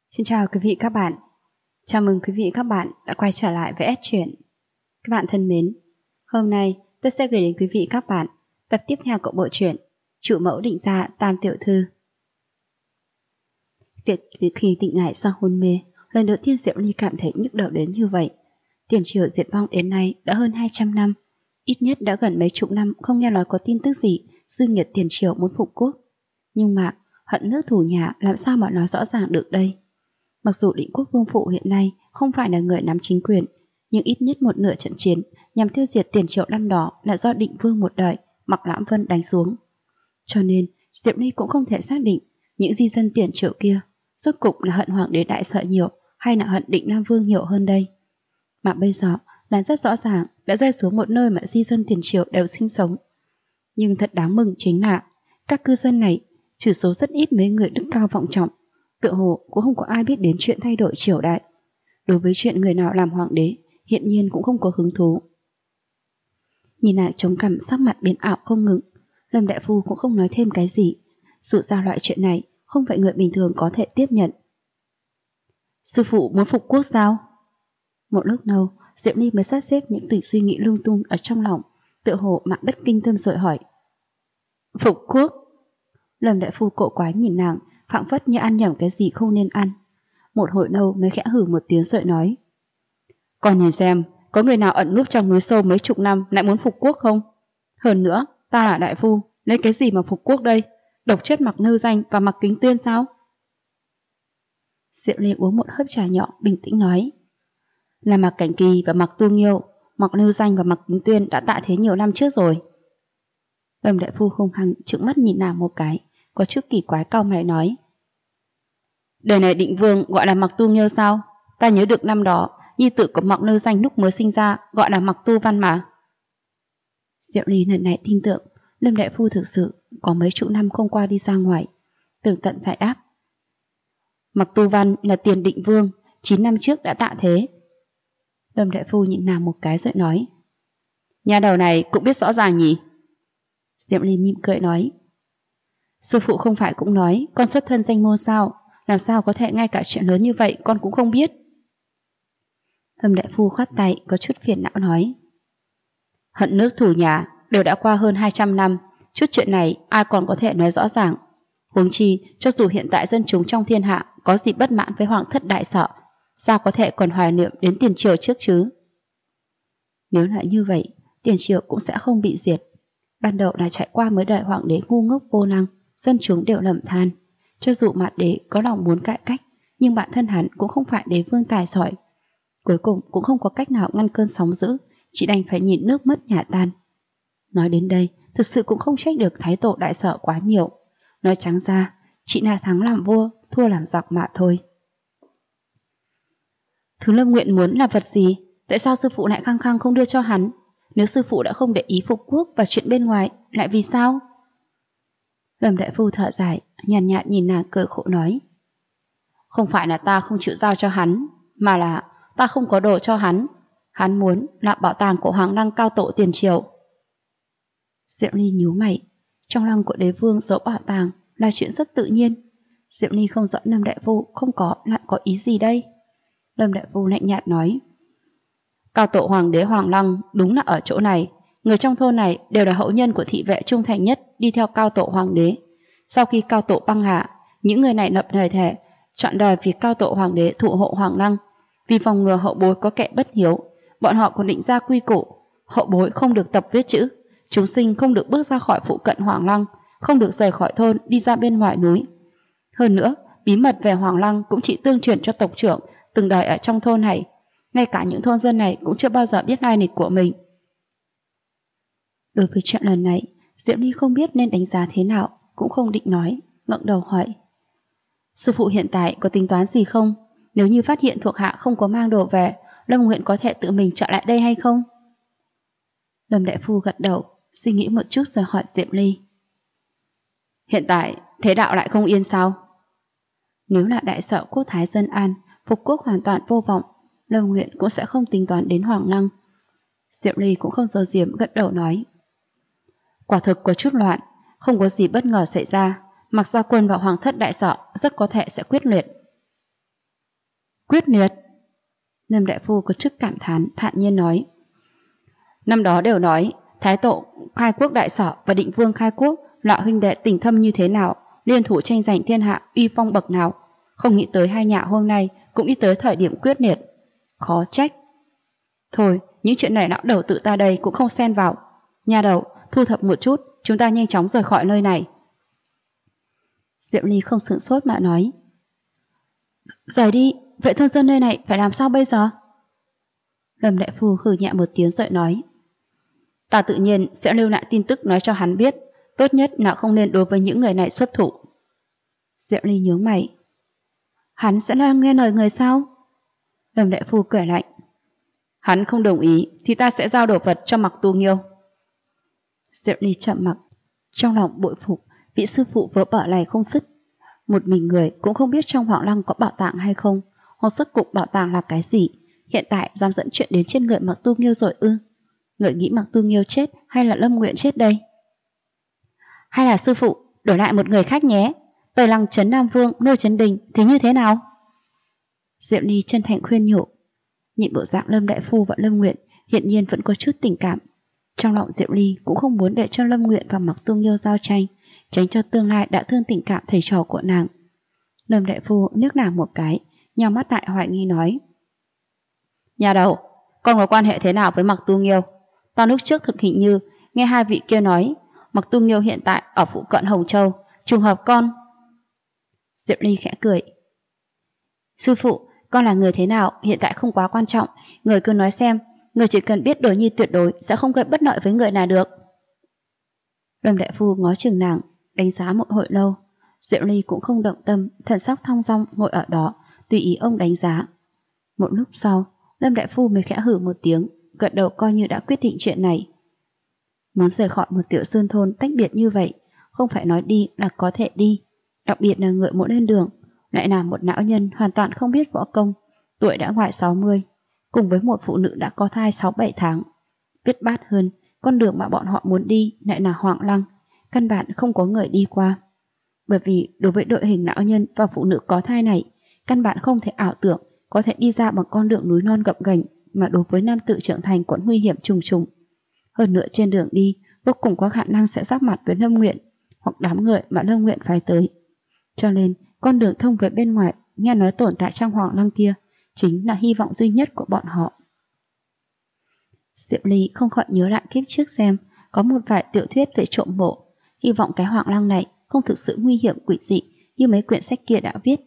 Xin chào quý vị các bạn. Chào mừng quý vị các bạn đã quay trở lại với S Truyện. Các bạn thân mến, hôm nay tôi sẽ gửi đến quý vị các bạn tập tiếp theo của bộ truyện Chủ mẫu định gia Tam tiểu thư. Từ khi tỉnh lại sau hôn mê, lần đầu tiên Diệu Ly cảm thấy nhức đầu đến như vậy. Tiền triều diệt vong đến nay đã hơn 200 năm, ít nhất đã gần mấy chục năm không nghe nói có tin tức gì sư nghiệt tiền triều muốn phục quốc. Nhưng mà hận nước thù nhà làm sao mà nói rõ ràng được đây? Mặc dù Định Quốc Vương Phụ hiện nay không phải là người nắm chính quyền, nhưng ít nhất một nửa trận chiến nhằm tiêu diệt tiền triệu năm đó là do Định Vương một đời Mạc Lãm Vân đánh xuống. Cho nên Diệp Ly cũng không thể xác định những di dân tiền triệu kia rốt cục là hận Hoàng đế Đại Sợ nhiều hay là hận Định Nam Vương nhiều hơn đây. Mà bây giờ là rất rõ ràng đã rơi xuống một nơi mà di dân tiền triệu đều sinh sống. Nhưng thật đáng mừng chính là các cư dân này trừ số rất ít mấy người đức cao vọng trọng, tựa hồ cũng không có ai biết đến chuyện thay đổi triều đại. Đối với chuyện người nào làm hoàng đế hiện nhiên cũng không có hứng thú. Nhìn lại chống cằm sắc mặt biến ảo không ngừng, Lâm đại phu cũng không nói thêm cái gì. Dù sao loại chuyện này không phải người bình thường có thể tiếp nhận. Sư phụ muốn phục quốc sao? Một lúc lâu Diệu Ly mới sắp xếp những tùy suy nghĩ lung tung ở trong lòng, tựa hồ mạng bất kinh tâm rồi hỏi. Phục quốc? Lâm đại phu cộ quái nhìn nàng, phảng phất như ăn nhầm cái gì không nên ăn. Một hồi lâu mới khẽ hử một tiếng rồi nói. Con nhìn xem, có người nào ẩn núp trong núi sâu mấy chục năm lại muốn phục quốc không? Hơn nữa, ta là đại phu, lấy cái gì mà phục quốc đây? Độc chết Mạc Nư Danh và Mạc Kính Tuyên sao? Diệu Ly uống một hớp trà nhỏ, bình tĩnh nói. Là Mạc Cảnh Kỳ và Mạc Tu Nghiêu, Mạc Nư Danh và Mạc Kính Tuyên đã tạ thế nhiều năm trước rồi. Lâm đại phu hung hăng trợn mắt nhìn nàng một cái, có chút kỳ quái cau mày nói. Đời này Định Vương gọi là Mạc Tu Nghiêu sao? Ta nhớ được năm đó nhi tử của Mạc Nư Danh lúc mới sinh ra gọi là Mạc Tu Văn mà. Diệu Ly lần này tin tưởng Lâm đại phu thực sự có mấy chục năm không qua đi ra ngoài, tường tận giải đáp. Mạc Tu Văn là tiền Định Vương, 9 năm trước đã tạ thế. Lâm đại phu nhìn nàng một cái rồi nói. Nhà đầu này cũng biết rõ ràng nhỉ? Diệu Ly mỉm cười nói. Sư phụ không phải cũng nói con xuất thân danh môn sao? Làm sao có thể ngay cả chuyện lớn như vậy con cũng không biết? Lâm đại phu khoát tay có chút phiền não nói. Hận nước thù nhà đều đã qua hơn 200 năm, chút chuyện này ai còn có thể nói rõ ràng. Huống chi cho dù hiện tại dân chúng trong thiên hạ có gì bất mãn với Hoàng thất Đại Sợ, sao có thể còn hoài niệm đến tiền triều trước chứ? Nếu lại như vậy, tiền triều cũng sẽ không bị diệt. Ban đầu là trải qua mới đời hoàng đế ngu ngốc vô năng, dân chúng đều lầm than. Cho dù Mạt đế có lòng muốn cải cách, nhưng bản thân hắn cũng không phải đế vương tài giỏi. Cuối cùng cũng không có cách nào ngăn cơn sóng dữ, chỉ đành phải nhìn nước mất nhà tan. Nói đến đây, thực sự cũng không trách được Thái tổ Đại Sợ quá nhiều. Nói trắng ra, chỉ là thắng làm vua, thua làm giặc mà thôi. Thứ Lâm Nguyện muốn là vật gì? Tại sao sư phụ lại khăng khăng không đưa cho hắn? Nếu sư phụ đã không để ý phục quốc và chuyện bên ngoài, lại vì sao? Lâm đại phu thở dài, nhàn nhạt nhìn nàng cười khổ nói. Không phải là ta không chịu giao cho hắn, mà là ta không có đồ cho hắn. Hắn muốn là bảo tàng của Hoàng Lăng cao tổ tiền triều. Diệu Ly nhíu mày, trong lăng của đế vương giấu bảo tàng là chuyện rất tự nhiên. Diệu Ly không rõ Lâm đại phu không có lại có ý gì đây? Lâm đại phu lạnh nhạt nói. Cao tổ hoàng đế Hoàng Lăng đúng là ở chỗ này. Người trong thôn này đều là hậu nhân của thị vệ trung thành nhất đi theo cao tổ hoàng đế. Sau khi cao tổ băng hạ, những người này lập lời thề chọn đời vì cao tổ hoàng đế thụ hộ Hoàng Lăng. Vì phòng ngừa hậu bối có kẻ bất hiếu, bọn họ còn định ra quy củ: hậu bối không được tập viết chữ, chúng sinh không được bước ra khỏi phụ cận Hoàng Lăng, không được rời khỏi thôn đi ra bên ngoài núi. Hơn nữa, bí mật về Hoàng Lăng cũng chỉ tương truyền cho tộc trưởng từng đời ở trong thôn này. Ngay cả những thôn dân này cũng chưa bao giờ biết lai lịch của mình. Đối với chuyện lần này, Diệu Ly không biết nên đánh giá thế nào, cũng không định nói, ngẩng đầu hỏi. Sư phụ hiện tại có tính toán gì không? Nếu như phát hiện thuộc hạ không có mang đồ về, Lâm Nguyện có thể tự mình trở lại đây hay không? Lâm đại phu gật đầu, suy nghĩ một chút rồi hỏi Diệu Ly. Hiện tại, thế đạo lại không yên sao? Nếu là Đại Sợ quốc thái dân an, phục quốc hoàn toàn vô vọng, Lâm Nguyện cũng sẽ không tính toán đến Hoàng Lăng. Diệu Ly cũng không giấu giếm gật đầu nói. Quả thực có chút loạn, không có gì bất ngờ xảy ra, Mạc Gia Quân và Hoàng thất Đại Sợ rất có thể sẽ quyết liệt. Quyết liệt. Lâm đại phu có chút cảm thán, thản nhiên nói. Năm đó đều nói Thái Tổ khai quốc đại sở và Định Vương khai quốc là huynh đệ tình thâm như thế nào, liên thủ tranh giành thiên hạ uy phong bậc nào. Không nghĩ tới hai nhà hôm nay cũng đi tới thời điểm quyết liệt. Khó trách. Thôi, những chuyện này lão đầu tự ta đây cũng không xen vào. Nhà đầu, thu thập một chút, chúng ta nhanh chóng rời khỏi nơi này. Diệu Ly không sửng sốt mà nói. Rời đi, vậy thôn dân nơi này phải làm sao bây giờ? Lâm đại phu hừ nhẹ một tiếng rồi nói. Ta tự nhiên sẽ lưu lại tin tức nói cho hắn biết, tốt nhất là không nên đối với những người này xuất thủ. Diệu Ly nhướng mày. Hắn sẽ là nghe lời người sao? Lâm đại phu cười lạnh. Hắn không đồng ý thì ta sẽ giao đồ vật cho Mặc Tu Nghiêu. Diệu Ly chậm mặc, trong lòng bội phục vị sư phụ vỡ bở này không dứt. Một mình người cũng không biết trong Hoàng Lăng có bảo tàng hay không, hoặc rốt cục bảo tàng là cái gì. Hiện tại dám dẫn chuyện đến trên người Mặc Tu Nghiêu rồi ư? Người nghĩ Mặc Tu Nghiêu chết hay là Lâm Nguyện chết đây? Hay là sư phụ đổi lại một người khác nhé, Tời Lăng Trấn Nam Vương Lôi Trấn Đình thì như thế nào? Diệu Ly chân thành khuyên nhủ. Nhìn bộ dạng Lâm đại phu và Lâm Nguyện hiện nhiên vẫn có chút tình cảm. Trong lòng Diệu Ly cũng không muốn để cho Lâm Nguyện và Mặc Tu Nghiêu giao tranh, tránh cho tương lai đã thương tình cảm thầy trò của nàng. Lâm đại phu liếc nàng một cái, nhào mắt lại hoài nghi nói. Nhà đầu, con có quan hệ thế nào với Mặc Tu Nghiêu? Ta lúc trước thực hình như nghe hai vị kia nói Mặc Tu Nghiêu hiện tại ở phụ cận Hồng Châu, trùng hợp con. Diệu Ly khẽ cười. Sư phụ, con là người thế nào hiện tại không quá quan trọng, người cứ nói xem, người chỉ cần biết Đồ Nhi tuyệt đối sẽ không gây bất lợi với người nào được. Lâm đại phu ngó chừng nàng, đánh giá một hồi lâu. Diệu Ly cũng không động tâm, thần sắc thong dong ngồi ở đó, tùy ý ông đánh giá. Một lúc sau, Lâm đại phu mới khẽ hử một tiếng, gật đầu coi như đã quyết định chuyện này. Muốn rời khỏi một tiểu sơn thôn tách biệt như vậy, không phải nói đi là có thể đi, đặc biệt là người muốn lên đường, lại là một lão nhân hoàn toàn không biết võ công, tuổi đã ngoài 60, cùng với một phụ nữ đã có thai 6-7 tháng. Biết bát hơn, con đường mà bọn họ muốn đi lại là Hoàng Lăng, căn bản không có người đi qua. Bởi vì đối với đội hình lão nhân và phụ nữ có thai này, căn bản không thể ảo tưởng có thể đi ra bằng con đường núi non gập ghềnh, mà đối với nam tử trưởng thành còn nguy hiểm trùng trùng. Hơn nữa trên đường đi, vô cùng có khả năng sẽ giáp mặt với Lâm Nguyện hoặc đám người mà Lâm Nguyện phái tới. Cho nên, con đường thông về bên ngoài nghe nói tồn tại trong Hoàng Lăng kia chính là hy vọng duy nhất của bọn họ. Diệu Ly không khỏi nhớ lại kiếp trước xem có một vài tiểu thuyết về trộm mộ, hy vọng cái Hoàng Lăng này không thực sự nguy hiểm quỷ dị như mấy quyển sách kia đã viết.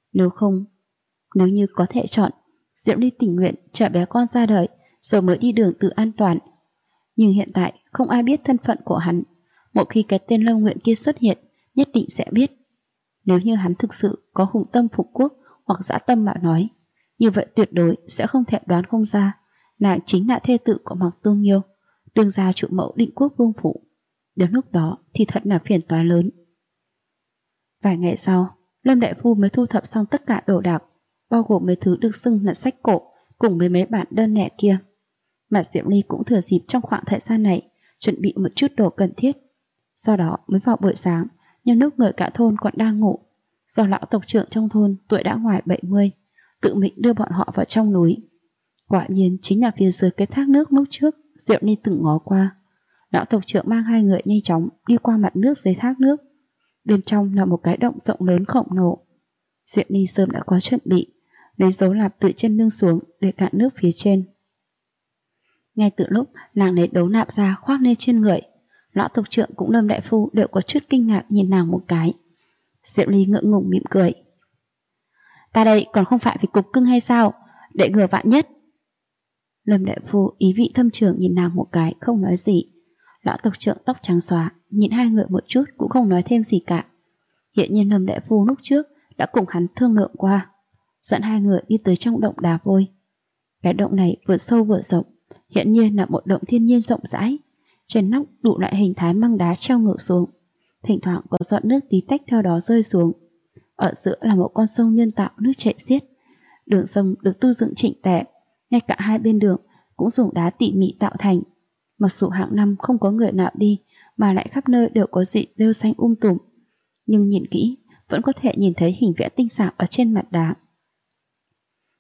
Nếu như có thể chọn, Diệu Ly tình nguyện chờ bé con ra đời rồi mới đi đường tự an toàn. Nhưng hiện tại không ai biết thân phận của hắn, một khi cái tên Lâm Nguyện kia xuất hiện nhất định sẽ biết. Nếu như hắn thực sự có hùng tâm phục quốc hoặc dã tâm mà nói, như vậy tuyệt đối sẽ không thể đoán không ra nàng chính là thê tử của Mặc Tu Nghiêu, đương gia trụ mẫu Định Quốc Vương phủ. Đến lúc đó thì thật là phiền toái lớn. Vài ngày sau, Lâm đại phu mới thu thập xong tất cả đồ đạc, bao gồm mấy thứ được xưng là sách cổ cùng với mấy bản đơn lẻ kia. Mà Diệu Ly cũng thừa dịp trong khoảng thời gian này chuẩn bị một chút đồ cần thiết. Sau đó mới vào buổi sáng, nhưng lúc người cả thôn còn đang ngủ, do lão tộc trưởng trong thôn tuổi đã ngoài 70, tự mình đưa bọn họ vào trong núi. Quả nhiên chính là phía dưới cái thác nước lúc trước Diệu Ly từng ngó qua. Lão tộc trưởng mang hai người nhanh chóng đi qua mặt nước dưới thác nước. Bên trong là một cái động rộng lớn khổng lồ. Diệu Ly sớm đã có chuẩn bị, lấy dấu lạp tự chân nương xuống để cạn nước phía trên. Ngay từ lúc nàng lấy đấu nạp ra khoác lên trên người, lão tộc trưởng cũng Lâm đại phu đều có chút kinh ngạc nhìn nàng một cái. Diệu Ly ngượng ngùng mỉm cười. Ta đây còn không phải vì cục cưng hay sao, để ngừa vạn nhất. Lâm đại phu ý vị thâm trường nhìn nàng một cái, không nói gì. Lão tộc trưởng tóc trắng xóa nhìn hai người một chút cũng không nói thêm gì cả. Hiện nhiên Lâm đại phu lúc trước đã cùng hắn thương lượng qua, dẫn hai người đi tới trong động đá vôi. Cái động này vừa sâu vừa rộng, hiện nhiên là một động thiên nhiên rộng rãi. Trên nóc đủ loại hình thái măng đá treo ngược xuống, thỉnh thoảng có giọt nước tí tách theo đó rơi xuống. Ở giữa là một con sông nhân tạo nước chảy xiết. Đường sông được tu dựng chỉnh tề, ngay cả hai bên đường cũng dùng đá tỉ mỉ tạo thành. Mặc dù hàng năm không có người nào đi, mà lại khắp nơi đều có dị rêu xanh tùm, nhưng nhìn kỹ vẫn có thể nhìn thấy hình vẽ tinh xảo ở trên mặt đá.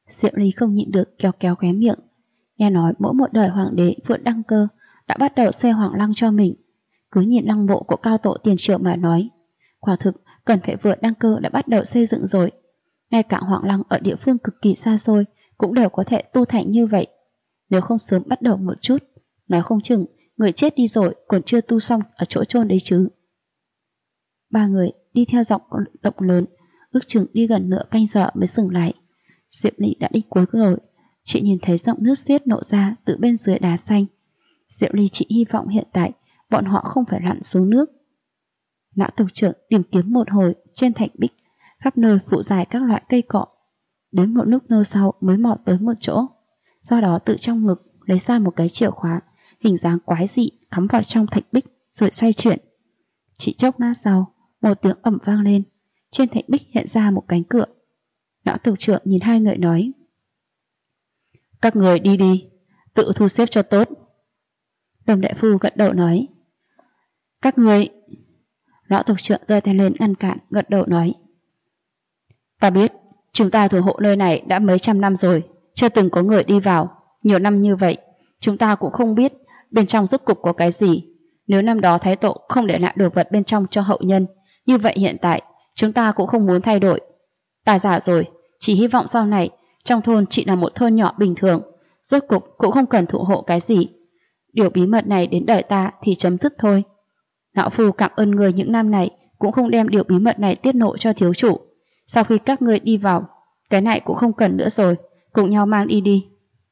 Diệu Ly không nhịn được kéo kéo khóe miệng. Nghe nói mỗi một đời hoàng đế vừa đăng cơ đã bắt đầu xây hoàng lăng cho mình. Cứ nhìn lăng mộ của cao tổ tiền triệu mà nói, quả thực cần phải vừa đăng cơ đã bắt đầu xây dựng rồi. Ngay cả hoàng lăng ở địa phương cực kỳ xa xôi cũng đều có thể tu thành như vậy. Nếu không sớm bắt đầu một chút, nói không chừng người chết đi rồi còn chưa tu xong ở chỗ chôn đấy chứ. Ba người đi theo dọc động lớn, ước chừng đi gần nửa canh giờ mới dừng lại. Diệp Ly đã đi cuối rồi, chị nhìn thấy dòng nước xiết nổ ra từ bên dưới đá xanh. Diệp Ly chỉ hy vọng hiện tại bọn họ không phải lặn xuống nước. Lão tộc trưởng tìm kiếm một hồi trên thạch bích, khắp nơi phủ dài các loại cây cọ. Đến một lúc lâu sau mới mò tới một chỗ, do đó tự trong ngực lấy ra một cái chìa khóa hình dáng quái dị cắm vào trong thạch bích rồi xoay chuyển. Chỉ chốc lát sau, một tiếng ầm vang lên, trên thạch bích hiện ra một cánh cửa. Lão tộc trưởng nhìn hai người nói: các người đi đi, tự thu xếp cho tốt. Đồng đại phu gật đầu nói: các người. Lão tộc trưởng giơ tay lên ngăn cản, gật đầu nói: ta biết, chúng ta thủ hộ nơi này đã mấy trăm năm rồi, chưa từng có người đi vào. Nhiều năm như vậy, chúng ta cũng không biết bên trong rốt cục có cái gì. Nếu năm đó Thái Tổ không để lại đồ vật bên trong cho hậu nhân, như vậy hiện tại chúng ta cũng không muốn thay đổi. Ta già rồi, chỉ hy vọng sau này trong thôn chỉ là một thôn nhỏ bình thường, rốt cục cũng không cần thủ hộ cái gì. Điều bí mật này đến đời ta thì chấm dứt thôi. Lão phu cảm ơn người những năm này cũng không đem điều bí mật này tiết lộ cho thiếu chủ. Sau khi các ngươi đi vào, cái này cũng không cần nữa rồi, cùng nhau mang đi đi.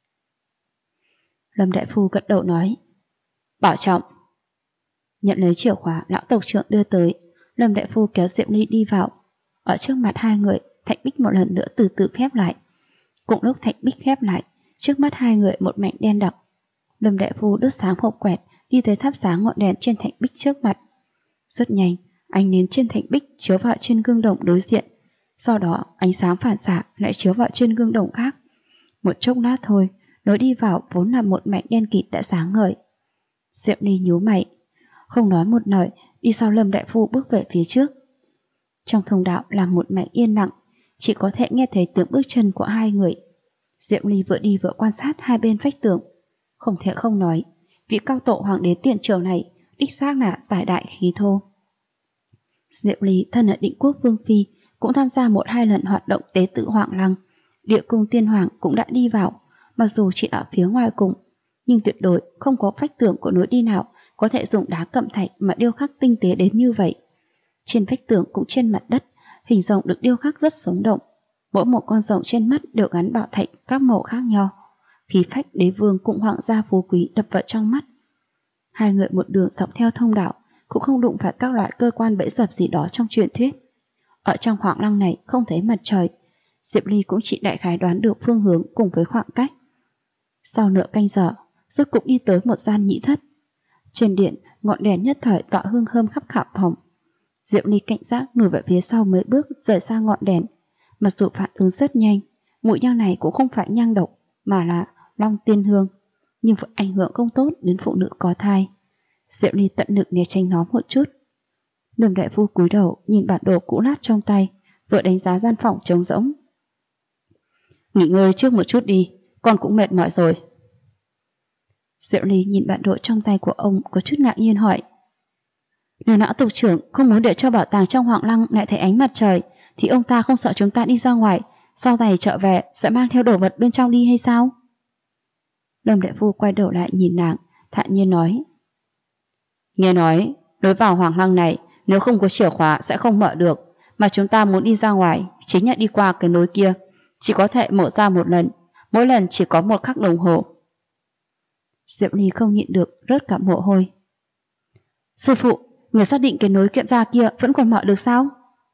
Lâm đại phu gật đầu nói: bảo trọng. Nhận lấy chìa khóa lão tộc trưởng đưa tới, Lâm đại phu kéo Diệp Ly đi vào. Ở trước mặt hai người, thạch bích một lần nữa từ từ khép lại. Cùng lúc thạch bích khép lại, trước mắt hai người một mảnh đen đặc. Lâm đại phu đốt sáng hộp quẹt, đi tới thắp sáng ngọn đèn trên thạch bích trước mặt. Rất nhanh, ánh nến trên thạch bích chiếu vào trên gương đồng đối diện, sau đó ánh sáng phản xạ lại chiếu vào trên gương đồng khác. Một chốc lát thôi, lối đi vào vốn là một mảnh đen kịt đã sáng ngời. Diệp Ly nhíu mày, không nói một lời, đi sau Lâm đại phu bước về phía trước. Trong thông đạo là một mảnh yên lặng, chỉ có thể nghe thấy tiếng bước chân của hai người. Diệp Ly vừa đi vừa quan sát hai bên vách tường. Không thể không nói, vị cao tổ hoàng đế tiền triều này đích xác là tài đại khí thô. Diệp Ly thân ở Định Quốc Vương Phi, cũng tham gia 1-2 lần hoạt động tế tự Hoàng Lăng. Địa cung tiên hoàng cũng đã đi vào, mặc dù chỉ ở phía ngoài cùng, nhưng tuyệt đối không có vách tường của núi đi nào có thể dùng đá cẩm thạch mà điêu khắc tinh tế đến như vậy. Trên vách tường cũng trên mặt đất, hình rồng được điêu khắc rất sống động. Mỗi một con rồng trên mắt đều gắn bảo thạch các màu khác nhau. Khí phách đế vương cũng hoàng gia phú quý đập vào trong mắt. Hai người một đường dọc theo thông đạo, cũng không đụng phải các loại cơ quan bẫy dập gì đó trong truyền thuyết. Ở trong Hoàng Lăng này không thấy mặt trời, Diệp Ly cũng chỉ đại khái đoán được phương hướng cùng với khoảng cách. Sau nửa canh giờ, rốt cục đi tới một gian nhị thất. Trên điện, ngọn đèn nhất thời tỏa hương thơm khắp khắp phòng. Diệp Ly cảnh giác lùi về phía sau mấy bước rời xa ngọn đèn. Mặc dù phản ứng rất nhanh, mùi nhang này cũng không phải nhang độc mà là long tiên hương, nhưng vẫn ảnh hưởng không tốt đến phụ nữ có thai. Diệp Ly tận lực né tránh nó một chút. Lâm đại phu cúi đầu nhìn bản đồ cũ nát trong tay, vừa đánh giá gian phòng trống rỗng. Nghỉ ngơi trước một chút đi, con cũng mệt mỏi rồi. Diệp Ly nhìn bản đồ trong tay của ông có chút ngạc nhiên hỏi: nếu lão tộc trưởng không muốn để cho bảo tàng trong Hoàng Lăng lại thấy ánh mặt trời, thì ông ta không sợ chúng ta đi ra ngoài, sau này trở về sẽ mang theo đồ vật bên trong đi hay sao? Lâm đại phu quay đầu lại nhìn nàng, thản nhiên nói: nghe nói lối vào Hoàng Lăng này nếu không có chìa khóa sẽ không mở được, mà chúng ta muốn đi ra ngoài chính là đi qua cái nối kia, chỉ có thể mở ra một lần, mỗi lần chỉ có 1 khắc đồng hồ. Diệp Ly không nhịn được rớt cả mồ hôi. Sư phụ, người xác định cái nối kiện ra kia vẫn còn mở được sao?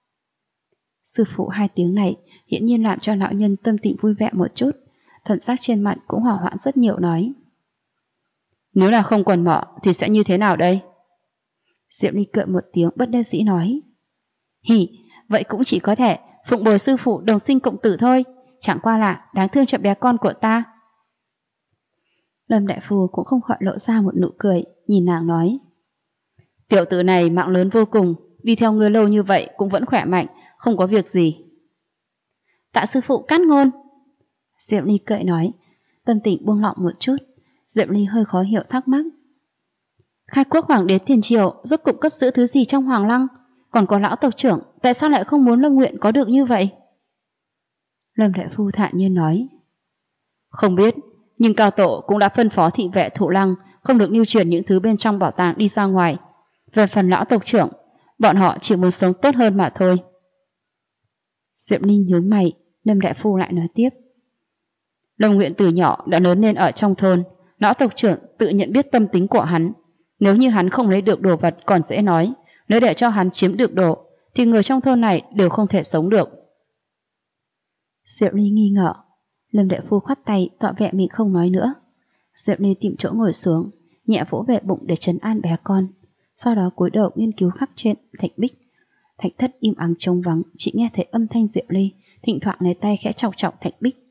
Sư phụ 2 tiếng này hiển nhiên làm cho lão nhân tâm tình vui vẻ một chút, thần sắc trên mặt cũng hỏa hoãn rất nhiều, nói: nếu là không còn mở thì sẽ như thế nào đây? Diệp Ly cười một tiếng bất đắc dĩ nói: hỉ, vậy cũng chỉ có thể phụng bồi sư phụ đồng sinh cộng tử thôi, chẳng qua là đáng thương cho bé con của ta. Lâm đại phu cũng không khỏi lộ ra một nụ cười, nhìn nàng nói: tiểu tử này mạng lớn vô cùng, đi theo ngươi lâu như vậy cũng vẫn khỏe mạnh, không có việc gì. Tạ sư phụ cắt ngôn. Diệp Ly cười nói. Tâm tình buông lỏng một chút. Diệp Ly hơi khó hiểu thắc mắc. Khai quốc hoàng đế tiền triều rốt cục cất giữ thứ gì trong hoàng lăng? Còn có lão tộc trưởng, tại sao lại không muốn Lâm Nguyện có được như vậy? Lâm đại phu thản nhiên nói. Không biết, nhưng Cao Tổ cũng đã phân phó thị vệ Thụ Lăng không được lưu truyền những thứ bên trong bảo tàng đi ra ngoài. Về phần lão tộc trưởng, bọn họ chỉ muốn sống tốt hơn mà thôi. Diệp Ly nhướng mày, Lâm đại phu lại nói tiếp. Lâm Nguyện từ nhỏ đã lớn lên ở trong thôn, lão tộc trưởng tự nhận biết tâm tính của hắn. Nếu như hắn không lấy được đồ vật còn dễ nói, nếu để cho hắn chiếm được đồ, thì người trong thôn này đều không thể sống được. Diệp Ly nghi ngờ. Lâm đại phu khoát tay tỏ vẻ mình không nói nữa. Diệp Ly tìm chỗ ngồi xuống, nhẹ vỗ về bụng để trấn an bé con. Sau đó cúi đầu nghiên cứu khắc trên thạch bích. Thạch thất im ắng trống vắng, chỉ nghe thấy âm thanh Diệp Ly thỉnh thoảng lấy tay khẽ chọc chọc thạch bích.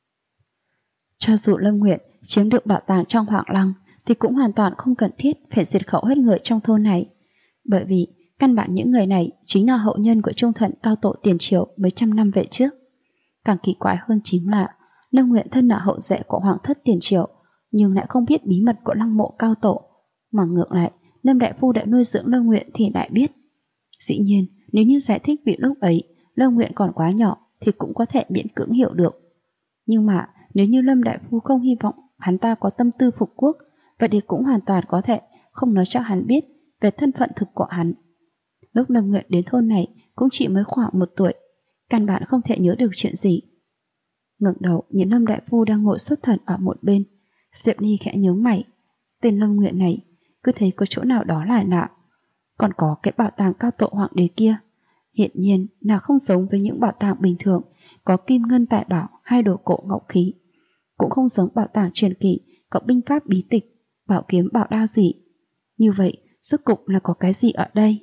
Cho dù Lâm Nguyện chiếm được bảo tàng trong hoàng lăng, thì cũng hoàn toàn không cần thiết phải diệt khẩu hết người trong thôn này, bởi vì căn bản những người này chính là hậu nhân của trung thần Cao Tổ tiền triều mấy trăm năm về trước. Càng kỳ quái hơn chính là Lâm Nguyện thân là hậu duệ của hoàng thất tiền triều, nhưng lại không biết bí mật của lăng mộ Cao Tổ, mà ngược lại Lâm đại phu đã nuôi dưỡng Lâm Nguyện thì lại biết. Dĩ nhiên, nếu như giải thích vì lúc ấy Lâm Nguyện còn quá nhỏ thì cũng có thể miễn cưỡng hiểu được. Nhưng mà nếu như Lâm đại phu không hy vọng hắn ta có tâm tư phục quốc, vậy thì cũng hoàn toàn có thể không nói cho hắn biết về thân phận thực của hắn. Lúc Lâm Nguyện đến thôn này cũng chỉ mới khoảng 1 tuổi, căn bản không thể nhớ được chuyện gì. Ngẩng đầu nhìn Lâm đại phu đang ngồi xuất thần ở một bên, Diệp Ly khẽ nhướng mày. Tên Lâm Nguyện này cứ thấy có chỗ nào đó là lạ. Còn có cái bảo tàng Cao Tổ hoàng đế kia, hiện nhiên là không giống với những bảo tàng bình thường có kim ngân tài bảo hay đồ cổ ngọc khí, cũng không giống bảo tàng truyền kỳ có binh pháp bí tịch, bảo kiếm bảo đao gì. Như vậy rốt cục là có cái gì ở đây?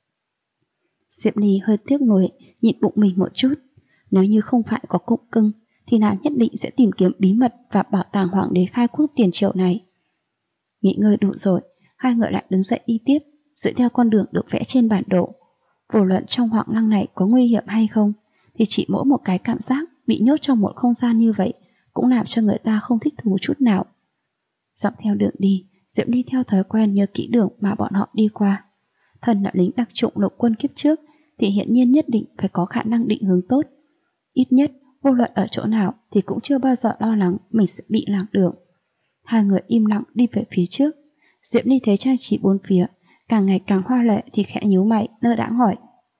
Diệp Ly hơi tiếc nuối nhịn bụng mình một chút. Nếu như không phải có cục cưng thì nàng nhất định sẽ tìm kiếm bí mật và bảo tàng hoàng đế khai quốc tiền triệu này. Nghỉ ngơi đủ rồi, hai người lại đứng dậy đi tiếp, dựa theo con đường được vẽ trên bản đồ. Vô luận trong hoàng lăng này có nguy hiểm hay không, thì chỉ mỗi một cái cảm giác bị nhốt trong một không gian như vậy cũng làm cho người ta không thích thú chút nào. Dọc theo đường đi, Diệp Ly theo thói quen nhớ kỹ đường mà bọn họ đi qua. Thân là lính đặc chủng lục quân kiếp trước thì hiện nhiên nhất định phải có khả năng định hướng tốt. Ít nhất, vô luận ở chỗ nào thì cũng chưa bao giờ lo lắng mình sẽ bị lạc đường. Hai người im lặng đi về phía trước. Diệp Ly thấy trang trí bốn phía càng ngày càng hoa lệ thì khẽ nhíu mày, lơ đãng hỏi.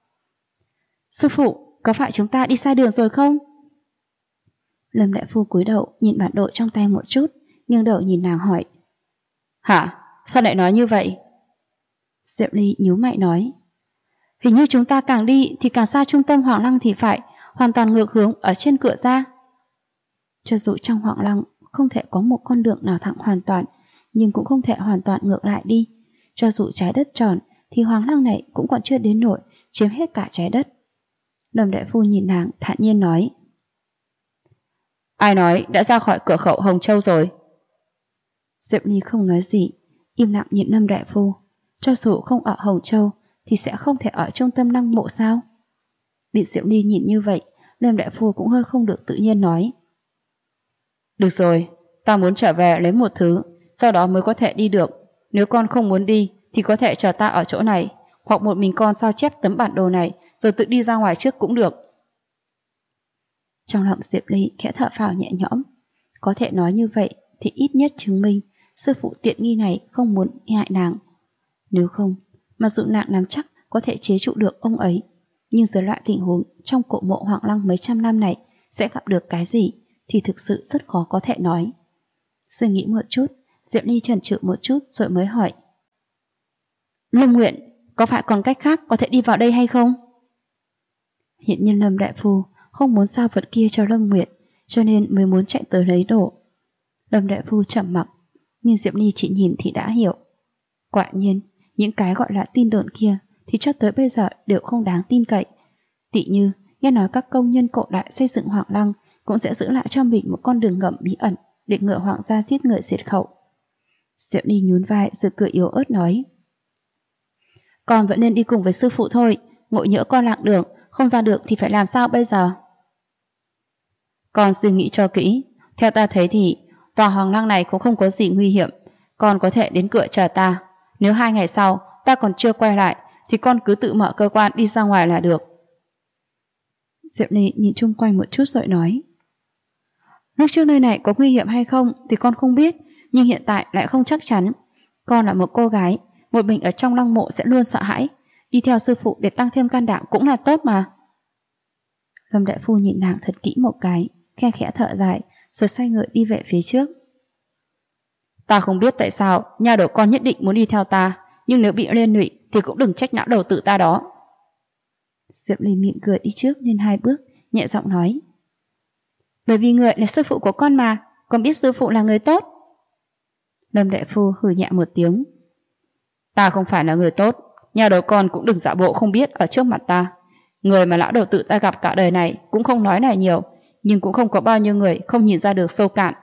Sư phụ, có phải chúng ta đi sai đường rồi không? Lâm đại phu cúi đầu nhìn bản đồ trong tay một chút, nghiêng đầu nhìn nàng hỏi. Hả? Sao lại nói như vậy? Diệp Ly nhíu mày nói. Hình như chúng ta càng đi thì càng xa trung tâm hoàng lăng thì phải, hoàn toàn ngược hướng ở trên cửa ra. Cho dù trong hoàng lăng không thể có một con đường nào thẳng hoàn toàn, nhưng cũng không thể hoàn toàn ngược lại đi. Cho dù trái đất tròn thì hoàng lăng này cũng còn chưa đến nỗi chiếm hết cả trái đất. Lâm đại phu nhìn nàng thản nhiên nói. Ai nói đã ra khỏi cửa khẩu Hồng Châu rồi? Diệp Ly không nói gì, im lặng nhìn Lâm đại phu. Cho dù không ở Hồng Châu thì sẽ không thể ở trung tâm lăng mộ sao? Bị Diệp Ly nhìn như vậy, Lâm đại phu cũng hơi không được tự nhiên nói. Được rồi, ta muốn trở về lấy một thứ, sau đó mới có thể đi được. Nếu con không muốn đi thì có thể chờ ta ở chỗ này, hoặc một mình con sao chép tấm bản đồ này rồi tự đi ra ngoài trước cũng được. Trong lòng Diệp Ly khẽ thở phào nhẹ nhõm. Có thể nói như vậy thì ít nhất chứng minh sư phụ tiện nghi này không muốn hại nàng. Nếu không, mặc dù nàng nắm chắc có thể chế trụ được ông ấy, nhưng dưới loại tình huống trong cổ mộ hoàng lăng mấy trăm năm này sẽ gặp được cái gì thì thực sự rất khó có thể nói. Suy nghĩ một chút, Diệp Ly chần chừ một chút rồi mới hỏi. Lâm Nguyện, có phải còn cách khác có thể đi vào đây hay không? Hiện nhiên Lâm đại phu không muốn giao vật kia cho Lâm Nguyện, cho nên mới muốn chạy tới lấy đồ. Lâm đại phu trầm mặc, nhưng Diệp Ly chỉ nhìn thì đã hiểu. Quả nhiên, những cái gọi là tin đồn kia thì cho tới bây giờ đều không đáng tin cậy. Tỉ như nghe nói các công nhân cổ đại xây dựng hoàng lăng cũng sẽ giữ lại cho mình một con đường ngầm bí ẩn để ngựa hoàng gia giết người diệt khẩu. Diệp Ly nhún vai rồi cười yếu ớt nói. Con vẫn nên đi cùng với sư phụ thôi, ngộ nhỡ con lạc đường, không ra được thì phải làm sao bây giờ? Con suy nghĩ cho kỹ. Theo ta thấy thì tòa hoàng lăng này cũng không có gì nguy hiểm. Con có thể đến cửa chờ ta. Nếu 2 ngày sau ta còn chưa quay lại thì con cứ tự mở cơ quan đi ra ngoài là được. Diệp Ly nhìn chung quanh một chút rồi nói. Lúc trước nơi này có nguy hiểm hay không thì con không biết, nhưng hiện tại lại không chắc chắn. Con là một cô gái, một mình ở trong lăng mộ sẽ luôn sợ hãi. Đi theo sư phụ để tăng thêm can đảm cũng là tốt mà. Lâm đại phu nhìn nàng thật kỹ một cái, khe khẽ thở dài, rồi xoay người đi về phía trước. Ta không biết tại sao nhà đầu con nhất định muốn đi theo ta, nhưng nếu bị liên lụy thì cũng đừng trách não đầu tự ta đó. Diệp Ly mỉm cười đi trước lên 2 bước, nhẹ giọng nói. Bởi vì người là sư phụ của con mà, con biết sư phụ là người tốt. Lâm đại phu hừ nhẹ một tiếng. Ta không phải là người tốt, nhà đầu con cũng đừng giả bộ không biết ở trước mặt ta. Người mà lão đầu tự ta gặp cả đời này cũng không nói này nhiều, nhưng cũng không có bao nhiêu người không nhìn ra được sâu cạn.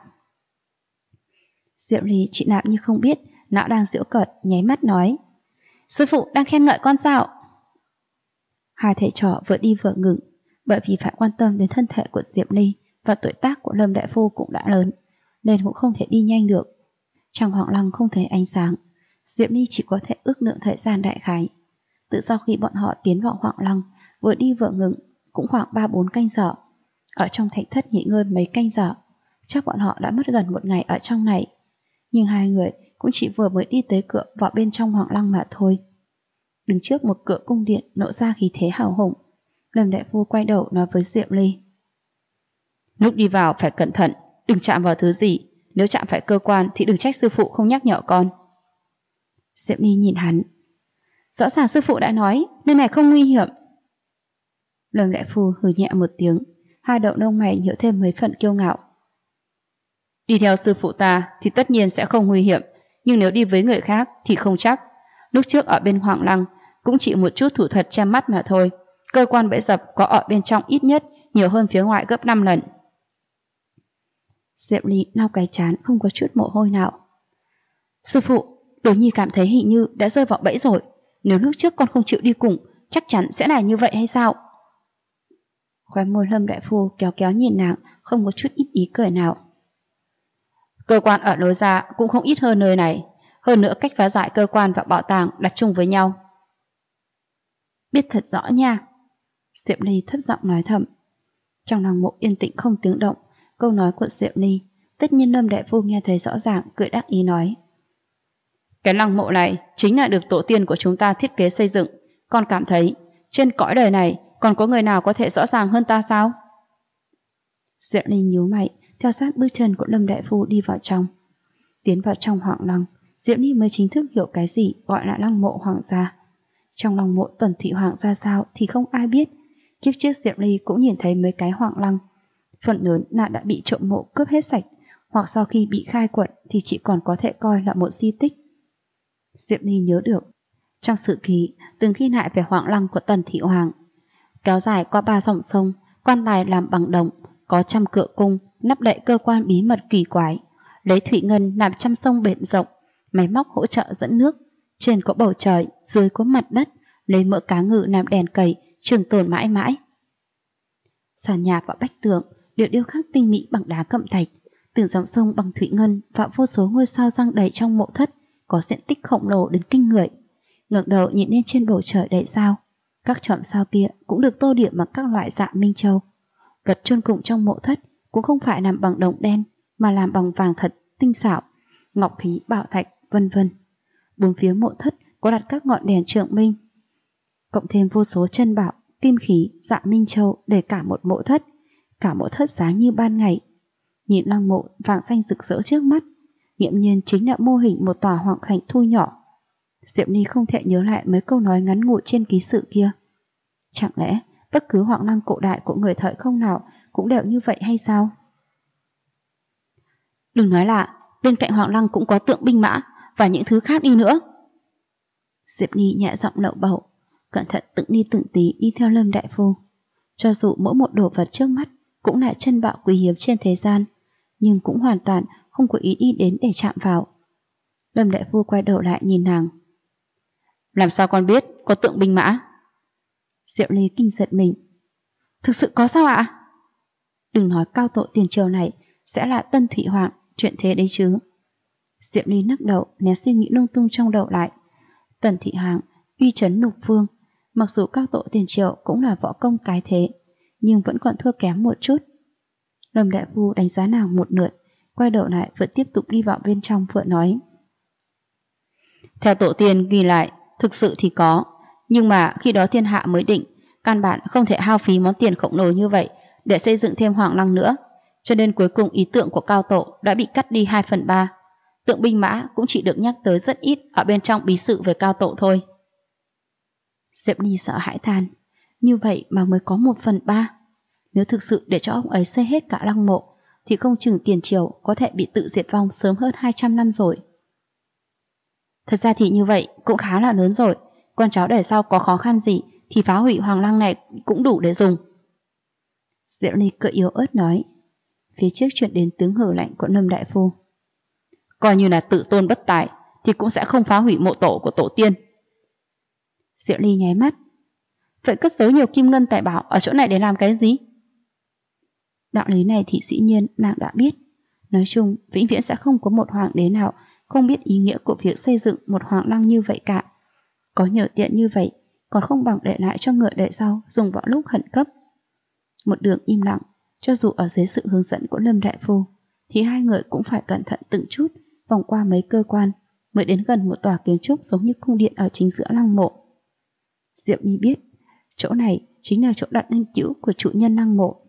Diệu Ly chị nạm như không biết, não đang giễu cợt, nháy mắt nói. Sư phụ đang khen ngợi con sao? Hai thầy trò vừa đi vừa ngừng, bởi vì phải quan tâm đến thân thể của Diệp Ly và tuổi tác của Lâm đại phu cũng đã lớn, nên cũng không thể đi nhanh được. Trong hoàng lăng không thấy ánh sáng, Diệp Ly chỉ có thể ước lượng thời gian đại khái. Từ sau khi bọn họ tiến vào hoàng lăng, vừa đi vừa ngừng, cũng khoảng 3-4 canh giờ. Ở trong thạch thất nghỉ ngơi mấy canh giờ, chắc bọn họ đã mất gần 1 ngày ở trong này. Nhưng hai người cũng chỉ vừa mới đi tới cửa vào bên trong hoàng lăng mà thôi. Đứng trước một cửa cung điện nộ ra khí thế hào hùng, Lâm đại phu quay đầu nói với Diệp Ly. Lúc đi vào phải cẩn thận, đừng chạm vào thứ gì. Nếu chạm phải cơ quan thì đừng trách sư phụ không nhắc nhở con. Diệp Ly nhìn hắn. Rõ ràng sư phụ đã nói nơi này không nguy hiểm. Lâm đại phu hừ nhẹ một tiếng, hai đầu lông mày nhiễu thêm mấy phần kiêu ngạo. Đi theo sư phụ ta thì tất nhiên sẽ không nguy hiểm, nhưng nếu đi với người khác thì không chắc. Lúc trước ở bên hoàng lăng cũng chỉ một chút thủ thuật che mắt mà thôi. Cơ quan bẫy dập có ở bên trong ít nhất nhiều hơn phía ngoài gấp 5 lần. Diệp Ly lau cái trán không có chút mồ hôi nào. Sư phụ, Đồ Nhi cảm thấy hình như đã rơi vào bẫy rồi. Nếu lúc trước con không chịu đi cùng, chắc chắn sẽ là như vậy hay sao? Khóe môi Lâm đại phu kéo kéo nhìn nàng, không có chút ít ý cười nào. Cơ quan ở lối ra cũng không ít hơn nơi này. Hơn nữa cách phá giải cơ quan và bảo tàng đặt chung với nhau. Biết thật rõ nha. Diệp Ly thấp giọng nói thầm. Trong lòng mộ yên tĩnh không tiếng động. Câu nói của Diệp Ly, tất nhiên Lâm đại phu nghe thấy rõ ràng, cười đắc ý nói. Cái lăng mộ này chính là được tổ tiên của chúng ta thiết kế xây dựng. Con cảm thấy trên cõi đời này còn có người nào có thể rõ ràng hơn ta sao? Diệp Ly nhíu mày, theo sát bước chân của Lâm đại phu đi vào trong. Tiến vào trong hoàng lăng, Diệp Ly mới chính thức hiểu cái gì gọi là lăng mộ hoàng gia. Trong lăng mộ Tuần Thủy Hoàng ra sao thì không ai biết. Kiếp trước Diệp Ly cũng nhìn thấy mấy cái hoàng lăng. Phần lớn là đã bị trộm mộ cướp hết sạch, hoặc sau khi bị khai quật thì chỉ còn có thể coi là một di tích. Diệp Ly nhớ được, trong sử ký từng ghi lại về hoàng lăng của Tần Thị Hoàng. Kéo dài qua 3 dòng sông, quan tài làm bằng đồng, có trăm cửa cung, nắp đậy cơ quan bí mật kỳ quái, lấy thủy ngân làm trăm sông bể rộng, máy móc hỗ trợ dẫn nước, trên có bầu trời, dưới có mặt đất, lấy mỡ cá ngừ làm đèn cầy, trường tồn mãi mãi. Sàn nhà và vách tường đều điêu khắc tinh mỹ bằng đá cẩm thạch, từng dòng sông bằng thủy ngân và vô số ngôi sao răng đầy trong mộ thất, có diện tích khổng lồ đến kinh người. Ngẩng đầu nhìn lên trên bầu trời đầy sao, các chòm sao kia cũng được tô điểm bằng các loại dạ minh châu. Vật chôn cùng trong mộ thất cũng không phải làm bằng đồng đen, mà làm bằng vàng thật tinh xảo, ngọc khí, bảo thạch, vân vân. Bốn phía mộ thất có đặt các ngọn đèn trượng minh, cộng thêm vô số chân bảo, kim khí, dạ minh châu để cả một mộ thất. Cả mộ thất sáng như ban ngày. Nhìn lăng mộ vàng xanh rực rỡ trước mắt, nghiễm nhiên chính là mô hình một tòa hoàng thành thu nhỏ. Diệp Ly không thể nhớ lại mấy câu nói ngắn ngủi trên ký sự kia. Chẳng lẽ bất cứ hoàng lăng cổ đại của người thời không nào cũng đều như vậy hay sao? Đừng nói là bên cạnh hoàng lăng cũng có tượng binh mã và những thứ khác đi nữa. Diệp Ly nhẹ giọng lậu bầu, cẩn thận từng ly từng tí đi theo Lâm đại phu. Cho dù mỗi một đồ vật trước mắt cũng là chân bảo quý hiếm trên thế gian, nhưng cũng hoàn toàn không có ý đi đến để chạm vào. Lâm đại phu quay đầu lại nhìn nàng. Làm sao con biết có tượng binh mã? Diệu Ly kinh giật mình. Thực sự có sao ạ? Đừng nói cao tổ tiền triều này sẽ là Tân Thủy Hoàng, chuyện thế đấy chứ. Diệp Ly lắc đầu, né suy nghĩ lung tung trong đầu lại. Tần Thủy Hoàng uy chấn lục phương, mặc dù cao tổ tiền triều cũng là võ công cái thế, nhưng vẫn còn thua kém một chút. Lâm đại phu đánh giá nàng một lượt, quay đầu lại vẫn tiếp tục đi vào bên trong, vừa nói: theo tổ tiên ghi lại, thực sự thì có, nhưng mà khi đó thiên hạ mới định, căn bản không thể hao phí món tiền khổng lồ như vậy để xây dựng thêm hoàng lăng nữa, cho nên cuối cùng ý tưởng của cao tổ đã bị cắt đi 2/3. Tượng binh mã cũng chỉ được nhắc tới rất ít ở bên trong bí sự về cao tổ thôi. Diệp Ly sợ hãi than, như vậy mà mới có 1/3. Nếu thực sự để cho ông ấy xây hết cả lăng mộ, thì không chừng tiền triều có thể bị tự diệt vong sớm hơn 200 năm rồi. Thật ra thì như vậy cũng khá là lớn rồi, con cháu đời sau có khó khăn gì thì phá hủy hoàng lăng này cũng đủ để dùng. Diệu Ly cười yếu ớt nói. Phía trước chuyển đến tiếng hừ lạnh của Lâm đại phu. Coi như là tự tôn bất tài thì cũng sẽ không phá hủy mộ tổ của tổ tiên. Diệu Ly nháy mắt. Vậy cất giấu nhiều kim ngân tài bảo ở chỗ này để làm cái gì? Đạo lý này thì dĩ nhiên nàng đã biết. Nói chung, vĩnh viễn sẽ không có một hoàng đế nào không biết ý nghĩa của việc xây dựng một hoàng lăng như vậy cả. Có nhiều tiện như vậy, còn không bằng để lại cho người đời sau dùng vào lúc khẩn cấp. Một đường im lặng, cho dù ở dưới sự hướng dẫn của Lâm đại phu, thì hai người cũng phải cẩn thận từng chút, vòng qua mấy cơ quan, mới đến gần một tòa kiến trúc giống như cung điện ở chính giữa lăng mộ. Diệp Ly biết, chỗ này chính là chỗ đặt linh cữu của chủ nhân lăng mộ.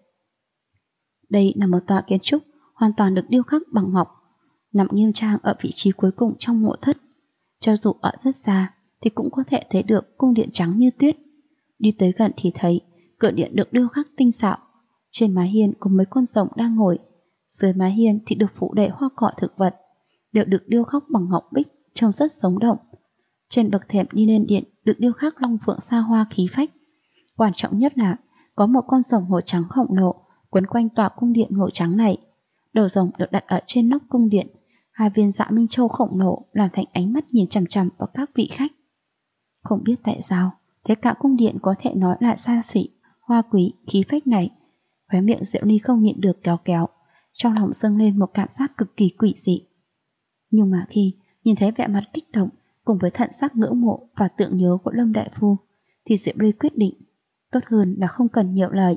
Đây là một tòa kiến trúc hoàn toàn được điêu khắc bằng ngọc, nằm nghiêm trang ở vị trí cuối cùng trong mộ thất. Cho dù ở rất xa thì cũng có thể thấy được cung điện trắng như tuyết. Đi tới gần thì thấy cửa điện được điêu khắc tinh xảo. Trên mái hiên có mấy con rồng đang ngồi, dưới mái hiên thì được phủ đầy hoa cỏ thực vật, đều được điêu khắc bằng ngọc bích, trông rất sống động. Trên bậc thềm đi lên điện được điêu khắc long phượng xa hoa khí phách. Quan trọng nhất là có một con rồng màu trắng khổng lồ quấn quanh tòa cung điện màu trắng này. Đầu rồng được đặt ở trên nóc cung điện, hai viên dạ minh châu khổng lồ làm thành ánh mắt nhìn chằm chằm vào các vị khách. Không biết tại sao, thế cả cung điện có thể nói là xa xỉ, hoa quý, khí phách này. Khóe miệng Diệu Ly không nhịn được kéo kéo, trong lòng dâng lên một cảm giác cực kỳ quỷ dị. Nhưng mà khi nhìn thấy vẻ mặt kích động cùng với thận sắc ngưỡng mộ và tượng nhớ của Lâm đại phu, thì Diệu Ly quyết định tốt hơn là không cần nhiều lời.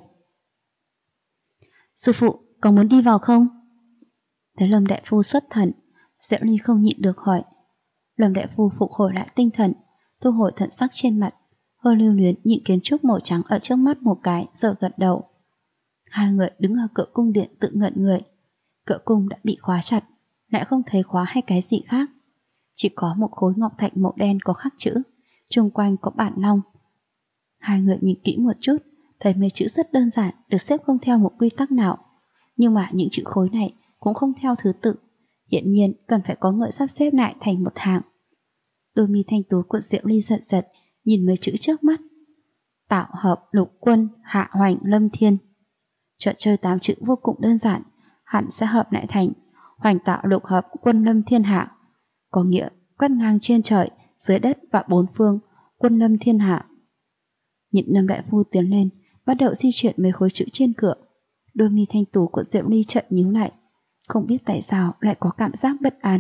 Sư phụ, có muốn đi vào không? Thấy Lâm đại phu xuất thần, Diệu Ly không nhịn được hỏi. Lâm đại phu phục hồi lại tinh thần, thu hồi thận sắc trên mặt, hơi lưu luyến nhìn kiến trúc màu trắng ở trước mắt một cái rồi gật đầu. Hai người đứng ở cửa cung điện tự ngẩn người. Cửa cung đã bị khóa chặt, lại không thấy khóa hay cái gì khác. Chỉ có một khối ngọc thạch màu đen có khắc chữ, chung quanh có bản long. Hai người nhìn kỹ một chút, thấy mấy chữ rất đơn giản, được xếp không theo một quy tắc nào. Nhưng mà những chữ khối này cũng không theo thứ tự, hiển nhiên cần phải có người sắp xếp lại thành một hàng. Đôi mi thanh tú của Diệu Ly giật giật, nhìn mấy chữ trước mắt. Tạo hợp lục quân hạ hoành lâm thiên. Trò chơi 8 chữ vô cùng đơn giản, hẳn sẽ hợp lại thành hoành tạo lục hợp quân lâm thiên hạ, có nghĩa quét ngang trên trời, dưới đất và bốn phương, quân lâm thiên hạ. Nhìn Lâm đại phu tiến lên, bắt đầu di chuyển mấy khối chữ trên cửa. Đôi mi thanh tú của Diệu Ly chợt nhíu lại, không biết tại sao lại có cảm giác bất an.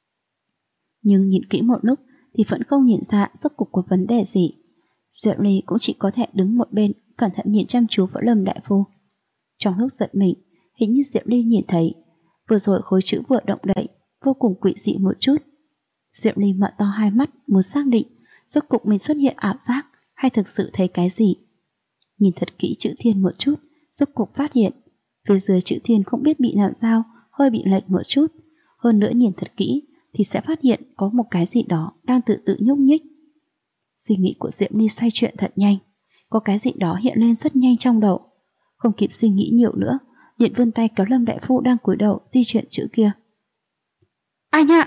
Nhưng nhìn kỹ một lúc thì vẫn không nhìn ra rốt cuộc của vấn đề gì. Diệu Ly cũng chỉ có thể đứng một bên, cẩn thận nhìn chăm chú vào Lâm đại phu. Trong lúc giật mình, hình như Diệu Ly nhìn thấy vừa rồi khối chữ vừa động đậy, vô cùng quỷ dị một chút. Diệu Ly mở to hai mắt, muốn xác định rốt cuộc mình xuất hiện ảo giác hay thực sự thấy cái gì. Nhìn thật kỹ chữ thiên một chút, rốt cuộc phát hiện phía dưới chữ thiên không biết bị làm sao, hơi bị lệch một chút. Hơn nữa nhìn thật kỹ thì sẽ phát hiện có một cái gì đó đang tự tự nhúc nhích. Suy nghĩ của Diệu Ly xoay chuyển thật nhanh, có cái gì đó hiện lên rất nhanh trong đầu. Không kịp suy nghĩ nhiều nữa, điện vươn tay kéo Lâm đại phu đang cúi đầu di chuyển chữ kia. Ai nhạ!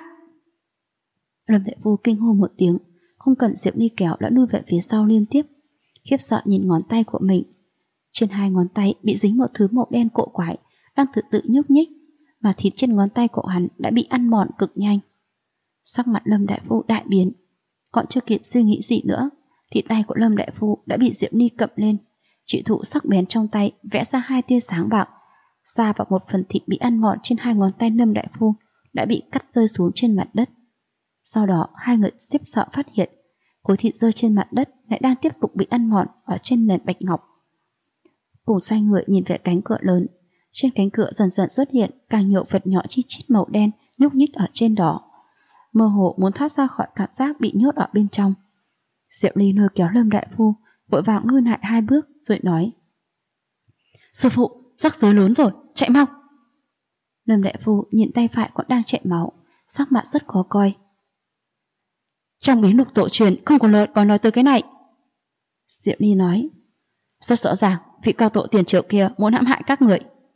Lâm đại phu kinh hô một tiếng, không cần Diệu Ly kéo đã lui về phía sau liên tiếp, khiếp sợ nhìn ngón tay của mình. Trên hai ngón tay bị dính một thứ màu đen cộ quái đang tự tự nhúc nhích, mà thịt trên ngón tay của hắn đã bị ăn mòn cực nhanh. Sắc mặt Lâm đại phu đại biến, còn chưa kịp suy nghĩ gì nữa thì tay của Lâm đại phu đã bị Diệu Ly cầm lên, chỉ thủ sắc bén trong tay vẽ ra hai tia sáng bạc, da và một phần thịt bị ăn mòn trên 2 ngón tay Lâm đại phu đã bị cắt rơi xuống trên mặt đất. Sau đó 2 người tiếp sợ phát hiện khối thịt rơi trên mặt đất lại đang tiếp tục bị ăn mòn ở trên nền bạch ngọc. Cùng xoay người nhìn về cánh cửa lớn. Trên cánh cửa dần dần xuất hiện càng nhiều vật nhỏ chi chít màu đen nhúc nhích ở trên đó, mơ hồ muốn thoát ra khỏi cảm giác bị nhốt ở bên trong. Diệu Ly lôi kéo Lâm đại phu, vội vàng lui lại 2 bước rồi nói: Sư phụ, rắc rối lớn rồi, chạy mau. Lâm đại phu nhìn tay phải còn đang chảy máu, sắc mặt rất khó coi. Trong bí lục tổ truyền không có nói tới cái này. Diệu Ly nói: Rất rõ ràng, vị cao tổ tiền triệu kia muốn hãm hại các người.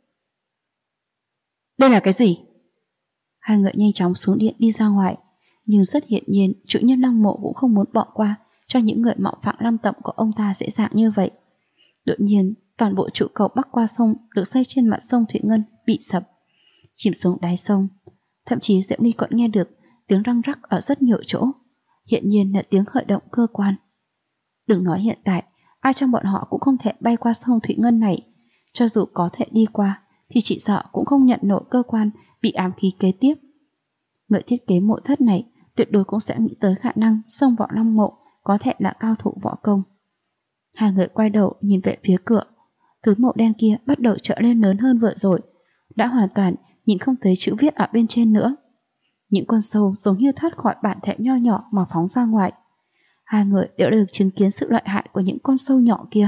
Đây là cái gì? 2 người nhanh chóng xuống điện đi ra ngoài, nhưng rất hiển nhiên chủ nhân Lăng Mộ cũng không muốn bỏ qua cho những người mạo phạm lăng tẩm của ông ta dễ dàng như vậy. Đột nhiên, toàn bộ trụ cầu bắc qua sông được xây trên mặt sông Thủy Ngân bị sập, chìm xuống đáy sông. Thậm chí Diệu Ly còn nghe được tiếng răng rắc ở rất nhiều chỗ, hiện nhiên là tiếng khởi động cơ quan. Đừng nói hiện tại, ai trong bọn họ cũng không thể bay qua sông Thủy Ngân này. Cho dù có thể đi qua, thì chỉ sợ cũng không nhận nổi cơ quan bị ám khí kế tiếp. Người thiết kế mộ thất này tuyệt đối cũng sẽ nghĩ tới khả năng xông vào Lăng Mộ có thể là cao thủ võ công. 2 người quay đầu nhìn về phía cửa. Thứ màu đen kia bắt đầu trở lên lớn hơn vừa rồi, đã hoàn toàn nhìn không thấy chữ viết ở bên trên nữa. Những con sâu giống như thoát khỏi bản thể nho nhỏ mà phóng ra ngoài. 2 người đều được chứng kiến sự lợi hại của những con sâu nhỏ kia.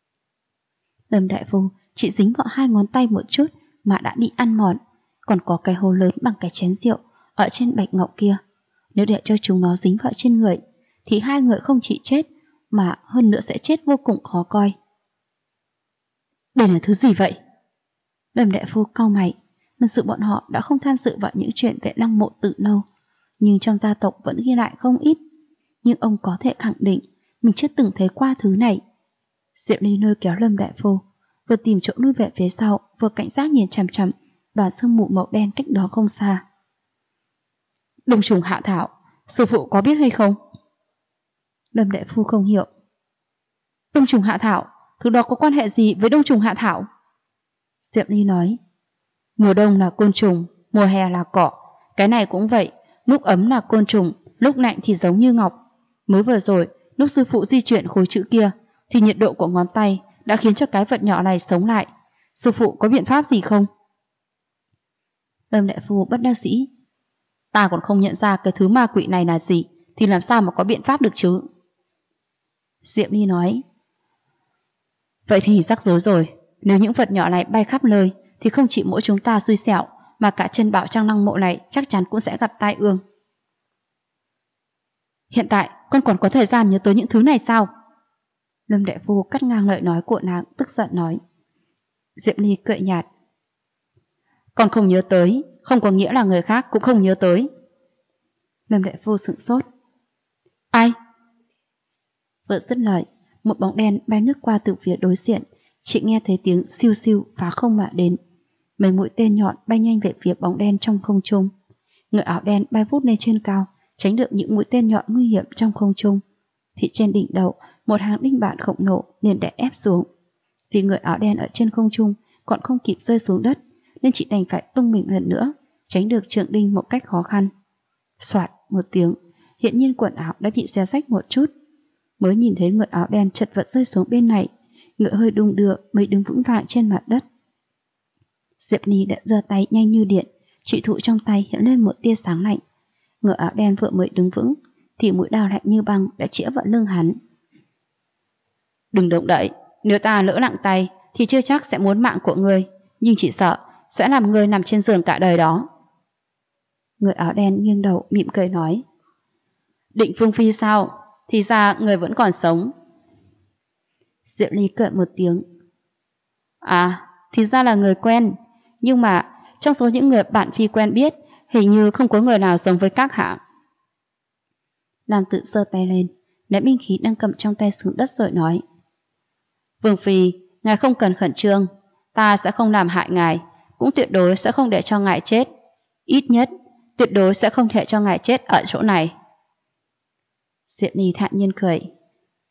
Lâm đại phu chỉ dính vào 2 ngón tay một chút mà đã bị ăn mòn, còn có cái hố lớn bằng cái chén rượu ở trên bạch ngọc kia. Nếu để cho chúng nó dính vào trên người, thì 2 người không chỉ chết mà hơn nữa sẽ chết vô cùng khó coi. Đây là thứ gì vậy? Lâm đại phu cau mày. Mặc dù bọn họ đã không tham dự vào những chuyện về Lăng Mộ từ lâu, nhưng trong gia tộc vẫn ghi lại không ít. Nhưng ông có thể khẳng định mình chưa từng thấy qua thứ này. Diệu Ly lôi kéo Lâm đại phu, vừa tìm chỗ lui về phía sau, vừa cảnh giác nhìn chằm chằm đoàn sương mù màu đen cách đó không xa. Đông trùng hạ thảo, sư phụ có biết hay không? Lâm đại phu không hiểu. Đông trùng hạ thảo, thứ đó có quan hệ gì với đông trùng hạ thảo? Diệu Ly nói: Mùa đông là côn trùng, mùa hè là cỏ. Cái này cũng vậy, lúc ấm là côn trùng, lúc lạnh thì giống như ngọc. Mới vừa rồi, lúc sư phụ di chuyển khối chữ kia, thì nhiệt độ của ngón tay đã khiến cho cái vật nhỏ này sống lại. Sư phụ có biện pháp gì không? Lâm đại phu bất đắc dĩ: Ta còn không nhận ra cái thứ ma quỷ này là gì, thì làm sao mà có biện pháp được chứ? Diệu Ly nói: Vậy thì rắc rối rồi. Nếu những vật nhỏ này bay khắp nơi, thì không chỉ mỗi chúng ta xui xẻo, mà cả chân bảo trong Lăng Mộ này chắc chắn cũng sẽ gặp tai ương. Hiện tại con còn có thời gian nhớ tới những thứ này sao? Lâm đại phu cắt ngang lời nói của nàng, tức giận nói. Diệu Ly cười nhạt: Con không nhớ tới, không có nghĩa là người khác cũng không nhớ tới. Lâm đại phu sửng sốt. Ai? Vừa dứt lời, một bóng đen bay lướt qua từ phía đối diện, chỉ nghe thấy tiếng siêu siêu phá không mà đến. Mấy mũi tên nhọn bay nhanh về phía bóng đen trong không trung. Người áo đen bay vút lên trên cao, tránh được những mũi tên nhọn nguy hiểm trong không trung. Thì trên đỉnh đầu, một hàng đinh bản khổng lồ liền đè ép xuống. Vì người áo đen ở trên không trung còn không kịp rơi xuống đất, nên chị đành phải tung mình lần nữa, tránh được trượng đinh một cách khó khăn. Soạt một tiếng, hiện nhiên quần áo đã bị xé rách một chút. Mới nhìn thấy người áo đen chật vật rơi xuống bên này, ngựa hơi đung đưa mới đứng vững vàng trên mặt đất. Diệp Ly đã giơ tay nhanh như điện, trụy thủ trong tay hiện lên một tia sáng lạnh. Người áo đen vừa mới đứng vững, thì mũi đao lạnh như băng đã chĩa vào lưng hắn. Đừng động đậy, nếu ta lỡ nặng tay thì chưa chắc sẽ muốn mạng của ngươi, nhưng chỉ sợ sẽ làm ngươi nằm trên giường cả đời đó. Người áo đen nghiêng đầu mỉm cười nói. Định Phương Phi sao? Thì ra người vẫn còn sống. Diệu Ly cười một tiếng. À, thì ra là người quen. Nhưng mà trong số những người bạn Phi quen biết, hình như không có người nào sống với các hạ. Nam tự giơ tay lên, ném binh khí đang cầm trong tay xuống đất rồi nói. Vương Phi, ngài không cần khẩn trương. Ta sẽ không làm hại ngài, cũng tuyệt đối sẽ không để cho ngài chết. Ít nhất, tuyệt đối sẽ không thể cho ngài chết ở chỗ này. Diệp Ly thản nhiên cười.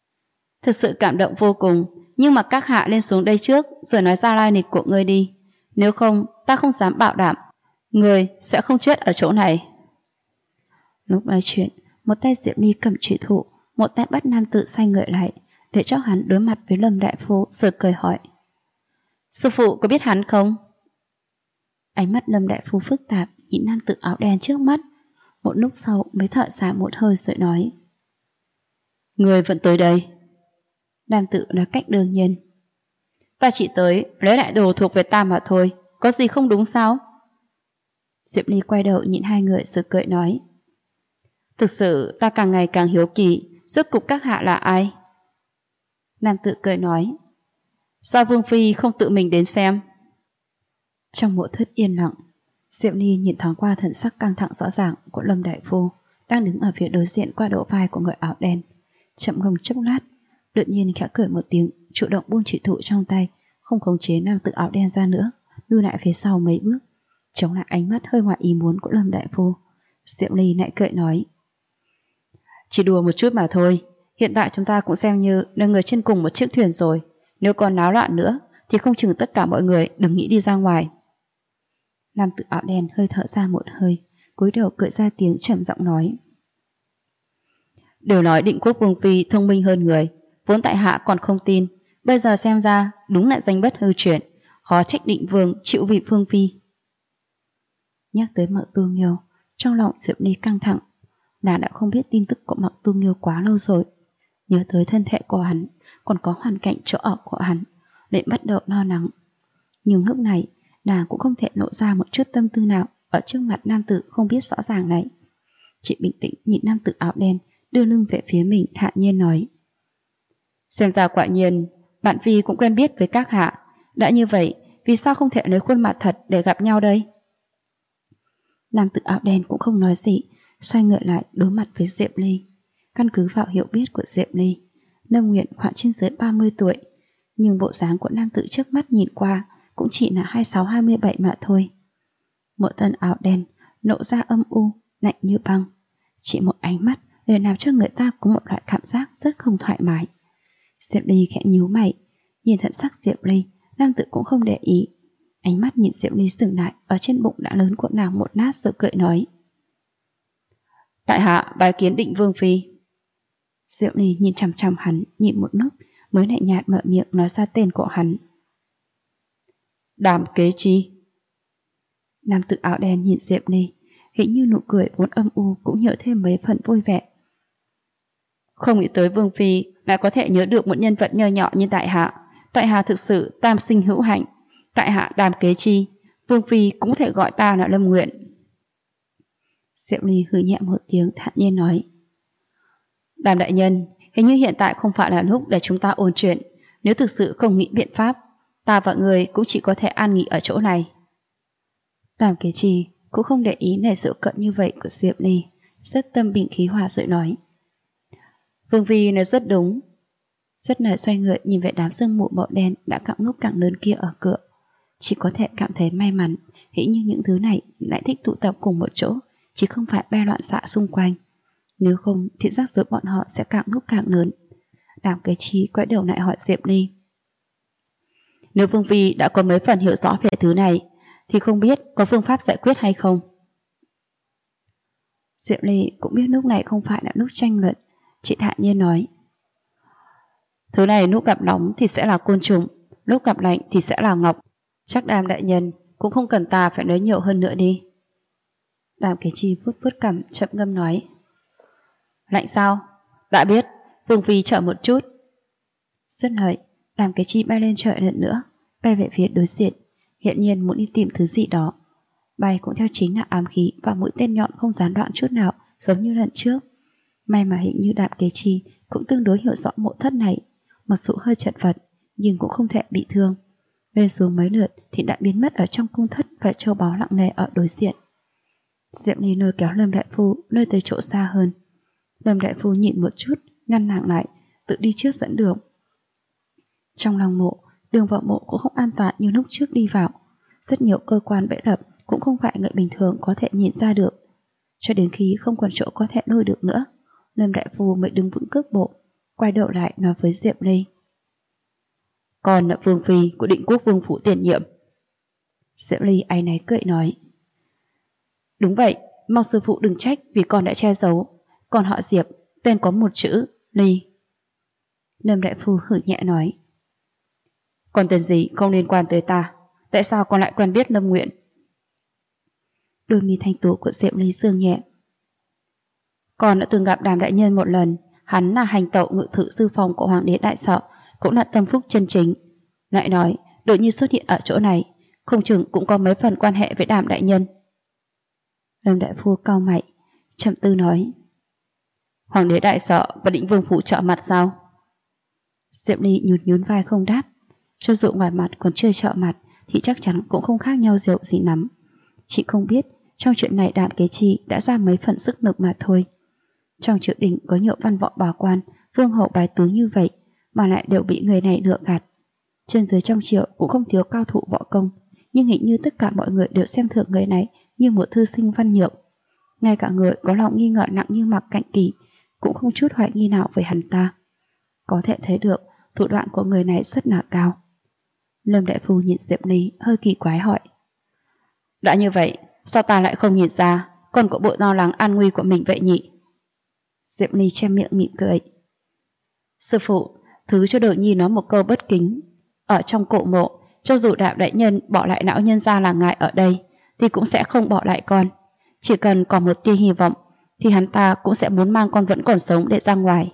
Thực sự cảm động vô cùng, nhưng mà các hạ lên xuống đây trước, rồi nói ra lai lịch của ngươi đi. Nếu không, ta không dám bảo đảm người sẽ không chết ở chỗ này. Lúc nói chuyện, một tay Diệp Ly cầm trùy thủ, một tay bắt nam tử xoay người lại, để cho hắn đối mặt với Lâm đại phu rồi cười hỏi. Sư phụ có biết hắn không? Ánh mắt Lâm đại phu phức tạp nhìn nam tử áo đen trước mắt, một lúc sau mới thở dài một hơi rồi nói. Người vẫn tới đây. Nam tử nói cách đương nhiên. Ta chỉ tới lấy lại đồ thuộc về ta mà thôi, có gì không đúng sao? Diệp Ly quay đầu nhìn hai người rồi cười nói. Thực sự ta càng ngày càng hiếu kỳ, rốt cục các hạ là ai? Nam tử cười nói. Sao Vương Phi không tự mình đến xem? Trong mộ thất yên lặng, Diệp Ly nhìn thoáng qua thần sắc căng thẳng rõ ràng của Lâm đại phu đang đứng ở phía đối diện qua độ vai của người áo đen. Chậm ngâm chốc lát, đột nhiên khẽ cười một tiếng, chủ động buông trụy thủ trong tay, không khống chế nam tử áo đen ra nữa, lui lại phía sau mấy bước, chống lại ánh mắt hơi ngoài ý muốn của Lâm đại phu. Diệp Ly lại cười nói. Chỉ đùa một chút mà thôi, hiện tại chúng ta cũng xem như là người trên cùng một chiếc thuyền rồi, nếu còn náo loạn nữa thì không chừng tất cả mọi người đừng nghĩ đi ra ngoài. Nam tử áo đen hơi thở ra một hơi, cúi đầu cười ra tiếng trầm giọng nói. Đều nói Định Quốc Vương Phi thông minh hơn người, vốn tại hạ còn không tin, bây giờ xem ra đúng là danh bất hư truyền, khó trách Định Vương chịu vị Vương Phi. Nhắc tới Mạc Tu Nghiêu, trong lòng Diệp Ly căng thẳng, nàng đã không biết tin tức của Mạc Tu Nghiêu quá lâu rồi, nhớ tới thân thể của hắn, còn có hoàn cảnh chỗ ở của hắn, lại bắt đầu lo lắng. Nhưng lúc này, nàng cũng không thể lộ ra một chút tâm tư nào ở trước mặt nam tử không biết rõ ràng này. Chị bình tĩnh nhìn nam tử áo đen đưa lưng về phía mình, thản nhiên nói. Xem ra quả nhiên bạn Phi cũng quen biết với các hạ, đã như vậy vì sao không thể lấy khuôn mặt thật để gặp nhau đây? Nam tử áo đen cũng không nói gì, xoay người lại đối mặt với Diệp Ly. Căn cứ vào hiểu biết của Diệp Ly, Lâm Nguyện khoảng trên dưới 30 tuổi, nhưng bộ dáng của nam tử trước mắt nhìn qua cũng chỉ là 26-27 mà thôi. Một thân áo đen lộ ra âm u, lạnh như băng, chỉ một ánh mắt để làm cho người ta có một loại cảm giác rất không thoải mái. Diệp Ly khẽ nhíu mày, nhìn thần sắc Diệp Ly, nam tử cũng không để ý. Ánh mắt nhìn Diệp Ly dừng lại ở trên bụng đã lớn của nàng một lát rồi cười nói. Tại hạ bái kiến Định Vương Phi. Diệp Ly nhìn chằm chằm hắn, nhịn một lúc mới lạnh nhạt mở miệng nói ra tên của hắn. Đàm Kế Chi. Nam tử áo đen nhìn Diệp Ly, hình như nụ cười vốn âm u cũng hiểu thêm mấy phần vui vẻ. Không nghĩ tới Vương Phi lại có thể nhớ được một nhân vật nho nhỏ như tại hạ. Tại hạ thực sự tam sinh hữu hạnh. Tại hạ Đàm Kế Chi, Vương Phi cũng có thể gọi ta là Lâm Nguyện. Diệp Ly hừ nhẹ một tiếng, thản nhiên nói. Đàm đại nhân, hình như hiện tại không phải là lúc để chúng ta ôn chuyện. Nếu thực sự không nghĩ biện pháp, ta và người cũng chỉ có thể an nghỉ ở chỗ này. Đàm Kế Chi cũng không để ý lời giễu cợt như vậy của Diệp Ly, rất tâm bình khí hòa rồi nói. Vương Phi nói rất đúng. Rất lời xoay người nhìn về đám sương mù màu đen đã càng lúc càng lớn kia ở cửa. Chỉ có thể cảm thấy may mắn, hình như những thứ này lại thích tụ tập cùng một chỗ, chứ không phải bay loạn xạ xung quanh. Nếu không thì rắc rối bọn họ sẽ càng lúc càng lớn. Đàm Kế Chi quay đầu lại hỏi Diệp Ly. Nếu Vương Phi đã có mấy phần hiểu rõ về thứ này, thì không biết có phương pháp giải quyết hay không? Diệp Ly cũng biết lúc này không phải là lúc tranh luận, chị thản nhiên nói. Thứ này lúc gặp nóng thì sẽ là côn trùng, lúc gặp lạnh thì sẽ là ngọc. Chắc Đàm đại nhân cũng không cần ta phải nói nhiều hơn nữa đi. Đàm Kế Chi vuốt vuốt cằm chậm ngâm nói. Lạnh sao? Đã biết, Vương Phi chờ một chút. Dứt lời, Đàm Kế Chi bay lên trời lần nữa, bay về phía đối diện, hiện nhiên muốn đi tìm thứ gì đó. Bay cũng theo chính là ám khí và mũi tên nhọn không gián đoạn chút nào, giống như lần trước. May mà hình như Đàm Kế Chi cũng tương đối hiểu rõ mộ thất này, mặc dù hơi chật vật nhưng cũng không thể bị thương. Lên xuống mấy lượt thì đã biến mất ở trong cung thất và châu báu lặng lẽ ở đối diện. Diệp Ly lôi kéo Lâm đại phu lôi tới chỗ xa hơn. Lâm đại phu nhịn một chút, ngăn nàng lại, tự đi trước dẫn đường. Trong lòng mộ, đường vào mộ cũng không an toàn như lúc trước đi vào. Rất nhiều cơ quan bẫy rập cũng không phải người bình thường có thể nhìn ra được. Cho đến khi không còn chỗ có thể lôi được nữa, Lâm đại phu mới đứng vững cước bộ, quay đầu lại nói với Diệp Ly. Còn là Vương Phi của Định Quốc Vương phủ tiền nhiệm. Diệu Ly áy náy cười nói. Đúng vậy, mong sư phụ đừng trách vì con đã che giấu. Con họ Diệp, tên có một chữ, Ly. Lâm đại phu hử nhẹ nói. Còn tên gì không liên quan tới ta, tại sao con lại quen biết Lâm Nguyện? Đôi mi thanh tú của Diệp Ly dương nhẹ. Con đã từng gặp Đàm đại nhân một lần, hắn là hành tẩu ngự thự sư phòng của Hoàng đế Đại Sọ, cũng là tâm phúc chân chính. Lại nói, đột nhiên xuất hiện ở chỗ này, không chừng cũng có mấy phần quan hệ với Đàm đại nhân. Lâm đại phu cau mày, trầm tư nói. Hoàng đế Đại Sọ và Định Vương phủ trợ mặt sao? Diệp Ly nhún vai không đáp. Cho dù ngoài mặt còn chưa trợ mặt thì chắc chắn cũng không khác nhau rượu gì lắm. Chị không biết trong chuyện này Đàm Kế Chi đã ra mấy phần sức lực mà thôi. Trong triều đình có nhiều văn võ bà quan, vương hậu bài tướng như vậy mà lại đều bị người này lừa gạt. Trên dưới trong triều cũng không thiếu cao thủ võ công, nhưng hình như tất cả mọi người đều xem thường người này như một thư sinh văn nhượng. Ngay cả người có lòng nghi ngờ nặng như Mạc Cạnh Kỳ cũng không chút hoài nghi nào về hắn ta. Có thể thấy được thủ đoạn của người này rất là cao. Lâm đại phu nhìn Diệp Ly hơi kỳ quái hỏi. Đã như vậy, sao ta lại không nhìn ra con có bộ lo lắng an nguy của mình vậy nhỉ? Diệp Ly che miệng mỉm cười. Sư phụ, thứ cho Đồ Nhi nói một câu bất kính. Ở trong cổ mộ, cho dù Đạo đại nhân bỏ lại lão nhân gia là ngài ở đây, thì cũng sẽ không bỏ lại con. Chỉ cần còn một tia hy vọng, thì hắn ta cũng sẽ muốn mang con vẫn còn sống để ra ngoài.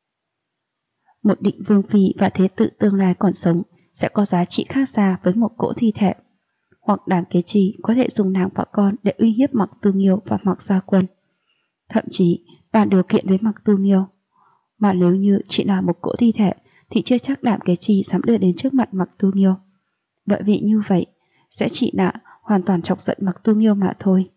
Một Định Vương phi và thế tử tương lai còn sống sẽ có giá trị khác xa với một cỗ thi thể. Hoặc Đàm Kế Chi có thể dùng nàng và con để uy hiếp Mặc Tu Nghiêu và Mặc Gia Quân. Thậm chí bàn điều kiện với Mặc Tu Nghiêu. Mà nếu như chỉ là một cỗ thi thể thì chưa chắc Đàm Kế Chi dám đưa đến trước mặt Mặc Tu Nghiêu. Bởi vì như vậy sẽ chỉ là hoàn toàn chọc giận Mặc Tu Nghiêu mà thôi.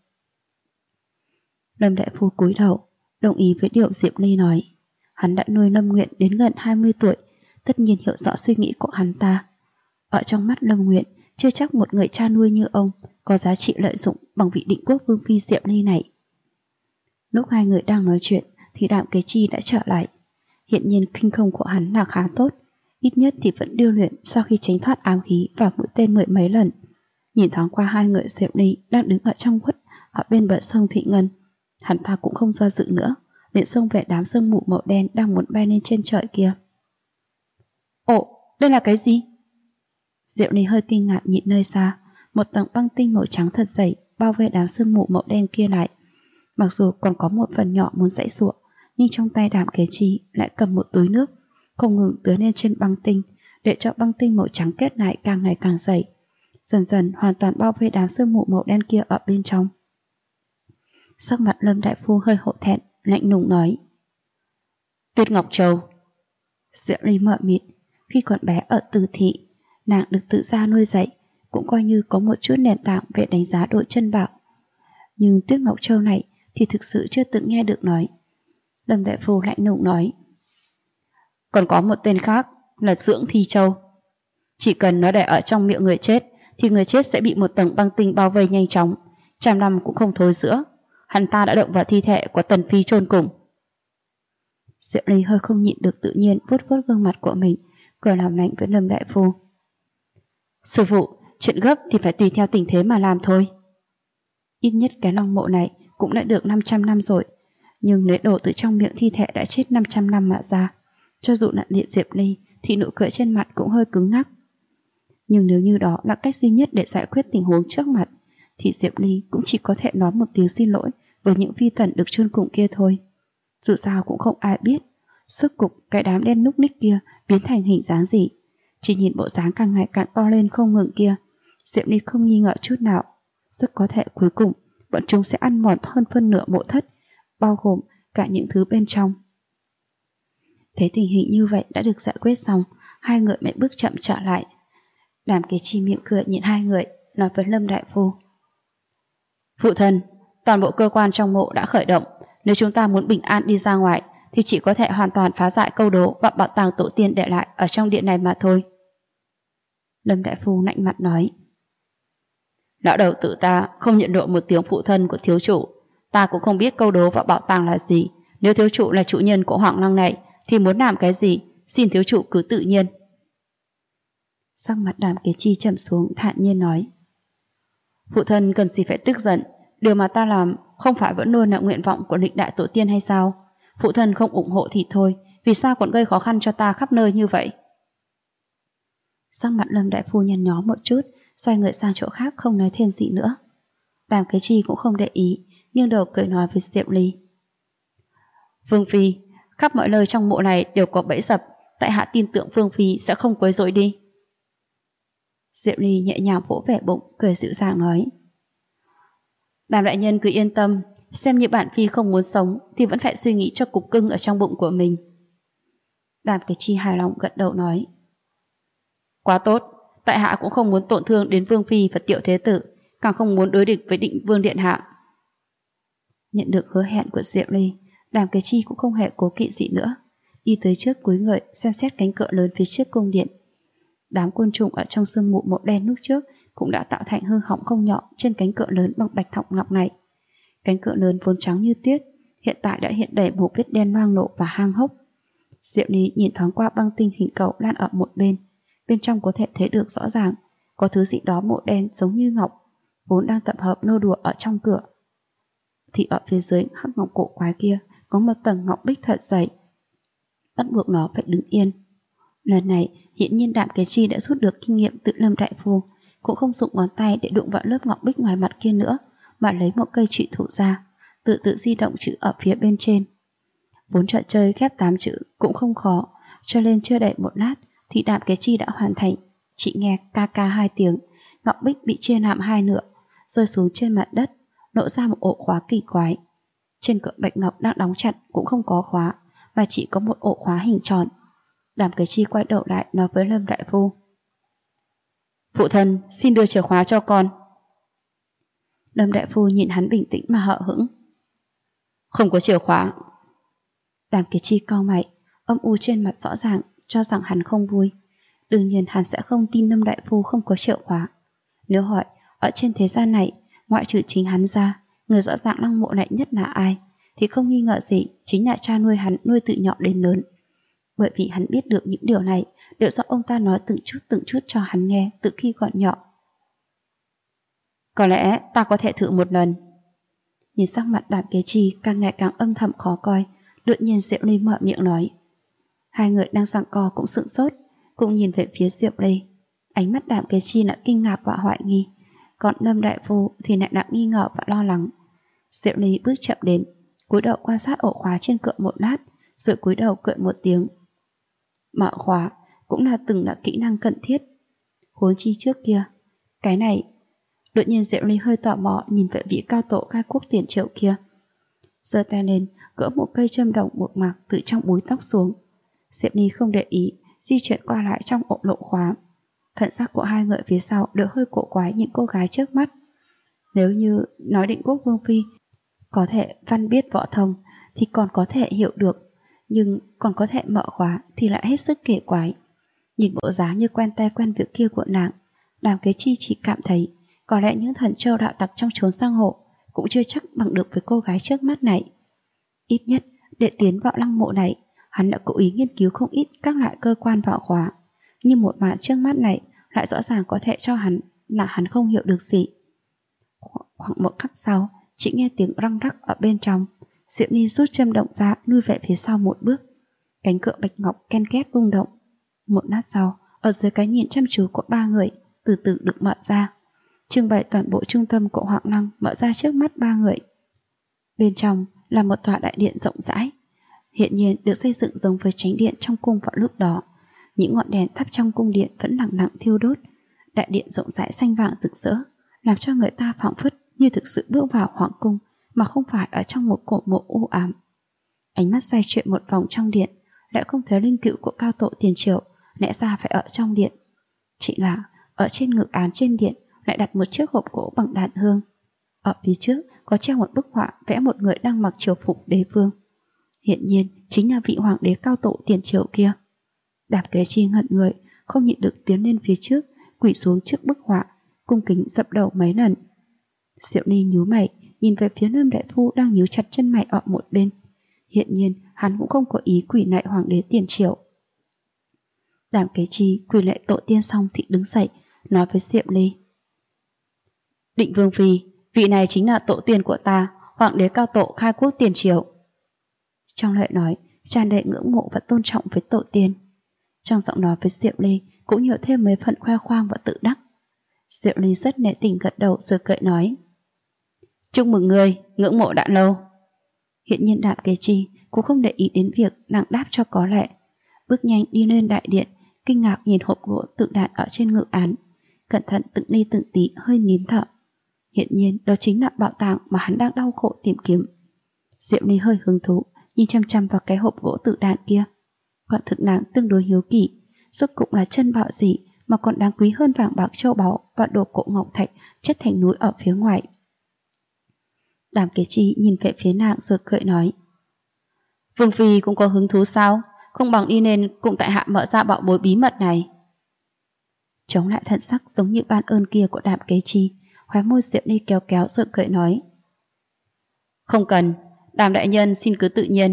Lâm đại phu cúi đầu, đồng ý với điều Diệp Ly nói. Hắn đã nuôi Lâm Nguyện đến gần 20 tuổi, tất nhiên hiểu rõ suy nghĩ của hắn ta. Ở trong mắt Lâm Nguyện, chưa chắc một người cha nuôi như ông có giá trị lợi dụng bằng vị Định Quốc Vương phi Diệp Ly này. Lúc hai người đang nói chuyện thì Đàm Kế Chi đã trở lại. Hiện nhiên kinh công của hắn là khá tốt, ít nhất thì vẫn điêu luyện sau khi tránh thoát ám khí và mũi tên mười mấy lần. Nhìn thoáng qua hai người Diệp Ly đang đứng ở trong quất ở bên bờ sông Thụy Ngân, hắn ta cũng không do dự nữa, liền xông về đám sương mù màu đen đang muốn bay lên trên trời kia. Ồ, đây là cái gì? Diệu Ly hơi kinh ngạc nhìn nơi xa, một tầng băng tinh màu trắng thật dày bao vây đám sương mù màu đen kia lại. Mặc dù còn có một phần nhỏ muốn giãy giụa, nhưng trong tay Đàm Kế Chi lại cầm một túi nước, không ngừng tưới lên trên băng tinh, để cho băng tinh màu trắng kết lại càng ngày càng dày, dần dần hoàn toàn bao vây đám sương mù màu đen kia ở bên trong. Sắc mặt Lâm đại phu hơi hổ thẹn, lạnh lùng nói. Tuyết Ngọc Châu. Diệu Ly mờ mịt, khi còn bé ở Từ thị, nàng được tự gia nuôi dạy, cũng coi như có một chút nền tảng về đánh giá độ chân bảo. Nhưng Tuyết Ngọc Châu này thì thực sự chưa từng nghe được nói. Lâm đại phu lạnh lùng nói. Còn có một tên khác là Dưỡng Thi Châu. Chỉ cần nó để ở trong miệng người chết thì người chết sẽ bị một tầng băng tinh bao vây nhanh chóng, 100 năm cũng không thối rữa. Hắn ta đã động vào thi thể của Tần Phi chôn cùng. Diệu Ly hơi không nhịn được tự nhiên vuốt vuốt gương mặt của mình, cười làm lạnh với Lâm đại phu. Sư phụ, chuyện gấp thì phải tùy theo tình thế mà làm thôi. Ít nhất cái long mộ này cũng đã được 500 năm rồi, nhưng lấy đồ từ trong miệng thi thể đã chết 500 năm mà ra, cho dù là điện Diệp Ly thì nụ cười trên mặt cũng hơi cứng ngắc. Nhưng nếu như đó là cách duy nhất để giải quyết tình huống trước mặt, thì Diệp Ly cũng chỉ có thể nói một tiếng xin lỗi với những phi tần được chôn cùng kia thôi. Dù sao cũng không ai biết suốt cục cái đám đen núc ních kia biến thành hình dáng gì. Chỉ nhìn bộ dáng càng ngày càng to lên không ngừng kia, Diệp Ly không nghi ngờ chút nào, rất có thể cuối cùng bọn chúng sẽ ăn mòn hơn phân nửa mộ thất, bao gồm cả những thứ bên trong. Thế tình hình như vậy đã được giải quyết xong, hai người mới bước chậm trở lại. Đàm Kế Chi miệng cười nhìn hai người, nói với Lâm đại phu. Phụ thân, toàn bộ cơ quan trong mộ đã khởi động, nếu chúng ta muốn bình an đi ra ngoài thì chỉ có thể hoàn toàn phá giải câu đố và bảo tàng tổ tiên để lại ở trong điện này mà thôi. Lâm đại phu lạnh mặt nói. Lão đầu tự ta không nhận độ một tiếng phụ thân của thiếu chủ, ta cũng không biết câu đố và bảo tàng là gì. Nếu thiếu chủ là chủ nhân của Hoàng Lăng này thì muốn làm cái gì, xin thiếu chủ cứ tự nhiên. Sắc mặt Đàm Kế Chi trầm xuống, thản nhiên nói. Phụ thân cần gì phải tức giận, điều mà ta làm không phải vẫn luôn là nguyện vọng của lịch đại tổ tiên hay sao? Phụ thân không ủng hộ thì thôi, vì sao còn gây khó khăn cho ta khắp nơi như vậy? Sắc mặt Lâm đại phu nhăn nhó một chút, xoay người sang chỗ khác không nói thêm gì nữa. Đàm Kế Chi cũng không để ý, nhưng đầu cười nói với Diệp Ly. Vương Phi, khắp mọi nơi trong mộ này đều có bẫy dập, tại hạ tin tưởng Vương Phi sẽ không quấy rối đi. Diệp Ly nhẹ nhàng vỗ vẻ bụng, cười dịu dàng nói. Đàm đại nhân cứ yên tâm, xem như bản Phi không muốn sống thì vẫn phải suy nghĩ cho cục cưng ở trong bụng của mình. Đàm Kế Chi hài lòng gật đầu nói. Quá tốt, tại hạ cũng không muốn tổn thương đến Vương Phi và Tiểu Thế Tử, càng không muốn đối địch với Định Vương Điện Hạ. Nhận được hứa hẹn của Diệp Ly, Đàm Kế Chi cũng không hề cố kỵ gì nữa, đi tới trước cúi người xem xét cánh cửa lớn phía trước cung điện. Đám côn trùng ở trong sương mù màu đen lúc trước cũng đã tạo thành hư hỏng không nhỏ trên cánh cửa lớn bằng bạch thọc ngọc này. Cánh cửa lớn vốn trắng như tuyết, hiện tại đã hiện đầy một vết đen loang lổ và hang hốc. Diệp Ly nhìn thoáng qua băng tinh hình cầu lan ở một bên trong có thể thấy được rõ ràng có thứ gì đó màu đen giống như ngọc, vốn đang tập hợp nô đùa ở trong cửa. Thì ở phía dưới hắc ngọc cổ quái kia có một tầng ngọc bích thật dày, bắt buộc nó phải đứng yên. Lần này hiển nhiên Đạm Kế Chi đã rút được kinh nghiệm từ Lâm đại phu, cũng không dùng ngón tay để đụng vào lớp ngọc bích ngoài mặt kia nữa, mà lấy một cây trụy thủ ra, tự di động chữ ở phía bên trên. Vốn trò chơi khép 8 chữ cũng không khó, cho nên chưa đầy một lát thì Đạm Kế Chi đã hoàn thành. Chị nghe ca ca 2 tiếng, ngọc bích bị chia làm 2 nửa, rơi xuống trên mặt đất, lộ ra một ổ khóa kỳ quái. Trên cửa bạch ngọc đang đóng chặt cũng không có khóa, mà chỉ có một ổ khóa hình tròn. Đàm Kế Chi quay đầu lại nói với Lâm đại phu. Phụ thân, xin đưa chìa khóa cho con. Lâm đại phu nhìn hắn bình tĩnh mà hờ hững. Không có chìa khóa. Đàm Kế Chi cau mày, âm u trên mặt rõ ràng, cho rằng hắn không vui. Đương nhiên hắn sẽ không tin Lâm đại phu không có chìa khóa. Nếu hỏi, ở trên thế gian này, ngoại trừ chính hắn ra, người rõ ràng lăng mộ này nhất là ai, thì không nghi ngờ gì chính là cha nuôi hắn nuôi từ nhỏ đến lớn. Bởi vì hắn biết được những điều này đều do ông ta nói từng chút cho hắn nghe từ khi còn nhỏ. Có lẽ ta có thể thử một lần. Nhìn sắc mặt Đàm Kế Chi càng ngày càng âm thầm khó coi, đột nhiên Diệp Ly mở miệng nói. Hai người đang giằng co cũng sững sốt, cùng nhìn về phía Diệp Ly. Ánh mắt Đàm Kế Chi lại kinh ngạc và hoài nghi, còn Lâm đại phu thì lại đã nghi ngờ và lo lắng. Diệp Ly bước chậm đến, cúi đầu quan sát ổ khóa trên cửa một lát, rồi cúi đầu cười một tiếng. Mở khóa cũng từng là kỹ năng cần thiết, huống chi trước kia. Cái này, đột nhiên Diệp Ly hơi tò mò nhìn về vị cao tổ khai quốc tiền triệu kia, giơ tay lên gỡ một cây châm đồng buộc mạc từ trong búi tóc xuống. Diệp Ly không để ý, di chuyển qua lại trong ổ lộ khóa. Thần sắc của hai người phía sau đều hơi cổ quái những cô gái trước mắt. Nếu như nói Định Quốc Vương Phi có thể văn biết võ thông thì còn có thể hiểu được, nhưng còn có thể mở khóa thì lại hết sức kỳ quái. Nhìn bộ dáng như quen tay quen việc kia của nàng, Đàm Kế Chi chỉ cảm thấy có lẽ những thần châu đạo tặc trong chốn giang hồ cũng chưa chắc bằng được với cô gái trước mắt này. Ít nhất để tiến vào lăng mộ này, hắn đã cố ý nghiên cứu không ít các loại cơ quan vào khóa, nhưng một màn trước mắt này lại rõ ràng có thể cho hắn là hắn không hiểu được gì. Khoảng một khắc sau, chỉ nghe tiếng răng rắc ở bên trong. Diệp Ly rút châm động ra, lui về phía sau một bước. Cánh cửa bạch ngọc ken két rung động. Một lát sau, ở dưới cái nhìn chăm chú của ba người, từ từ được mở ra. Trưng bày toàn bộ trung tâm của Hoàng Lăng mở ra trước mắt ba người. Bên trong là một tòa đại điện rộng rãi, hiện nhiên được xây dựng giống với chánh điện trong cung vào lúc đó. Những ngọn đèn thắp trong cung điện vẫn lặng lặng thiêu đốt. Đại điện rộng rãi xanh vàng rực rỡ, làm cho người ta phảng phất như thực sự bước vào hoàng cung mà không phải ở trong một cổ mộ u ám. Ánh mắt xoay chuyển một vòng trong điện, lại không thấy linh cữu của cao tổ tiền triệu lẽ ra phải ở trong điện. Chỉ là ở trên ngự án trên điện lại đặt một chiếc hộp gỗ bằng đàn hương. Ở phía trước có treo một bức họa vẽ một người đang mặc triều phục đế vương. Hiện nhiên chính là vị hoàng đế cao tổ tiền triệu kia. Đàm Kế Chi ngẩn người, không nhịn được tiến lên phía trước, quỳ xuống trước bức họa, cung kính dập đầu mấy lần. Diệu Ly nhíu mày, nhìn về phía Lâm đại phu đang nhíu chặt chân mày ở một bên. Hiện nhiên hắn cũng không có ý quỳ lạy hoàng đế tiền triệu. Đàm Kế Chi quỳ lạy tổ tiên xong thì đứng dậy, nói với Diệu Ly. Định vương phi, vị này chính là tổ tiên của ta, hoàng đế cao tổ khai quốc tiền triều. Trong lời nói tràn đầy ngưỡng mộ và tôn trọng với tổ tiên. Trong giọng nói với Diệu Ly cũng nhiều thêm mấy phần khoe khoang và tự đắc. Diệu Ly rất nể tình gật đầu rồi cười nói: chúc mừng ngươi, ngưỡng mộ đã lâu. Hiện nhiên Đạm Kế Chi cũng không để ý đến việc nàng đáp cho có lệ, bước nhanh đi lên đại điện, kinh ngạc nhìn hộp gỗ tự đạn ở trên ngự án, cẩn thận từng ly từng tí hơi nín thở. Hiện nhiên đó chính là bảo tàng mà hắn đang đau khổ tìm kiếm. Diệu Ly hơi hứng thú nhìn chăm chăm vào cái hộp gỗ tự đạn kia. Quả thực nàng tương đối hiếu kỳ, rốt cục là chân bảo gì mà còn đáng quý hơn vàng bạc châu báu và đồ cổ ngọc thạch chất thành núi ở phía ngoài. Đàm Kế Chi nhìn về phía nàng rồi cười nói: vương phi cũng có hứng thú sao? Không bằng đi nên cùng tại hạ mở ra bảo bối bí mật này. Chống lại thần sắc giống như ban ơn kia của Đàm Kế Chi, khóe môi Diệu Ly kéo kéo rồi cười nói: không cần, Đàm đại nhân xin cứ tự nhiên.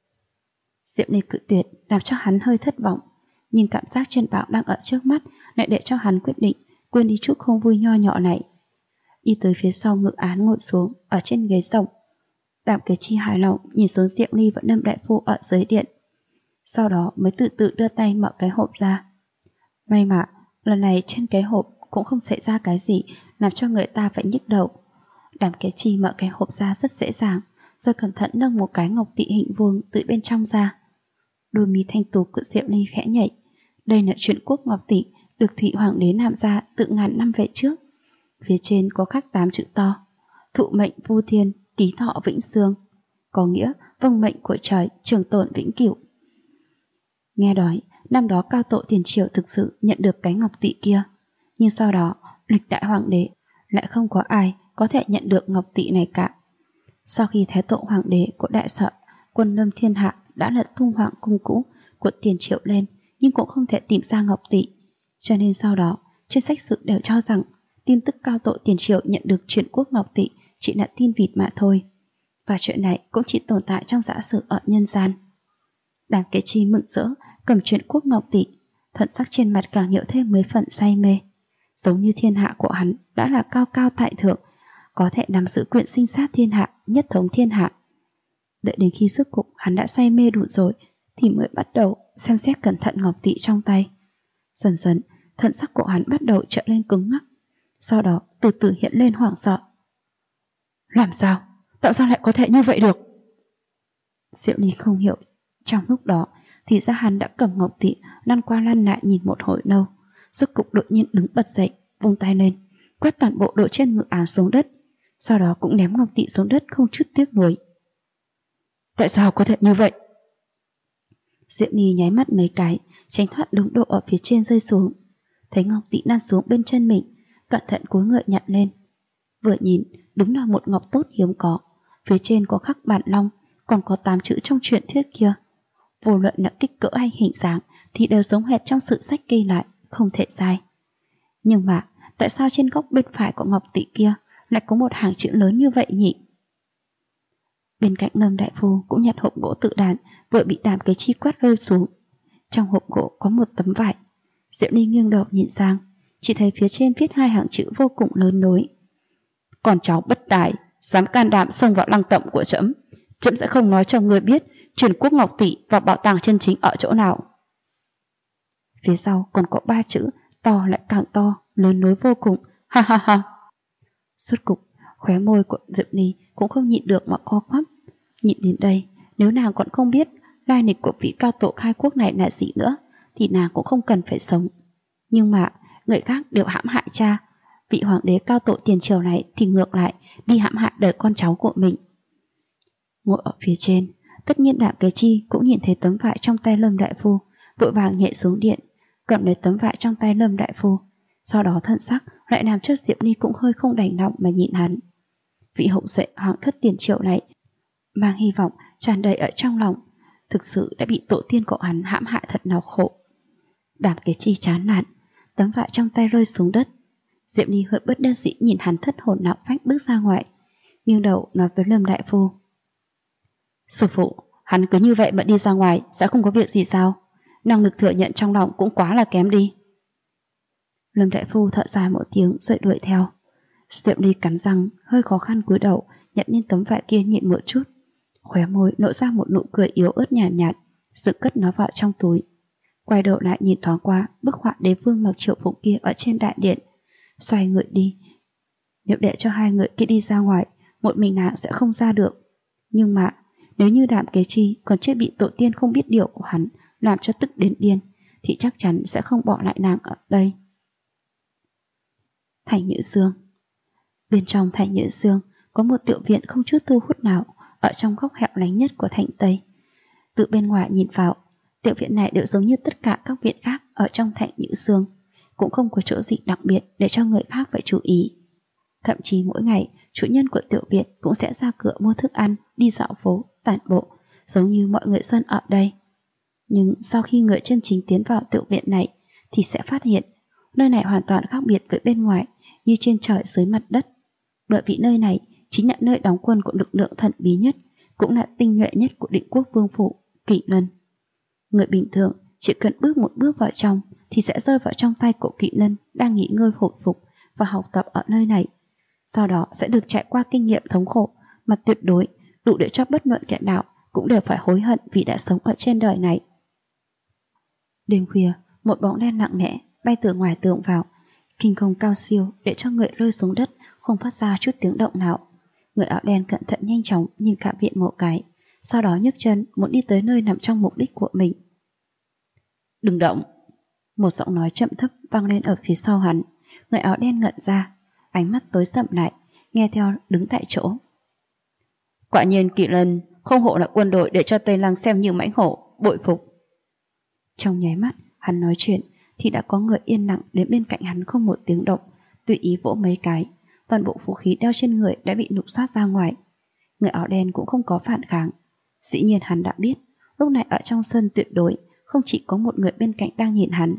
Diệu Ly cự tuyệt làm cho hắn hơi thất vọng, nhưng cảm giác chân bảo đang ở trước mắt lại để cho hắn quyết định quên đi chút không vui nho nhỏ này. Đi tới phía sau ngự án ngồi xuống ở trên ghế rộng. Đàm Kế Chi hài lòng nhìn xuống Diệu Ly và Lâm đại phu ở dưới điện, sau đó mới từ từ đưa tay mở cái hộp ra. May mà lần này trên cái hộp cũng không xảy ra cái gì làm cho người ta phải nhức đầu. Đàm Kế Chi mở cái hộp ra rất dễ dàng, rồi cẩn thận nâng một cái ngọc tỵ hình vuông từ bên trong ra. Đôi mi thanh tú của Diệu Ly khẽ nhảy. Đây là truyện quốc ngọc tỵ được Thụy Hoàng đế làm ra từ ngàn năm về trước. Phía trên có khắc 8 chữ to: thụ mệnh vu thiên, ký thọ vĩnh sương, có nghĩa vâng mệnh của trời, trường tồn vĩnh cửu. Nghe nói năm đó cao tổ tiền triều thực sự nhận được cái ngọc tỵ kia, nhưng sau đó lịch đại hoàng đế lại không có ai có thể nhận được ngọc tỵ này cả. Sau khi thái tổ hoàng đế của đại sở quân lâm thiên hạ đã lật tung hoàng cung cũ của tiền triệu lên, nhưng cũng không thể tìm ra ngọc tỵ, cho nên sau đó trên sách sử đều cho rằng tin tức cao tổ tiền triệu nhận được truyện quốc ngọc tỵ chỉ là tin vịt mà thôi, và chuyện này cũng chỉ tồn tại trong giả sử ở nhân gian. Đàm Kế Chi mừng rỡ cầm truyện quốc ngọc tỵ, thần sắc trên mặt càng nhiều thêm mấy phần say mê, giống như thiên hạ của hắn đã là cao cao tại thượng, có thể nắm giữ quyền sinh sát thiên hạ, nhất thống thiên hạ. Đợi đến khi rốt cục hắn đã say mê đủ rồi thì mới bắt đầu xem xét cẩn thận ngọc tỵ trong tay. Dần dần thần sắc của hắn bắt đầu trở lên cứng ngắc, sau đó từ từ hiện lên hoảng sợ. Làm sao? Tại sao lại có thể như vậy được? Diệu Ly không hiểu. Trong lúc đó thì ra hắn đã cầm ngọc tỵ lăn qua lăn lại nhìn một hồi lâu, rốt cục đột nhiên đứng bật dậy, vung tay lên, quét toàn bộ đồ trên ngự án xuống đất, sau đó cũng ném ngọc tỵ xuống đất không chút tiếc nuối. Tại sao có thể như vậy? Diệu Ly nháy mắt mấy cái, tránh thoát đống đồ ở phía trên rơi xuống, thấy ngọc tỵ lăn xuống bên chân mình, cẩn thận cúi người nhặt lên. Vừa nhìn, đúng là một ngọc tốt hiếm có, phía trên có khắc bản long, còn có 8 chữ trong truyền thuyết kia. Vô luận là kích cỡ hay hình dáng thì đều giống hệt trong sự sách ghi lại, không thể sai. Nhưng mà tại sao trên góc bên phải của ngọc tỵ kia lại có một hàng chữ lớn như vậy nhỉ? Bên cạnh Lâm đại phu cũng nhặt hộp gỗ tự đàn vừa bị Đàm Kế Chi quét rơi xuống. Trong hộp gỗ có một tấm vải. Diệu Ly nghiêng đầu nhìn sang, chỉ thấy phía trên viết 2 hàng chữ vô cùng lớn nối: còn cháu bất tài, dám can đảm xông vào lăng tẩm của trẫm, trẫm sẽ không nói cho ngươi biết truyền quốc ngọc tỵ và bảo tàng chân chính ở chỗ nào. Phía sau còn có 3 chữ to lại càng to, lớn nối vô cùng: ha ha ha. Rốt cục khóe môi của Diệu Ly cũng không nhịn được mà co quắp. Nhịn đến đây, nếu nàng còn không biết lai lịch của vị cao tổ khai quốc này là gì nữa thì nàng cũng không cần phải sống. Nhưng mà người khác đều hãm hại cha, vị hoàng đế cao tổ tiền triều này thì ngược lại đi hãm hại đời con cháu của mình. Ngồi ở phía trên, tất nhiên Đạm Kế Chi cũng nhìn thấy tấm vải trong tay Lâm đại phu, vội vàng nhảy xuống điện, cầm lấy tấm vải trong tay Lâm đại phu, sau đó thần sắc lại làm cho Diệu Ly cũng hơi không đành lòng mà nhịn hắn. Vị hậu duệ hoàng thất tiền triệu này mang hy vọng tràn đầy ở trong lòng, thực sự đã bị tổ tiên của hắn hãm hại thật nào khổ. Đàm Kế Chi chán nản, tấm vải trong tay rơi xuống đất. Diệu Ly hơi bất đắc dĩ nhìn hắn thất hồn lạc phách bước ra ngoài, nghiêng đầu nói với Lâm đại phu: sư phụ, hắn cứ như vậy mà đi ra ngoài sẽ không có việc gì sao? Năng lực thừa nhận trong lòng cũng quá là kém đi. Lâm đại phu thở dài một tiếng rồi đuổi theo. Diệu Ly cắn răng, hơi khó khăn cúi đầu, nhặt lên tấm vải kia nhịn một chút. Khóe môi nở ra một nụ cười yếu ớt nhàn nhạt, sự cất nó vào trong túi. Quay đầu lại nhìn thoáng qua bức họa đế vương mặc triệu phục kia ở trên đại điện, xoay người đi. Nếu để cho hai người kia đi ra ngoài, một mình nàng sẽ không ra được. Nhưng mà nếu như Đạm Kế Chi còn chưa bị tổ tiên không biết điều của hắn làm cho tức đến điên, thì chắc chắn sẽ không bỏ lại nàng ở đây. Thành Nhữ Dương. Bên trong Thành Nhữ Dương có một tiểu viện không chút thu hút nào, ở trong góc hẻo lánh nhất của thành Tây. Từ bên ngoài nhìn vào, tiểu viện này đều giống như tất cả các viện khác ở trong Thành Nhữ Dương, cũng không có chỗ gì đặc biệt để cho người khác phải chú ý. Thậm chí mỗi ngày, chủ nhân của tiểu viện cũng sẽ ra cửa mua thức ăn, đi dạo phố, tản bộ, giống như mọi người dân ở đây. Nhưng sau khi người chân chính tiến vào tiểu viện này, thì sẽ phát hiện nơi này hoàn toàn khác biệt với bên ngoài, như trên trời dưới mặt đất. Bởi vì nơi này chính là nơi đóng quân của lực lượng thần bí nhất, cũng là tinh nhuệ nhất của Định Quốc Vương phủ, Kỷ Lân. Người bình thường chỉ cần bước một bước vào trong thì sẽ rơi vào trong tay của Kỷ Lân đang nghỉ ngơi hồi phục và học tập ở nơi này. Sau đó sẽ được trải qua kinh nghiệm thống khổ mà tuyệt đối đủ để cho bất luận kẻ nào cũng đều phải hối hận vì đã sống ở trên đời này. Đêm khuya, một bóng đen nặng nề bay từ ngoài tường vào, kinh công cao siêu để cho người rơi xuống đất không phát ra chút tiếng động nào. Người áo đen cẩn thận nhanh chóng nhìn cả viện một cái, sau đó nhấc chân muốn đi tới nơi nằm trong mục đích của mình. Đừng động! Một giọng nói chậm thấp vang lên ở phía sau hắn. Người áo đen ngẩn ra, ánh mắt tối sầm lại, nghe theo đứng tại chỗ. Quả nhiên Kỷ Lân không hổ là quân đội để cho Tây Lăng xem như mãnh hổ, bội phục. Trong nháy mắt hắn nói chuyện thì đã có người yên lặng đến bên cạnh hắn không một tiếng động, tùy ý vỗ mấy cái, toàn bộ vũ khí đeo trên người đã bị nục sát ra ngoài. Người áo đen cũng không có phản kháng. Dĩ nhiên hắn đã biết lúc này ở trong sân tuyệt đối không chỉ có một người bên cạnh đang nhìn hắn.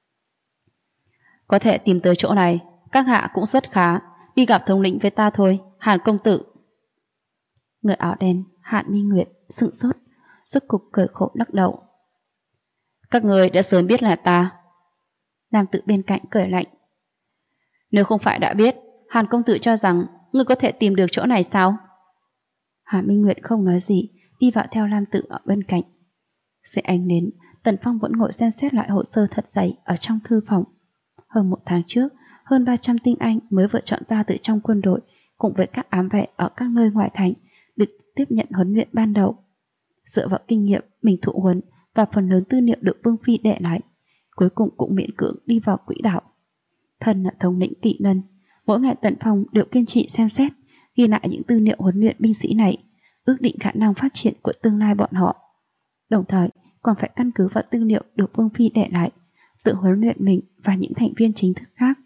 Có thể tìm tới chỗ này, các hạ cũng rất khá, đi gặp thống lĩnh với ta thôi, Hàn công tử. Người áo đen Hàn Minh Nguyệt sững sốt, rốt cục cười khổ lắc đầu. Các người đã sớm biết là ta. Nam tử bên cạnh cười lạnh. Nếu không phải đã biết, Hàn công tử cho rằng ngươi có thể tìm được chỗ này sao? Hàn Minh Nguyệt không nói gì, đi vào theo Lam tử ở bên cạnh. Dưới ánh nến, Tần Phong vẫn ngồi xem xét lại hồ sơ thật dày ở trong thư phòng. Hơn một tháng trước, hơn 300 tinh anh mới vừa chọn ra từ trong quân đội, cùng với các ám vệ ở các nơi ngoại thành, được tiếp nhận huấn luyện ban đầu. Dựa vào kinh nghiệm mình thụ huấn và phần lớn tư liệu được Vương Phi để lại, cuối cùng cũng miễn cưỡng đi vào quỹ đạo. Thân là thống lĩnh Kỷ Lân, mỗi ngày Tần Phong đều kiên trì xem xét, ghi lại những tư liệu huấn luyện binh sĩ này, ước định khả năng phát triển của tương lai bọn họ. Đồng thời còn phải căn cứ vào tư liệu được Vương Phi để lại, tự huấn luyện mình và những thành viên chính thức khác.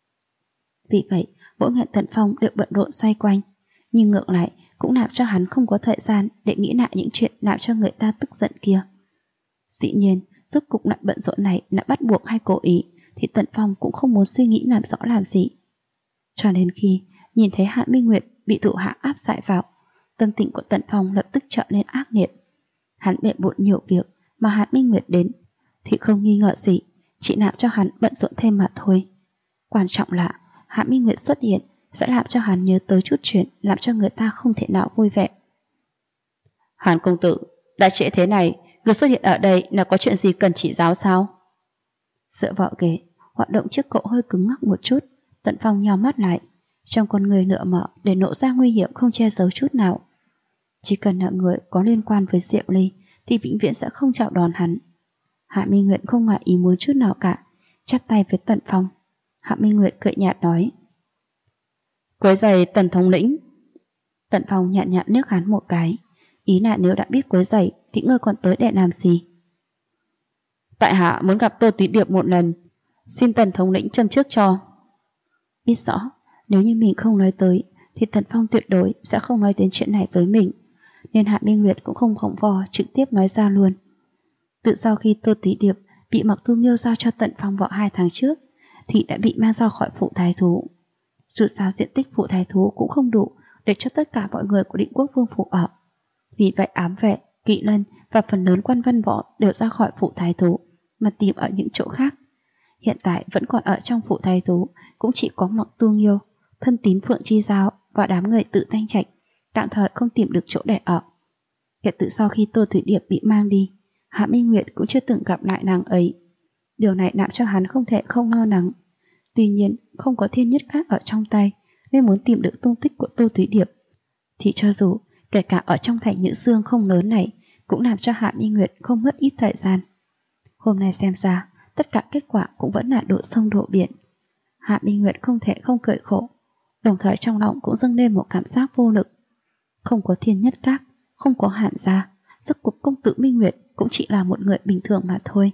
Vì vậy, mỗi ngày Tần Phong đều bận rộn xoay quanh, nhưng ngược lại cũng làm cho hắn không có thời gian để nghĩ lại những chuyện làm cho người ta tức giận kia. Dĩ nhiên, rốt cục lại bận rộn này là bắt buộc hay cố ý, thì Tần Phong cũng không muốn suy nghĩ làm rõ làm gì. Cho đến khi nhìn thấy Hàn Minh Nguyệt bị thủ hạ áp giải vào, tâm tình của Tần Phong lập tức trở nên ác liệt. Hắn bận bộn nhiều việc mà Hàn Minh Nguyệt đến thì không nghi ngờ gì, chỉ làm cho hắn bận rộn thêm mà thôi. Quan trọng là Hàn Minh Nguyệt xuất hiện sẽ làm cho hắn nhớ tới chút chuyện làm cho người ta không thể nào vui vẻ. Hàn công tử, đã trễ thế này, người xuất hiện ở đây là có chuyện gì cần chỉ giáo sao? Dựa vào ghế, hoạt động chiếc cậu hơi cứng ngắc một chút. Tần Phong nheo mắt lại, trong con người nửa mở để nộ ra nguy hiểm không che giấu chút nào. Chỉ cần là người có liên quan với Diệu Ly thì vĩnh viễn sẽ không chào đón hắn. Hạ Minh Nguyệt không ngoài ý muốn chút nào cả, chắp tay với Tần Phong. Hạ Minh Nguyệt cười nhạt nói: Quấy giày Tần thống lĩnh. Tần Phong nhạt nhạt nước hắn một cái, ý là nếu đã biết quấy giày thì ngươi còn tới để làm gì? Tại hạ muốn gặp Tô Túy Điệp một lần, xin Tần thống lĩnh châm trước cho. Biết rõ nếu như mình không nói tới thì Tần Phong tuyệt đối sẽ không nói đến chuyện này với mình, nên Hạ Minh Nguyệt cũng không vòng vo trực tiếp nói ra luôn. Từ sau khi Tô Túy Điệp bị Mặc Thu Nghiêu giao cho Tần Phong vào 2 tháng trước thì đã bị mang ra khỏi phủ thái thú. Dù sao diện tích phủ thái thú cũng không đủ để cho tất cả mọi người của Định Quốc Vương phủ ở. Vì vậy ám vệ, Kỵ Lân và phần lớn quan văn võ đều ra khỏi phủ thái thú mà tìm ở những chỗ khác. Hiện tại vẫn còn ở trong phủ thái thú cũng chỉ có Mặc Tu Nghiêu, thân tín Phượng Chi Giao và đám người Tự Thanh Trạch tạm thời không tìm được chỗ để ở. Hiện từ sau khi Tô Thủy Điệp bị mang đi, Hạ Minh Nguyệt cũng chưa từng gặp lại nàng ấy. Điều này làm cho hắn không thể không lo lắng. Tuy nhiên, không có thiên nhất khác ở trong tay, nên muốn tìm được tung tích của Tô Thủy Điệp thì cho dù kể cả ở trong thành Nhữ Dương không lớn này cũng làm cho Hạ Minh Nguyệt không mất ít thời gian. Hôm nay xem ra, tất cả kết quả cũng vẫn là độ sông độ biển. Hạ Minh Nguyệt không thể không cười khổ, đồng thời trong lòng cũng dâng lên một cảm giác vô lực. Không có thiên nhất các, không có Hàn gia, rốt cuộc công tử Minh Nguyệt cũng chỉ là một người bình thường mà thôi.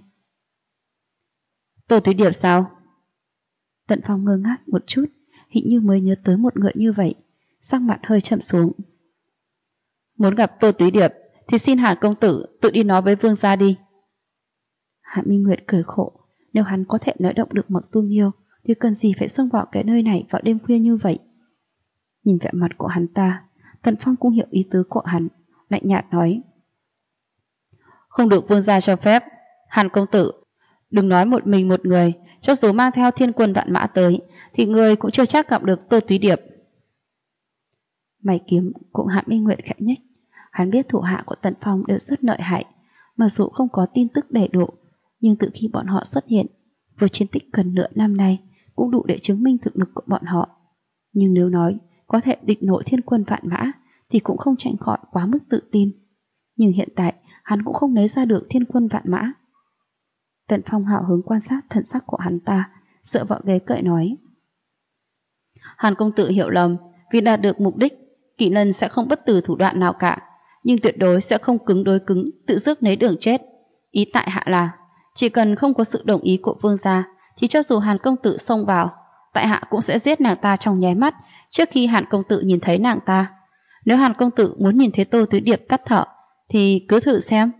Tô Thủy Điệp sao? Tần Phong ngơ ngác một chút, hình như mới nhớ tới một người như vậy, sắc mặt hơi trầm xuống. Muốn gặp Tô Thủy Điệp thì xin Hàn công tử tự đi nói với vương gia đi. Hạ Minh Nguyệt cười khổ, nếu hắn có thể nói động được Mặc Tu Nghiêu thì cần gì phải xông vào cái nơi này vào đêm khuya như vậy. Nhìn vẻ mặt của hắn ta, Tần Phong cũng hiểu ý tứ của hắn, lạnh nhạt nói: Không được vương gia cho phép. Hàn công tử, đừng nói một mình một người, cho dù mang theo thiên quân vạn mã tới thì người cũng chưa chắc gặp được Tô Thúy Điệp. Mày kiếm cũng Hạ Minh Nguyệt khẽ nhếch. Hắn biết thủ hạ của Tần Phong đều rất lợi hại, mặc dù không có tin tức đầy đủ, nhưng từ khi bọn họ xuất hiện, với chiến tích gần nửa năm nay cũng đủ để chứng minh thực lực của bọn họ. Nhưng nếu nói có thể địch nổi thiên quân vạn mã thì cũng không tránh khỏi quá mức tự tin. Nhưng hiện tại hắn cũng không lấy ra được thiên quân vạn mã. Tần Phong hào hứng quan sát thần sắc của hắn ta, dựa vào ghế cởi nói: Hàn công tử hiểu lầm, vì đạt được mục đích, Kỷ Lân sẽ không bất từ thủ đoạn nào cả, nhưng tuyệt đối sẽ không cứng đối cứng, tự rước lấy đường chết. Ý tại hạ là, chỉ cần không có sự đồng ý của vương gia, thì cho dù Hàn công tử xông vào, tại hạ cũng sẽ giết nàng ta trong nháy mắt, trước khi Hàn công tử nhìn thấy nàng ta. Nếu Hàn công tử muốn nhìn thấy Tô Thúy Điệp tắt thở, thì cứ thử xem.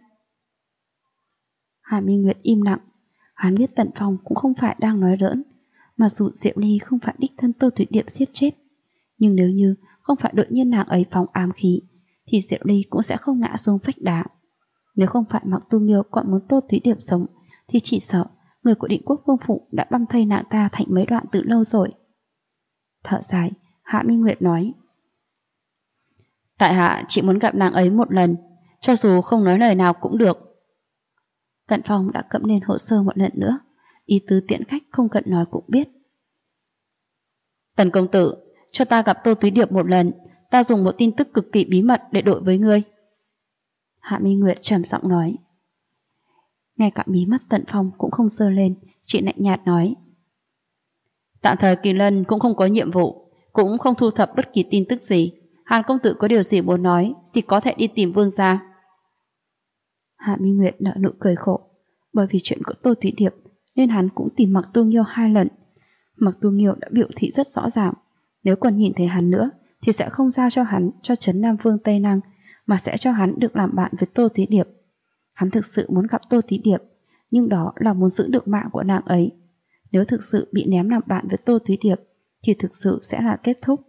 Hà Minh Nguyệt im lặng. Hắn biết Tần Phong cũng không phải đang nói giỡn. Mặc dù Diệu Ly không phải đích thân Tô Thúy Điệp giết chết, nhưng nếu như không phải đột nhiên nàng ấy phóng ám khí, thì Diệu Ly cũng sẽ không ngã xuống vách đá. Nếu không phải Mặc Tu Nghiêu còn muốn Tô Thúy Điệp sống, thì chỉ sợ người của Định Quốc Vương Phủ đã băm thây nàng ta thành mấy đoạn từ lâu rồi. Thở dài, Hạ Minh Nguyệt nói: Tại hạ chỉ muốn gặp nàng ấy một lần, cho dù không nói lời nào cũng được. Tần Phong đã cẫm lên hồ sơ một lần nữa, ý tứ tiện khách không cần nói cũng biết. Tần công tử, cho ta gặp Tô Thúy Điệp một lần, ta dùng một tin tức cực kỳ bí mật để đổi với ngươi. Hạ Minh Nguyệt trầm giọng nói. Ngay cả mí mắt Tần Phong cũng không giơ lên, chỉ lạnh nhạt nói: Tạm thời Kỳ Lân cũng không có nhiệm vụ, cũng không thu thập bất kỳ tin tức gì. Hàn công tử có điều gì muốn nói thì có thể đi tìm vương gia. Hạ Minh Nguyệt nở nụ cười khổ, bởi vì chuyện của Tô Thúy Điệp nên hắn cũng tìm Mặc Tu Nghiêu 2 lần. Mặc Tu Nghiêu đã biểu thị rất rõ ràng, nếu còn nhìn thấy hắn nữa thì sẽ không giao cho hắn cho trấn Nam Vương Tây Năng, mà sẽ cho hắn được làm bạn với Tô Thúy Điệp. Hắn thực sự muốn gặp Tô Thúy Điệp, nhưng đó là muốn giữ được mạng của nàng ấy. Nếu thực sự bị ném làm bạn với Tô Thúy Điệp thì thực sự sẽ là kết thúc.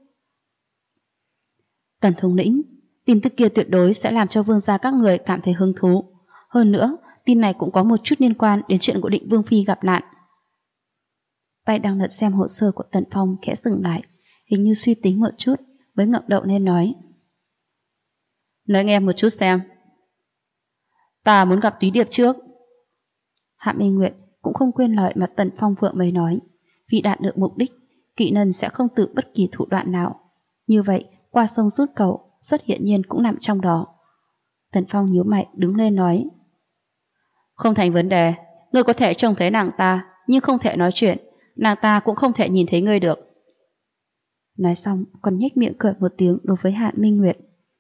Tần thống lĩnh, tin tức kia tuyệt đối sẽ làm cho vương gia các người cảm thấy hứng thú. Hơn nữa, tin này cũng có một chút liên quan đến chuyện của Định Vương Phi gặp nạn. Tay đang lật xem hồ sơ của Tần Phong khẽ dừng lại, hình như suy tính một chút, mới ngậm đậu nên nói: Nói nghe một chút xem. Ta muốn gặp Túy Điệp trước. Hạ Minh Nguyệt cũng không quên lời mà Tần Phong vừa mới nói, vì đạt được mục đích, Kỵ Nân sẽ không tự bất kỳ thủ đoạn nào. Như vậy, qua sông rút cầu, rất hiển nhiên cũng nằm trong đó. Tần Phong nhíu mày đứng lên nói: Không thành vấn đề, ngươi có thể trông thấy nàng ta, nhưng không thể nói chuyện, nàng ta cũng không thể nhìn thấy ngươi được. Nói xong còn nhếch miệng cười một tiếng đối với Hạ Minh Nguyệt.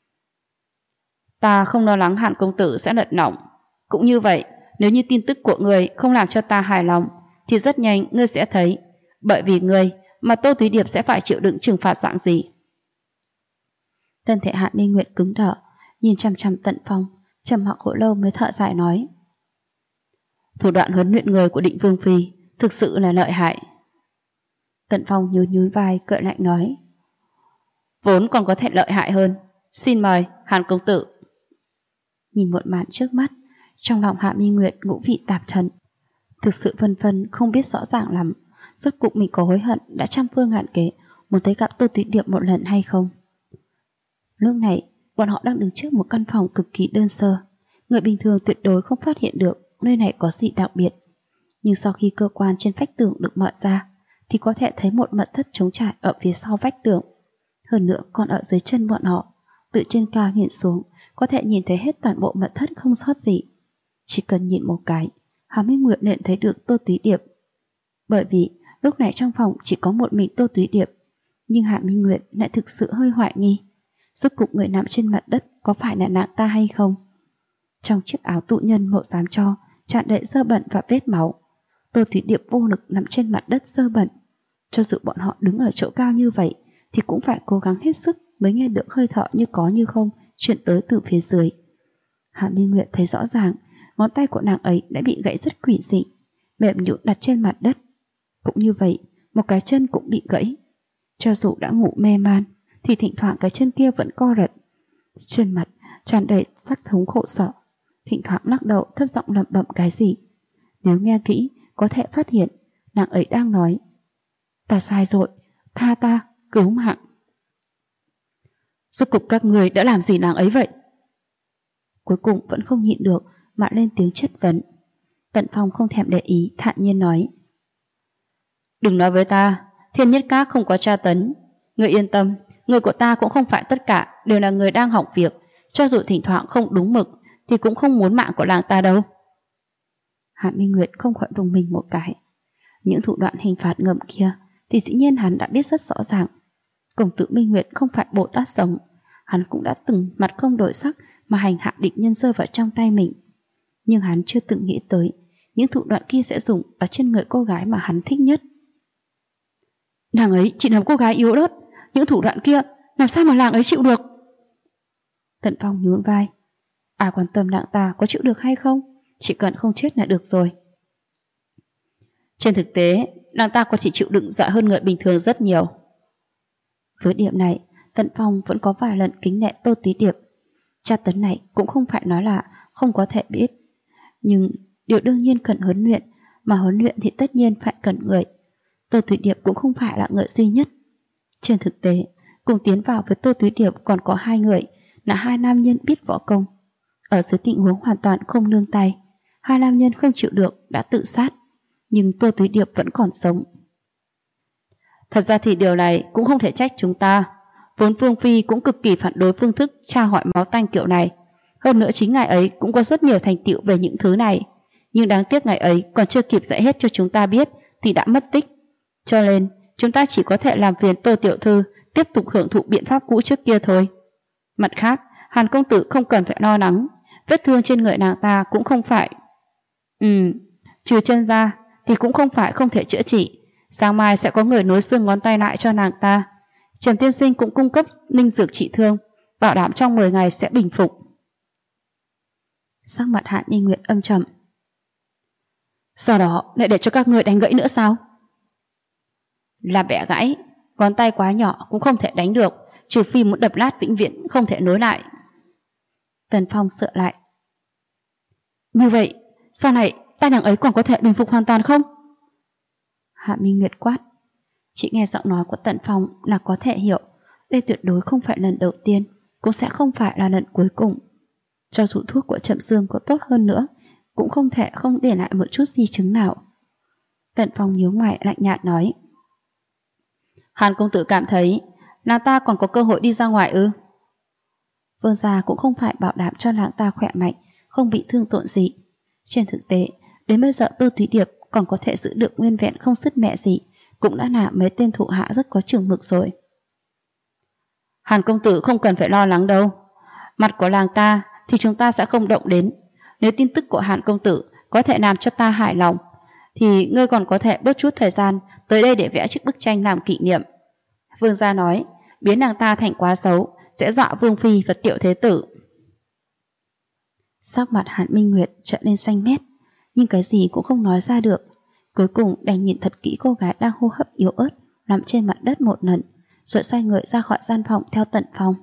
Ta không lo lắng Hàn công tử sẽ lật lọng. Cũng như vậy, nếu như tin tức của ngươi không làm cho ta hài lòng, thì rất nhanh ngươi sẽ thấy, bởi vì ngươi mà Tô Thúy Điệp sẽ phải chịu đựng trừng phạt dạng gì. Thân thể Hạ Minh Nguyệt cứng đờ, nhìn chằm chằm Tần Phong, trầm mặc hồi lâu mới thở dài nói: Thủ đoạn huấn luyện người của Định Vương Phi thực sự là lợi hại. Tần Phong nhún nhún vai cợt lạnh nói: Vốn còn có thể lợi hại hơn. Xin mời Hàn công tử. Nhìn một màn trước mắt, trong lòng Hạ Minh Nguyệt ngũ vị tạp trần, thực sự phân vân không biết rõ ràng lắm. Rốt cuộc mình có hối hận đã trăm phương ngàn kế muốn tới gặp Tô Túy Điệp một lần hay không? Lúc này, bọn họ đang đứng trước một căn phòng cực kỳ đơn sơ. Người bình thường tuyệt đối không phát hiện được nơi này có gì đặc biệt. Nhưng sau khi cơ quan trên vách tường được mở ra, thì có thể thấy một mật thất trống trải ở phía sau vách tường. Hơn nữa còn ở dưới chân bọn họ, từ trên cao nhìn xuống, có thể nhìn thấy hết toàn bộ mật thất không sót gì. Chỉ cần nhìn một cái, Hà Minh Nguyệt liền thấy được Tô Túy Điệp. Bởi vì lúc này trong phòng chỉ có một mình Tô Túy Điệp, nhưng Hạ Minh Nguyệt lại thực sự hơi hoài nghi, rốt cục người nằm trên mặt đất có phải là nàng ta hay không? Trong chiếc áo tụ nhân màu xám tro tràn đầy dơ bẩn và vết máu, Tô Túy Điệp vô lực nằm trên mặt đất dơ bẩn. Cho dù bọn họ đứng ở chỗ cao như vậy thì cũng phải cố gắng hết sức mới nghe được hơi thở như có như không chuyển tới từ phía dưới. Hạ Minh Nguyệt thấy rõ ràng ngón tay của nàng ấy đã bị gãy rất quỷ dị, mềm nhũn đặt trên mặt đất. Cũng như vậy, một cái chân cũng bị gãy. Cho dù đã ngủ mê man thì thỉnh thoảng cái chân kia vẫn co rật. Trên mặt tràn đầy sắc thống khổ sở, thỉnh thoảng lắc đầu thấp giọng lẩm bẩm cái gì. Nếu nghe kỹ có thể phát hiện nàng ấy đang nói: "Ta sai rồi, tha ta, cứu mạng." Rốt cục các người đã làm gì nàng ấy vậy? Cuối cùng vẫn không nhịn được mà lên tiếng chất vấn. Tận Phong không thèm để ý, thản nhiên nói: "Đừng nói với ta, Thiên Nhất Các không có tra tấn. Người yên tâm, người của ta cũng không phải tất cả đều là người đang hỏng việc. Cho dù thỉnh thoảng không đúng mực thì cũng không muốn mạng của làng ta đâu." Hạ Minh Nguyệt không khỏi rùng mình một cái. Những thủ đoạn hình phạt ngầm kia thì dĩ nhiên hắn đã biết rất rõ ràng. Công tử Minh Nguyệt không phải Bồ Tát sống, hắn cũng đã từng mặt không đổi sắc mà hành hạ địch nhân rơi vào trong tay mình. Nhưng hắn chưa từng nghĩ tới những thủ đoạn kia sẽ dùng ở trên người cô gái mà hắn thích nhất. Nàng ấy chỉ là một cô gái yếu ớt, những thủ đoạn kia làm sao mà nàng ấy chịu được? Tận Phong nhún vai. Ai quan tâm nàng ta có chịu được hay không, chỉ cần không chết là được rồi. Trên thực tế, nàng ta có chỉ chịu đựng giỏi hơn người bình thường rất nhiều. Với điểm này, Tận Phong vẫn có vài lần kính nể Tô Túy Điệp. Tra tấn này cũng không phải nói là không có thể biết, nhưng điều đương nhiên cần huấn luyện, mà huấn luyện thì tất nhiên phải cần người. Tô Túy Điệp cũng không phải là người duy nhất. Trên thực tế, cùng tiến vào với Tô Túy Điệp còn có hai người, là hai nam nhân biết võ công. Ở dưới tình huống hoàn toàn không nương tay, hai nam nhân không chịu được đã tự sát, nhưng Tô Túy Điệp vẫn còn sống. Thật ra thì điều này cũng không thể trách chúng ta. Vốn Vương Phi cũng cực kỳ phản đối phương thức tra hỏi máu tanh kiểu này. Hơn nữa chính ngài ấy cũng có rất nhiều thành tựu về những thứ này. Nhưng đáng tiếc ngài ấy còn chưa kịp dạy hết cho chúng ta biết thì đã mất tích. Cho nên chúng ta chỉ có thể làm phiền Tô tiểu thư tiếp tục hưởng thụ biện pháp cũ trước kia thôi. Mặt khác, Hàn công tử không cần phải lo lắng. Vết thương trên người nàng ta cũng không phải... trừ chân ra thì cũng không phải không thể chữa trị. Sáng mai sẽ có người nối xương ngón tay lại cho nàng ta. Trầm tiên sinh cũng cung cấp linh dược trị thương, bảo đảm trong 10 ngày sẽ bình phục. Sắc mặt Hạ Minh Nguyệt âm trầm. Sau đó lại để cho các ngươi đánh gãy nữa sao? Là bẻ gãy, ngón tay quá nhỏ cũng không thể đánh được, trừ phi muốn đập lát vĩnh viễn không thể nối lại. Tần Phong sợ lại. Như vậy, sau này tai nàng ấy còn có thể bình phục hoàn toàn không? Hạ Minh Nguyệt quát. Chị nghe giọng nói của Tần Phong là có thể hiểu đây tuyệt đối không phải lần đầu tiên, cũng sẽ không phải là lần cuối cùng. Cho dù thuốc của Trầm Dương có tốt hơn nữa, cũng không thể không để lại một chút di chứng nào. Tần Phong nhíu mày lạnh nhạt nói. Hàn công tử cảm thấy nàng ta còn có cơ hội đi ra ngoài ư? Vương gia cũng không phải bảo đảm cho nàng ta khỏe mạnh, không bị thương tổn gì. Trên thực tế, đến bây giờ Tô Túy Điệp còn có thể giữ được nguyên vẹn không sứt mẻ gì, cũng đã là mấy tên thụ hạ rất có chừng mực rồi. Hàn công tử không cần phải lo lắng đâu. Mặt của làng ta thì chúng ta sẽ không động đến. Nếu tin tức của Hàn công tử có thể làm cho ta hài lòng, thì ngươi còn có thể bớt chút thời gian tới đây để vẽ chiếc bức tranh làm kỷ niệm. Vương gia nói, biến nàng ta thành quá xấu sẽ dọa Vương Phi và Tiểu Thế Tử. Sắc mặt Hàn Minh Nguyệt trở nên xanh mét, nhưng cái gì cũng không nói ra được. Cuối cùng đành nhìn thật kỹ cô gái đang hô hấp yếu ớt nằm trên mặt đất một lần, rồi xoay người ra khỏi gian phòng theo Tần Phong.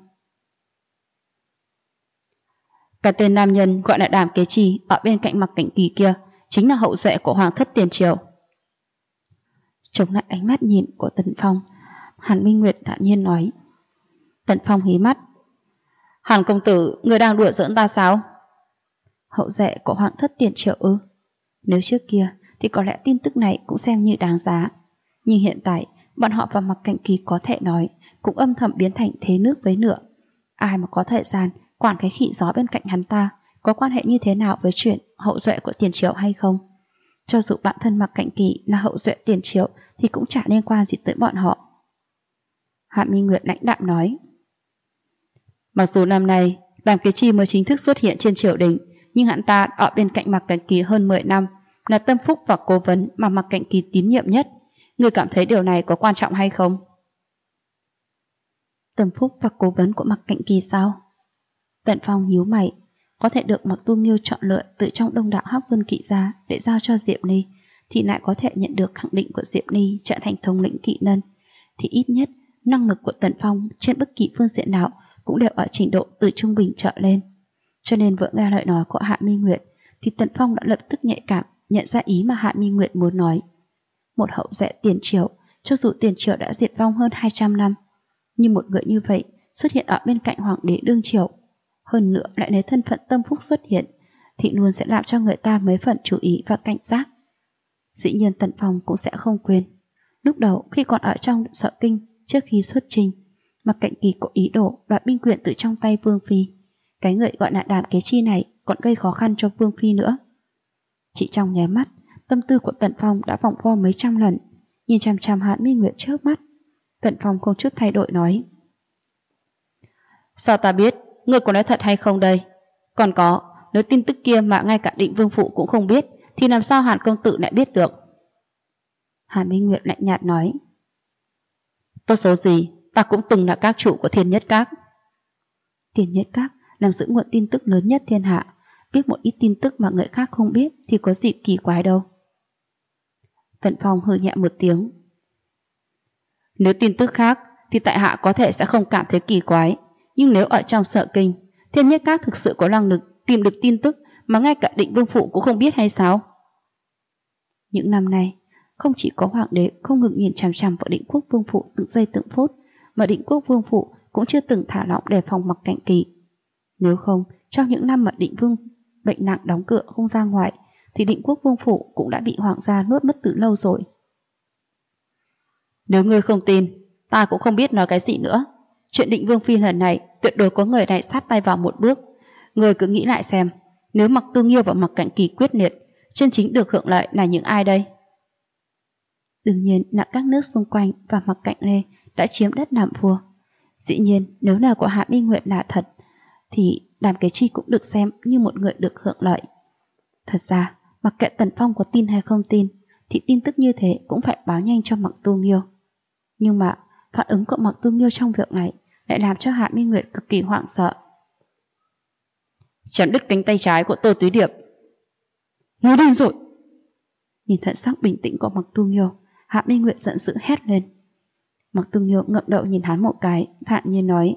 Cả tên nam nhân gọi là Đàm Kế Trì ở bên cạnh Mặc Cảnh Kỳ kia chính là hậu duệ của Hoàng thất tiền triều. Chống lại ánh mắt nhìn của Tần Phong, Hàn Minh Nguyệt thản nhiên nói. Tần Phong hí mắt. Hàn công tử, người đang đùa giỡn ta sao? Hậu duệ của Hoàng thất Tiền Triệu ư? Nếu trước kia thì có lẽ tin tức này cũng xem như đáng giá. Nhưng hiện tại, bọn họ và Mặc Cạnh Kỳ có thể nói cũng âm thầm biến thành thế nước với nửa. Ai mà có thời gian quản cái khỉ gió bên cạnh hắn ta có quan hệ như thế nào với chuyện hậu duệ của Tiền Triệu hay không? Cho dù bản thân Mặc Cạnh Kỳ là hậu duệ Tiền Triệu thì cũng chả liên quan gì tới bọn họ. Hạ Minh Nguyệt lãnh đạm nói. Mặc dù năm nay Đàm Kế Chi mới chính thức xuất hiện trên triều đình, nhưng hắn ta ở bên cạnh Mặc Cạnh Kỳ hơn 10 năm, là tâm phúc và cố vấn mà Mặc Cạnh Kỳ tín nhiệm nhất. Người cảm thấy điều này có quan trọng hay không? Tâm phúc và cố vấn của Mặc Cạnh Kỳ sao? Tần Phong nhíu mày. Có thể được Mặc Tu Nghiêu chọn lựa từ trong đông đảo Hắc Vân Kỵ gia để giao cho Diệp Ni, thì lại có thể nhận được khẳng định của Diệp Ni trở thành thống lĩnh kỵ nân, thì ít nhất năng lực của Tần Phong trên bất kỳ phương diện nào cũng đều ở trình độ từ trung bình trở lên. Cho nên vừa nghe lời nói của Hạ Minh Nguyệt thì Tần Phong đã lập tức nhạy cảm nhận ra ý mà Hạ Minh Nguyệt muốn nói. Một hậu duệ Tiền Triệu, cho dù Tiền Triệu đã diệt vong hơn 200 năm, nhưng một người như vậy xuất hiện ở bên cạnh Hoàng đế đương triều, hơn nữa lại lấy thân phận tâm phúc xuất hiện, thì luôn sẽ làm cho người ta mấy phần chú ý và cảnh giác. Dĩ nhiên Tần Phong cũng sẽ không quên. Lúc đầu khi còn ở trong Sở Kinh trước khi xuất chinh, Mặc Cạnh Kỳ có ý đồ đoạt binh quyền từ trong tay Vương Phi. Cái người gọi là Đàm Kế Chi này còn gây khó khăn cho Vương Phi nữa. Chỉ trong nháy mắt, tâm tư của Tần Phong đã vòng vo mấy trăm lần. Nhìn chằm chằm Hàn Minh Nguyệt chớp mắt, Tần Phong không chút thay đổi nói. Sao ta biết, người có nói thật hay không đây? Còn có, nếu tin tức kia mà ngay cả Định Vương Phụ cũng không biết, thì làm sao Hàn công tử lại biết được? Hàn Minh Nguyệt lạnh nhạt nói. Tốt xấu gì, ta cũng từng là các chủ của Thiên Nhất Các. Thiên Nhất Các nắm giữ nguồn tin tức lớn nhất thiên hạ, biết một ít tin tức mà người khác không biết thì có gì kỳ quái đâu. Tần Phong hừ nhẹ một tiếng. Nếu tin tức khác thì tại hạ có thể sẽ không cảm thấy kỳ quái, nhưng nếu ở trong Sở Kinh, Thiên Nhất Các thực sự có năng lực tìm được tin tức mà ngay cả Định Vương Phụ cũng không biết hay sao? Những năm nay, không chỉ có Hoàng đế không ngừng nhìn chằm chằm vào Định Quốc Vương Phụ từng giây từng phút, mà Định Quốc Vương Phụ cũng chưa từng thả lỏng đề phòng Mặc Cạnh Kỳ. Nếu không, trong những năm mà Định Vương bệnh nặng đóng cửa không ra ngoài, thì Định Quốc Vương Phụ cũng đã bị Hoàng gia nuốt mất từ lâu rồi. Nếu ngươi không tin, ta cũng không biết nói cái gì nữa. Chuyện Định Vương Phi lần này tuyệt đối có người này sát tay vào một bước. Ngươi cứ nghĩ lại xem, nếu Mặc Tu Nghiêu và Mặc Cạnh Kỳ quyết liệt, chân chính được hưởng lợi là những ai đây? Đương nhiên là các nước xung quanh và Mặc Cạnh Lê đã chiếm đất làm vua. Dĩ nhiên nếu lời của Hạ Minh Nguyệt là thật, thì Đàm Kế Chi cũng được xem như một người được hưởng lợi. Thật ra, mặc kệ Tần Phong có tin hay không tin, thì tin tức như thế cũng phải báo nhanh cho Mặc Tu Nghiêu. Nhưng mà phản ứng của Mặc Tu Nghiêu trong việc này lại làm cho Hạ Minh Nguyệt cực kỳ hoảng sợ. Chém đứt cánh tay trái của Tô Túy Điệp. Ngươi điên rồi! Nhìn thần sắc bình tĩnh của Mặc Tu Nghiêu, Hạ Minh Nguyệt giận dữ hét lên. Mặc Tu Nghiêu ngẩng đầu nhìn hắn một cái, thản nhiên nói.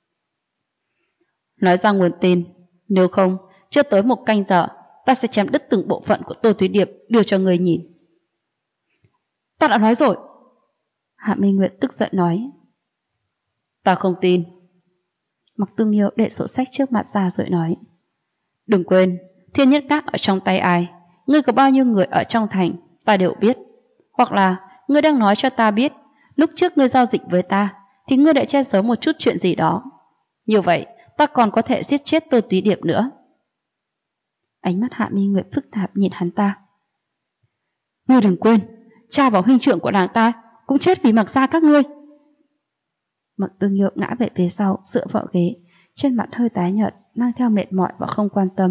Nói ra nguồn tin, nếu không, chưa tới một canh giờ, ta sẽ chém đứt từng bộ phận của Tô Túy Điệp đưa cho người nhìn. Ta đã nói rồi! Hạ Minh Nguyệt tức giận nói. Ta không tin. Mặc Tu Nghiêu để sổ sách trước mặt ra rồi nói. Đừng quên, Thiên Nhất Các ở trong tay ai, ngươi có bao nhiêu người ở trong thành, ta đều biết. Hoặc là ngươi đang nói cho ta biết, lúc trước ngươi giao dịch với ta, thì ngươi đã che giấu một chút chuyện gì đó. Như vậy, ta còn có thể giết chết Tô Túy Điệp nữa. Ánh mắt Hạ Minh Nguyệt phức tạp nhìn hắn ta. Ngươi đừng quên, cha và huynh trưởng của làng ta cũng chết vì Mặc gia các ngươi. Mặc Tu Nghiêu ngã về phía sau, dựa vào ghế, trên mặt hơi tái nhợt, mang theo mệt mỏi và không quan tâm.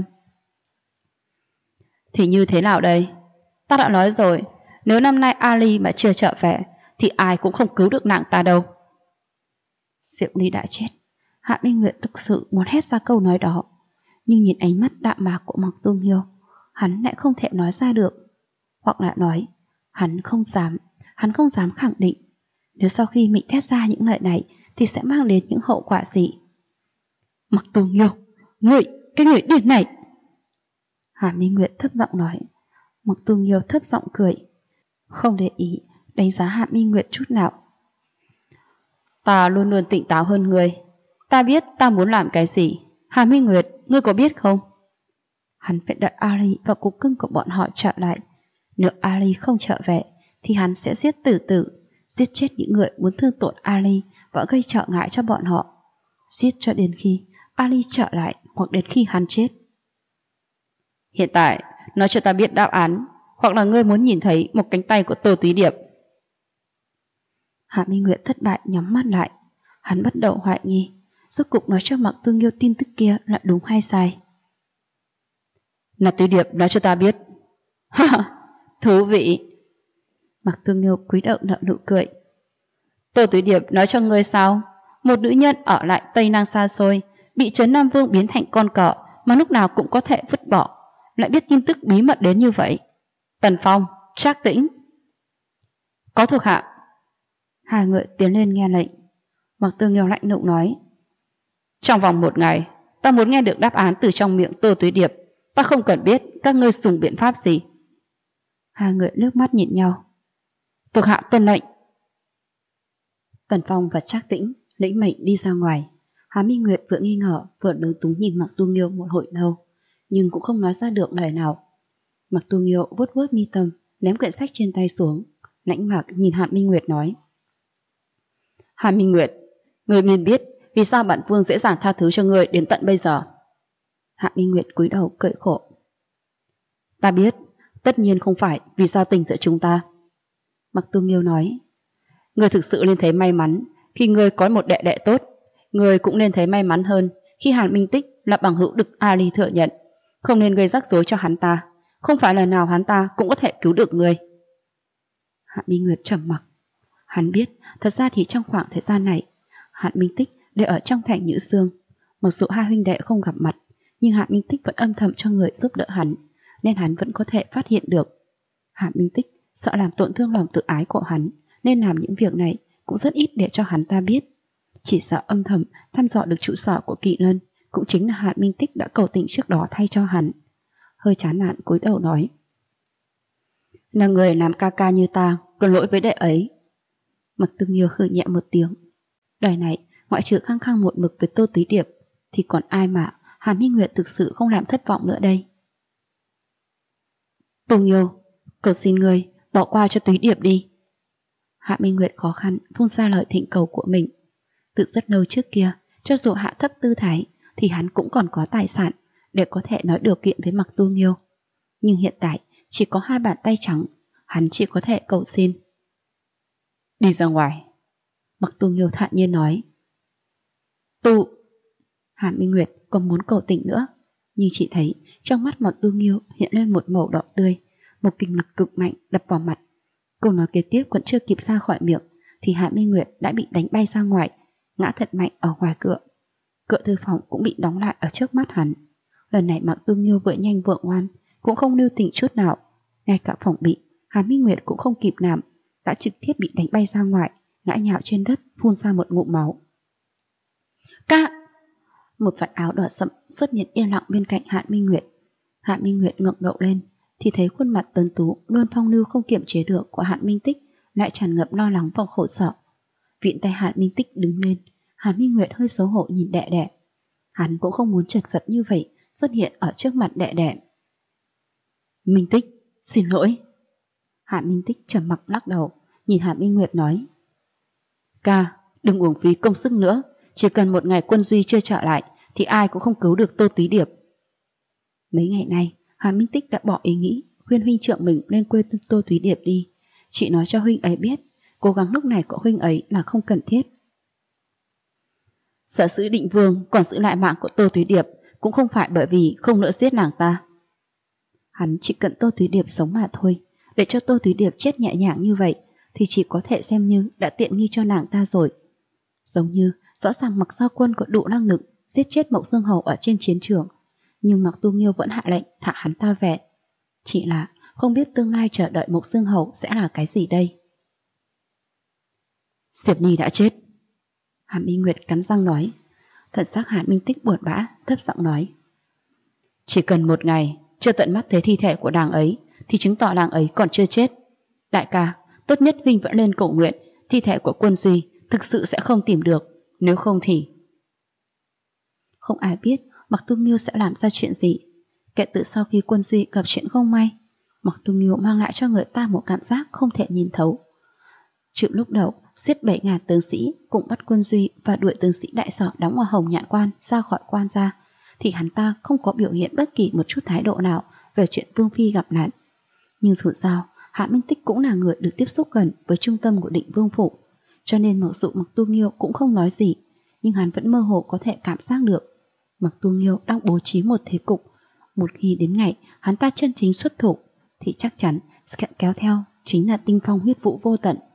Thì như thế nào đây? Ta đã nói rồi, nếu năm nay Ali mà chưa trở về, thì ai cũng không cứu được nàng ta đâu. Diệu Ly đã chết. Hạ Minh Nguyệt thực sự muốn hét ra câu nói đó, nhưng nhìn ánh mắt đạm mạc của Mặc Tu Nghiêu, hắn lại không thể nói ra được. Hoặc là nói, hắn không dám khẳng định, nếu sau khi mình thét ra những lời này thì sẽ mang đến những hậu quả gì. Mặc Tu Nghiêu, cái người điên này! Hạ Minh Nguyệt thấp giọng nói. Mặc Tu Nghiêu thấp giọng cười, không để ý đánh giá Hạ Minh Nguyệt chút nào. Ta luôn luôn tỉnh táo hơn ngươi. Ta biết ta muốn làm cái gì. Hà Minh Nguyệt, ngươi có biết không? Hắn phải đợi Ali và cục cưng của bọn họ trở lại. Nếu Ali không trở về thì hắn sẽ giết Tử Tử, giết chết những người muốn thương tổn Ali và gây trở ngại cho bọn họ. Giết cho đến khi Ali trở lại hoặc đến khi hắn chết. Hiện tại, nói cho ta biết đáp án, hoặc là ngươi muốn nhìn thấy một cánh tay của Tô Túy Điệp. Hạ Minh Nguyệt thất bại nhắm mắt lại. Hắn bắt đầu hoài nghi, rốt cục nói cho Mạc Tu Nghiêu tin tức kia là đúng hay sai. Là Túy Điệp nói cho ta biết. Ha, thú vị. Mạc Tu Nghiêu cúi đầu nở nụ cười. Tô Túy Điệp nói cho ngươi sao? Một nữ nhân ở lại Tây Nam xa xôi, bị Trấn Nam Vương biến thành con cọ mà lúc nào cũng có thể vứt bỏ, lại biết tin tức bí mật đến như vậy. Tần Phong, Trác Tĩnh. Có thuộc hạ. Hai người tiến lên nghe lệnh. Mạc Tu Nghiêu lạnh lùng nói. Trong vòng 1 ngày, ta muốn nghe được đáp án từ trong miệng Tô Túy Điệp. Ta không cần biết các ngươi dùng biện pháp gì. Hai người nước mắt nhìn nhau. Thuộc hạ tuân lệnh. Tần Phong và Trác Tĩnh lĩnh mệnh đi ra ngoài. Hà Minh Nguyệt vừa nghi ngờ vừa lúng túng nhìn Mạc Tu Nghiêu một hồi lâu, nhưng cũng không nói ra được lời nào. Mạc Tu Nghiêu vuốt vuốt mi tâm, ném quyển sách trên tay xuống, lãnh mạc nhìn Hạ Minh Nguyệt nói. Hạ Minh Nguyệt, ngươi nên biết vì sao bản vương dễ dàng tha thứ cho ngươi đến tận bây giờ. Hạ Minh Nguyệt cúi đầu cười khổ. Ta biết, tất nhiên không phải vì giao tình giữa chúng ta. Mạc Tu Nghiêu nói. Ngươi thực sự nên thấy may mắn khi ngươi có một đệ đệ tốt. Ngươi cũng nên thấy may mắn hơn khi Hàn Minh Tích là bằng hữu được Ali thừa nhận. Không nên gây rắc rối cho hắn ta. Không phải lần nào hắn ta cũng có thể cứu được ngươi. Hạ Minh Nguyệt trầm mặc. Hắn biết, thật ra thì trong khoảng thời gian này, Hàn Minh Tích đều ở trong thành Nhữ Sương. Mặc dù hai huynh đệ không gặp mặt, nhưng Hàn Minh Tích vẫn âm thầm cho người giúp đỡ hắn, nên hắn vẫn có thể phát hiện được. Hàn Minh Tích sợ làm tổn thương lòng tự ái của hắn, nên làm những việc này cũng rất ít để cho hắn ta biết. Chỉ sợ âm thầm thăm dò được trụ sở của Kỵ Lân, cũng chính là Hàn Minh Tích đã cầu tình trước đó thay cho hắn. Hơi chán nản cúi đầu nói. Là người làm ca ca như ta, có lỗi với đệ ấy. Mạc Tu Nghiêu hừ nhẹ một tiếng. Đời này, ngoại trừ khăng khăng một mực với Tô Túy Điệp, thì còn ai mà Hàn Minh Nguyệt thực sự không làm thất vọng nữa đây. Tu Nghiêu, cầu xin ngươi bỏ qua cho Túy Điệp đi. Hạ Minh Nguyệt khó khăn phun ra lời thỉnh cầu của mình. Từ rất lâu trước kia, cho dù hạ thấp tư thái, thì hắn cũng còn có tài sản để có thể nói điều kiện với Mạc Tu Nghiêu. Nhưng hiện tại chỉ có 2 bàn tay trắng, hắn chỉ có thể cầu xin. Đi ra ngoài. Mạc Tu Nghiêu thản nhiên nói. Hạ Minh Nguyệt còn muốn cầu tình nữa, nhưng chỉ thấy trong mắt Mạc Tu Nghiêu hiện lên một màu đỏ tươi, một kinh lực cực mạnh đập vào mặt. Câu nói kế tiếp còn chưa kịp ra khỏi miệng thì Hạ Minh Nguyệt đã bị đánh bay ra ngoài, ngã thật mạnh ở ngoài cửa. Cửa thư phòng cũng bị đóng lại ở trước mắt hắn. Lần này Mạc Tu Nghiêu vừa nhanh vừa ngoan, cũng không lưu tình chút nào. Ngay cả phòng bị, Hạ Minh Nguyệt cũng không kịp làm, đã trực tiếp bị đánh bay ra ngoài, ngã nhào trên đất, phun ra một ngụm máu. Ca! Một vạt áo đỏ sậm xuất hiện yên lặng bên cạnh Hạ Minh Nguyệt. Hạ Minh Nguyệt ngẩng đầu lên thì thấy khuôn mặt tuấn tú luôn phong lưu không kiềm chế được của Hạ Minh Tích lại tràn ngập lo lắng và khổ sở. Vịn tay Hạ Minh Tích đứng lên, Hạ Minh Nguyệt hơi xấu hổ nhìn đệ đệ. Hắn cũng không muốn chật vật như vậy xuất hiện ở trước mặt đệ đệ. Minh Tích, xin lỗi. Hạ Minh Tích trầm mặc lắc đầu, nhìn Hạ Minh Nguyệt nói. Ca, đừng uổng phí công sức nữa, chỉ cần 1 ngày Quân Duy chưa trở lại thì ai cũng không cứu được Tô Túy Điệp. Mấy ngày nay, Hạ Minh Tích đã bỏ ý nghĩ khuyên huynh trưởng mình lên quê Tô Túy Điệp đi. Chị nói cho huynh ấy biết, cố gắng lúc này của huynh ấy là không cần thiết. Sở dĩ Định Vương còn giữ lại mạng của Tô Túy Điệp cũng không phải bởi vì không nỡ giết nàng ta. Hắn chỉ cần Tô Túy Điệp sống mà thôi. Để cho Tô Túy Điệp chết nhẹ nhàng như vậy thì chỉ có thể xem như đã tiện nghi cho nàng ta rồi. Giống như rõ ràng Mạc Giao Quân có đủ năng lực giết chết Mộc Dương Hầu ở trên chiến trường, nhưng Mạc Tu Nghiêu vẫn hạ lệnh thả hắn ta về. Chỉ là không biết tương lai chờ đợi Mộc Dương Hầu sẽ là cái gì đây. Diệp Nhi đã chết. Hàn Minh Nguyệt cắn răng nói. Thần sắc Hàn Minh Tích buồn bã, thấp giọng nói. Chỉ cần 1 ngày chưa tận mắt thấy thi thể của nàng ấy thì chứng tỏ nàng ấy còn chưa chết. Đại ca, tốt nhất huynh vẫn lên cầu nguyện thi thể của Quân Duy thực sự sẽ không tìm được, nếu không thì... Không ai biết Mạc Tu Nghiêu sẽ làm ra chuyện gì. Kể từ sau khi Quân Duy gặp chuyện không may, Mạc Tu Nghiêu mang lại cho người ta một cảm giác không thể nhìn thấu. Trước lúc đầu giết 7.000 tướng sĩ cùng bắt Quân Duy và đuổi tướng sĩ Đại Sở đóng ở Hồng Nhạn Quan ra khỏi quan gia, thì hắn ta không có biểu hiện bất kỳ một chút thái độ nào về chuyện Vương Phi gặp nạn. Nhưng dù sao, Hạ Minh Tích cũng là người được tiếp xúc gần với trung tâm của Định Vương phủ, cho nên mặc dù Mạc Tu Nghiêu cũng không nói gì, nhưng hắn vẫn mơ hồ có thể cảm giác được Mạc Tu Nghiêu đang bố trí một thế cục. Một khi đến ngày hắn ta chân chính xuất thủ, thì chắc chắn sẽ kéo theo chính là tinh phong huyết vũ vô tận.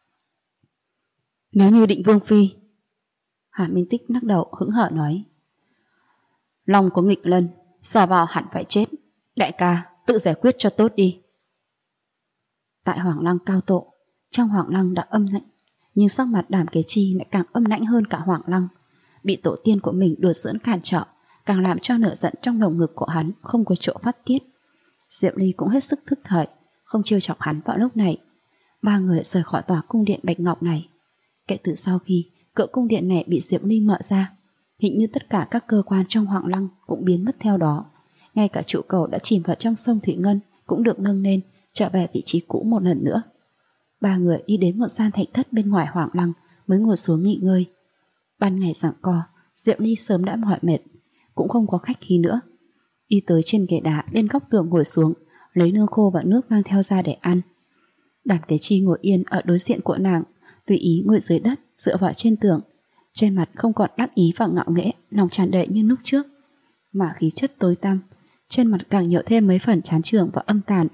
Nếu như Định Vương Phi... Hạ Minh Tích lắc đầu hững hờ nói, lòng có nghịch lân, xả vào hẳn phải chết. Đại ca, tự giải quyết cho tốt đi. Tại Hoàng Lăng cao tổ, trong Hoàng Lăng đã âm lạnh, nhưng sắc mặt Đàm Kế Chi lại càng âm lãnh hơn cả Hoàng Lăng. Bị tổ tiên của mình đùa giỡn cản trở, càng làm cho nửa giận trong lồng ngực của hắn không có chỗ phát tiết. Diệp Ly cũng hết sức thức thời, không trêu chọc hắn vào lúc này. Ba người rời khỏi tòa cung điện Bạch Ngọc này. Kể từ sau khi cửa cung điện này bị Diệp Ly mở ra, hình như tất cả các cơ quan trong Hoàng Lăng cũng biến mất theo đó. Ngay cả trụ cầu đã chìm vào trong sông Thủy Ngân cũng được nâng lên, trở về vị trí cũ một lần nữa. Ba người đi đến một gian thạch thất bên ngoài Hoàng Lăng mới ngồi xuống nghỉ ngơi. Ban ngày giằng co, Diệp Ly sớm đã mỏi mệt, cũng không có khách khí nữa. Đi tới trên ghế đá lên góc tường ngồi xuống, lấy nương khô và nước mang theo ra để ăn. Đàm Kế Chi ngồi yên ở đối diện của nàng, tùy ý ngồi dưới đất dựa vào trên tường. Trên mặt không còn đắc ý và ngạo nghễ, lòng tràn đầy như lúc trước, mà khí chất tối tăm, trên mặt càng nhiều thêm mấy phần chán chường và âm tàn.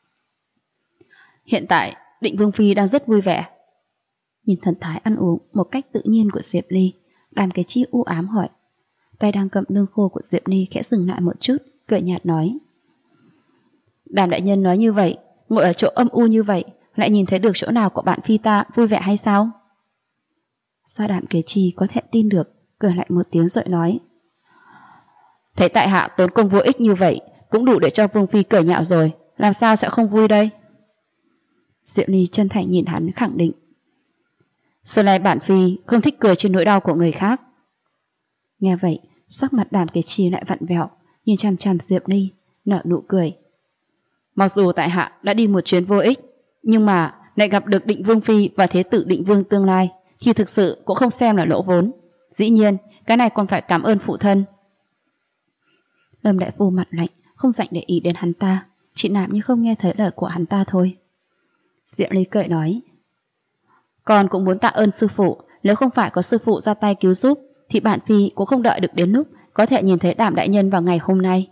Hiện tại Định Vương Phi đang rất vui vẻ. Nhìn thần thái ăn uống một cách tự nhiên của Diệp Ly, Đàm Kế Chi u ám hỏi. Tay đang cầm nương khô của Diệp Ly khẽ dừng lại một chút, cười nhạt nói, Đàm đại nhân nói như vậy, ngồi ở chỗ âm u như vậy, lại nhìn thấy được chỗ nào của bạn Phi ta vui vẻ hay sao? Sao Đàm Kế Chi có thể tin được, cười lại một tiếng rồi nói, thấy tại hạ tốn công vô ích như vậy cũng đủ để cho Vương Phi cười nhạo rồi, làm sao sẽ không vui đây? Diệp Ly chân thành nhìn hắn khẳng định, xưa nay bản Phi không thích cười trên nỗi đau của người khác. Nghe vậy, sắc mặt Đàm Kế Chi lại vặn vẹo, nhìn chằm chằm Diệp Ly, nở nụ cười. Mặc dù tại hạ đã đi một chuyến vô ích, nhưng mà lại gặp được Định Vương Phi và Thế tử Định Vương tương lai, thì thực sự cũng không xem là lỗ vốn. Dĩ nhiên, cái này còn phải cảm ơn phụ thân. Lâm đại phu mặt lạnh, không dành để ý đến hắn ta, chỉ làm như không nghe thấy lời của hắn ta thôi. Diệp Ly cười nói, con cũng muốn tạ ơn sư phụ, nếu không phải có sư phụ ra tay cứu giúp, thì bản Phi cũng không đợi được đến lúc có thể nhìn thấy Đàm đại nhân vào ngày hôm nay.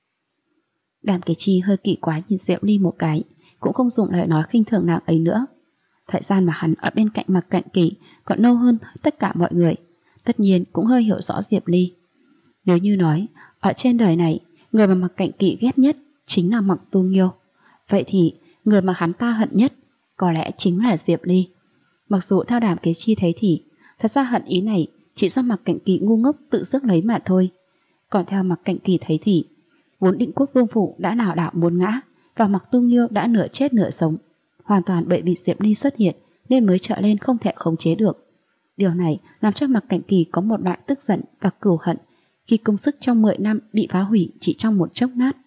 Đàm Kế Chi hơi kỳ quái nhìn Diệp Ly một cái, cũng không dùng lời nói khinh thường nàng ấy nữa. Thời gian mà hắn ở bên cạnh Mạc Cạnh Kỳ còn lâu hơn tất cả mọi người, tất nhiên cũng hơi hiểu rõ Diệp Ly. Nếu như nói, ở trên đời này, người mà Mạc Cạnh Kỳ ghét nhất chính là Mạc Tu Nghiêu, vậy thì người mà hắn ta hận nhất có lẽ chính là Diệp Ly. Mặc dù theo Đàm Kế Chi thấy thì, thật ra hận ý này chỉ do Mạc Cạnh Kỳ ngu ngốc tự rước lấy mà thôi. Còn theo Mạc Cạnh Kỳ thấy thì, vốn Định Quốc Vương phủ đã lảo đảo muốn ngã, và Mạc Tu Nghiêu đã nửa chết nửa sống, hoàn toàn bởi vì Diệp Ly xuất hiện nên mới trở lên không thể khống chế được. Điều này làm cho Mạc Cạnh Kỳ có một loại tức giận và cừu hận khi công sức trong 10 năm bị phá hủy chỉ trong một chốc lát.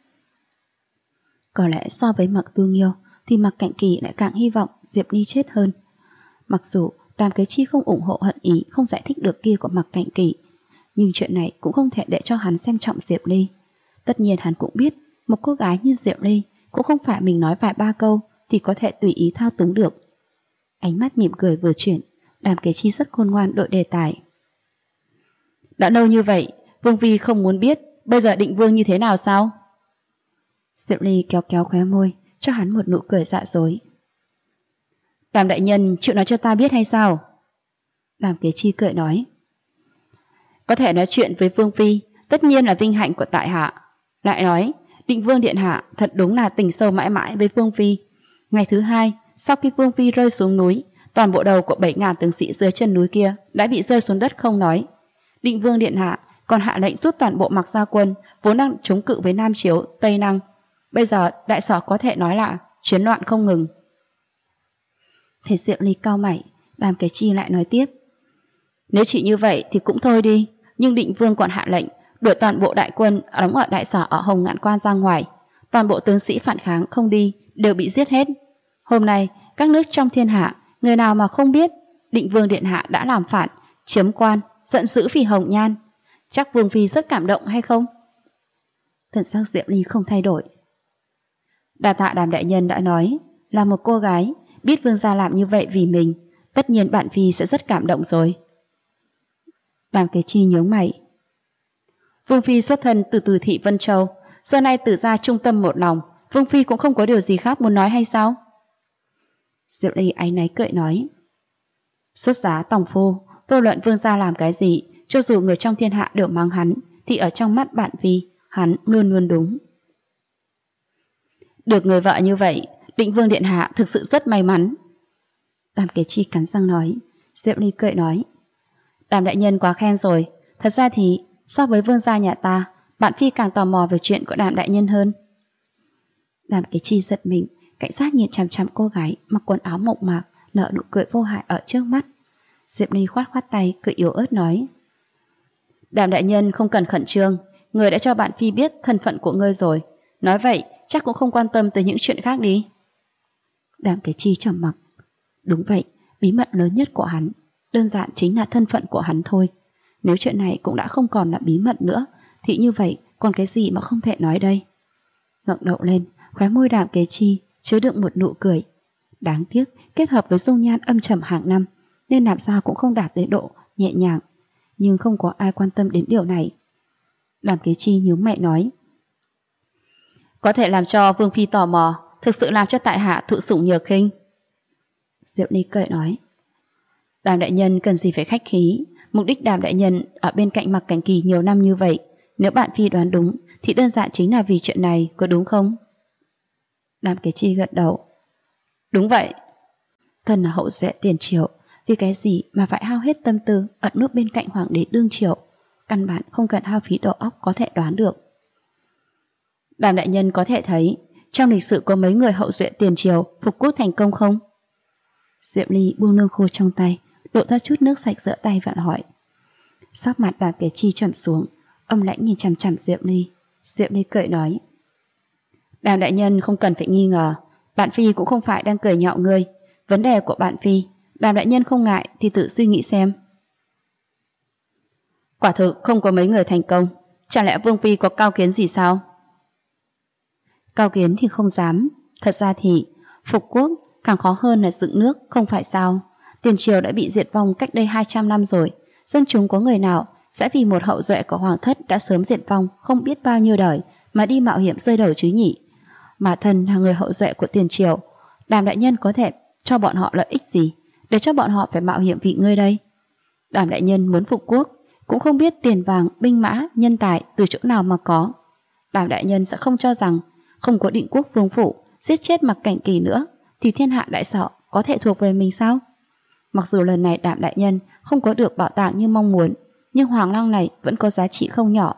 Có lẽ so với Mạc Tu Nghiêu thì Mạc Cạnh Kỳ lại càng hy vọng Diệp Ly chết hơn. Mặc dù Đàm Kế Chi không ủng hộ hận ý không giải thích được kia của Mạc Cạnh Kỳ, nhưng chuyện này cũng không thể để cho hắn xem trọng Diệp Ly. Tất nhiên hắn cũng biết một cô gái như Diệp Ly cũng không phải mình nói vài ba câu thì có thể tùy ý thao túng được. Ánh mắt mỉm cười vừa chuyển, Đàm Kế Chi rất khôn ngoan đổi đề tài. Đã lâu như vậy, Vương Phi không muốn biết bây giờ Định Vương như thế nào sao? Diệp Ly kéo kéo khóe môi, cho hắn một nụ cười dạ dối. Đàm đại nhân chịu nói cho ta biết hay sao? Đàm Kế Chi cười nói, có thể nói chuyện với Vương Phi tất nhiên là vinh hạnh của tại hạ. Lại nói, Định Vương điện hạ thật đúng là tình sâu mãi mãi với Vương Phi. Ngày thứ hai, sau khi Vương Phi rơi xuống núi, toàn bộ đầu của 7.000 tướng sĩ dưới chân núi kia đã bị rơi xuống đất không nói. Định Vương điện hạ còn hạ lệnh rút toàn bộ Mạc Gia quân vốn đang chống cự với Nam Chiếu, Tây Năng. Bây giờ đại sở có thể nói là chiến loạn không ngừng. Thấy Diệp Ly cau mày, Đàm Kế Chi lại nói tiếp. Nếu chỉ như vậy thì cũng thôi đi, nhưng định vương còn hạ lệnh đuổi toàn bộ đại quân đóng ở đại sở ở Hồng Ngạn Quan ra ngoài. Toàn bộ tướng sĩ phản kháng không đi đều bị giết hết. Hôm nay các nước trong thiên hạ, người nào mà không biết định vương điện hạ đã làm phản, chiếm quan, giận dữ vì Hồng Nhan. Chắc vương phi rất cảm động hay không? Thần sắc Diệm Ly không thay đổi. Đa tạ Đàm đại nhân đã nói, là một cô gái biết vương gia làm như vậy vì mình, tất nhiên bạn phi sẽ rất cảm động rồi. Đàm Kế Chi nhướng mày. Vương phi xuất thân từ Từ thị Vân Châu, giờ nay Từ gia trung tâm một lòng, vương phi cũng không có điều gì khác muốn nói hay sao? Diệp Ly áy náy cười nói. Xuất giá tòng phu, vô luận vương gia làm cái gì, cho dù người trong thiên hạ đều mắng hắn, thì ở trong mắt bạn phi, hắn luôn luôn đúng. Được người vợ như vậy, định vương điện hạ thực sự rất may mắn. Đàm Kế Chi cắn răng nói. Diệp Ly cười nói. Đàm đại nhân quá khen rồi, thật ra thì so với vương gia nhà ta, bạn phi càng tò mò về chuyện của Đàm đại nhân hơn. Đàm Kế Chi giật mình, cảnh giác nhìn chằm chằm cô gái mặc quần áo mộc mạc, nở nụ cười vô hại ở trước mắt. Diệp Ly khoát khoát tay, cười yếu ớt nói. Đàm đại nhân không cần khẩn trương, người đã cho bạn phi biết thân phận của ngươi rồi. Nói vậy chắc cũng không quan tâm tới những chuyện khác đi. Đàm Kế Chi trầm mặc. Đúng vậy, bí mật lớn nhất của hắn đơn giản chính là thân phận của hắn thôi. Nếu chuyện này cũng đã không còn là bí mật nữa, thì như vậy còn cái gì mà không thể nói đây? Ngẩng đầu lên, khóe môi Đàm Kế Chi chứa đựng một nụ cười. Đáng tiếc, kết hợp với dung nhan âm trầm hàng năm, nên làm sao cũng không đạt tới độ nhẹ nhàng. Nhưng không có ai quan tâm đến điều này. Đàm Kế Chi nhướng mày nói. Có thể làm cho vương phi tò mò, thực sự làm cho tại hạ thụ sủng nhược khinh. Diệp Ly cười nói. Đàm đại nhân cần gì phải khách khí, mục đích Đàm đại nhân ở bên cạnh Mạc Cảnh Kỳ nhiều năm như vậy, nếu bạn phi đoán đúng thì đơn giản chính là vì chuyện này, có đúng không? Đàm Kế Chi gật đầu. Đúng vậy. Thân là hậu duệ tiền triều, vì cái gì mà phải hao hết tâm tư ẩn núp bên cạnh hoàng đế đương triều, căn bản không cần hao phí đầu óc có thể đoán được. Đàm đại nhân có thể thấy trong lịch sử có mấy người hậu duệ tiền triều phục quốc thành công không? Diệp Ly buông lương khô trong tay, đổ ra chút nước sạch rửa tay và hỏi. Sắc mặt Đàm Kế Chi trầm xuống, âm lãnh nhìn chằm chằm Diệp Ly. Diệp Ly cười nói. Đàm đại nhân không cần phải nghi ngờ, bạn phi cũng không phải đang cười nhạo ngươi. Vấn đề của bạn phi, Đàm đại nhân không ngại thì tự suy nghĩ xem. Quả thực không có mấy người thành công, chẳng lẽ vương phi có cao kiến gì sao? Cao kiến thì không dám, thật ra thì phục quốc càng khó hơn là dựng nước, không phải sao? Tiền triều đã bị diệt vong cách đây 200 năm rồi, dân chúng có người nào sẽ vì một hậu duệ của hoàng thất đã sớm diệt vong không biết bao nhiêu đời mà đi mạo hiểm rơi đầu chứ nhỉ? Mà thân là người hậu duệ của tiền triều, Đàm đại nhân có thể cho bọn họ lợi ích gì để cho bọn họ phải mạo hiểm vì ngươi đây? Đàm đại nhân muốn phục quốc cũng không biết tiền vàng, binh mã, nhân tài từ chỗ nào mà có. Đàm đại nhân sẽ không cho rằng không có Định Quốc vương phủ giết chết Mạc Cảnh Kỳ nữa thì thiên hạ đại sở có thể thuộc về mình sao? Mặc dù lần này Đàm đại nhân không có được bảo tàng như mong muốn, nhưng hoàng lăng này vẫn có giá trị không nhỏ.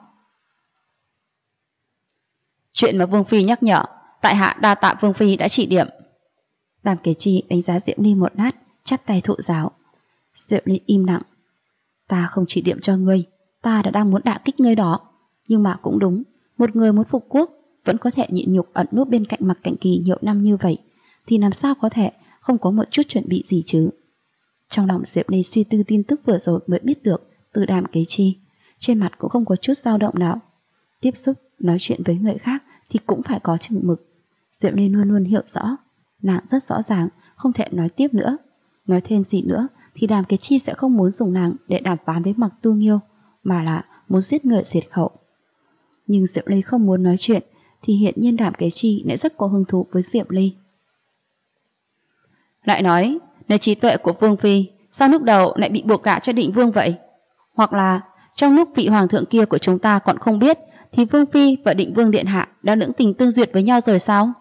Chuyện mà vương phi nhắc nhở, tại hạ đa tạ vương phi đã chỉ điểm. Đàm Kế Chi đánh giá Diệp Ly một lát, chắp tay thụ giáo. Diệp Ly im lặng. Ta không chỉ điểm cho ngươi, ta đã đang muốn đả kích ngươi đó. Nhưng mà cũng đúng, một người muốn phục quốc vẫn có thể nhịn nhục ẩn núp bên cạnh Mạc Cảnh Kỳ nhiều năm như vậy, thì làm sao có thể không có một chút chuẩn bị gì chứ? Trong lòng Diệp Ly suy tư tin tức vừa rồi mới biết được từ Đàm Kế Chi, trên mặt cũng không có chút dao động nào. Tiếp xúc, nói chuyện với người khác thì cũng phải có chừng mực. Diệp Ly luôn luôn hiểu rõ, nàng rất rõ ràng, không thể nói tiếp nữa. Nói thêm gì nữa thì Đàm Kế Chi sẽ không muốn dùng nàng để đàm phán với Mạc Tu Nghiêu, mà là muốn giết người diệt khẩu. Nhưng Diệp Ly không muốn nói chuyện thì hiện nhiên Đàm Kế Chi lại rất có hứng thú với Diệp Ly. Lại nói, nếu trí tuệ của vương phi sao lúc đầu lại bị buộc gả cho Định Vương vậy? Hoặc là trong lúc vị hoàng thượng kia của chúng ta còn không biết thì vương phi và Định Vương điện hạ đã lưỡng tình tương duyệt với nhau rồi sao?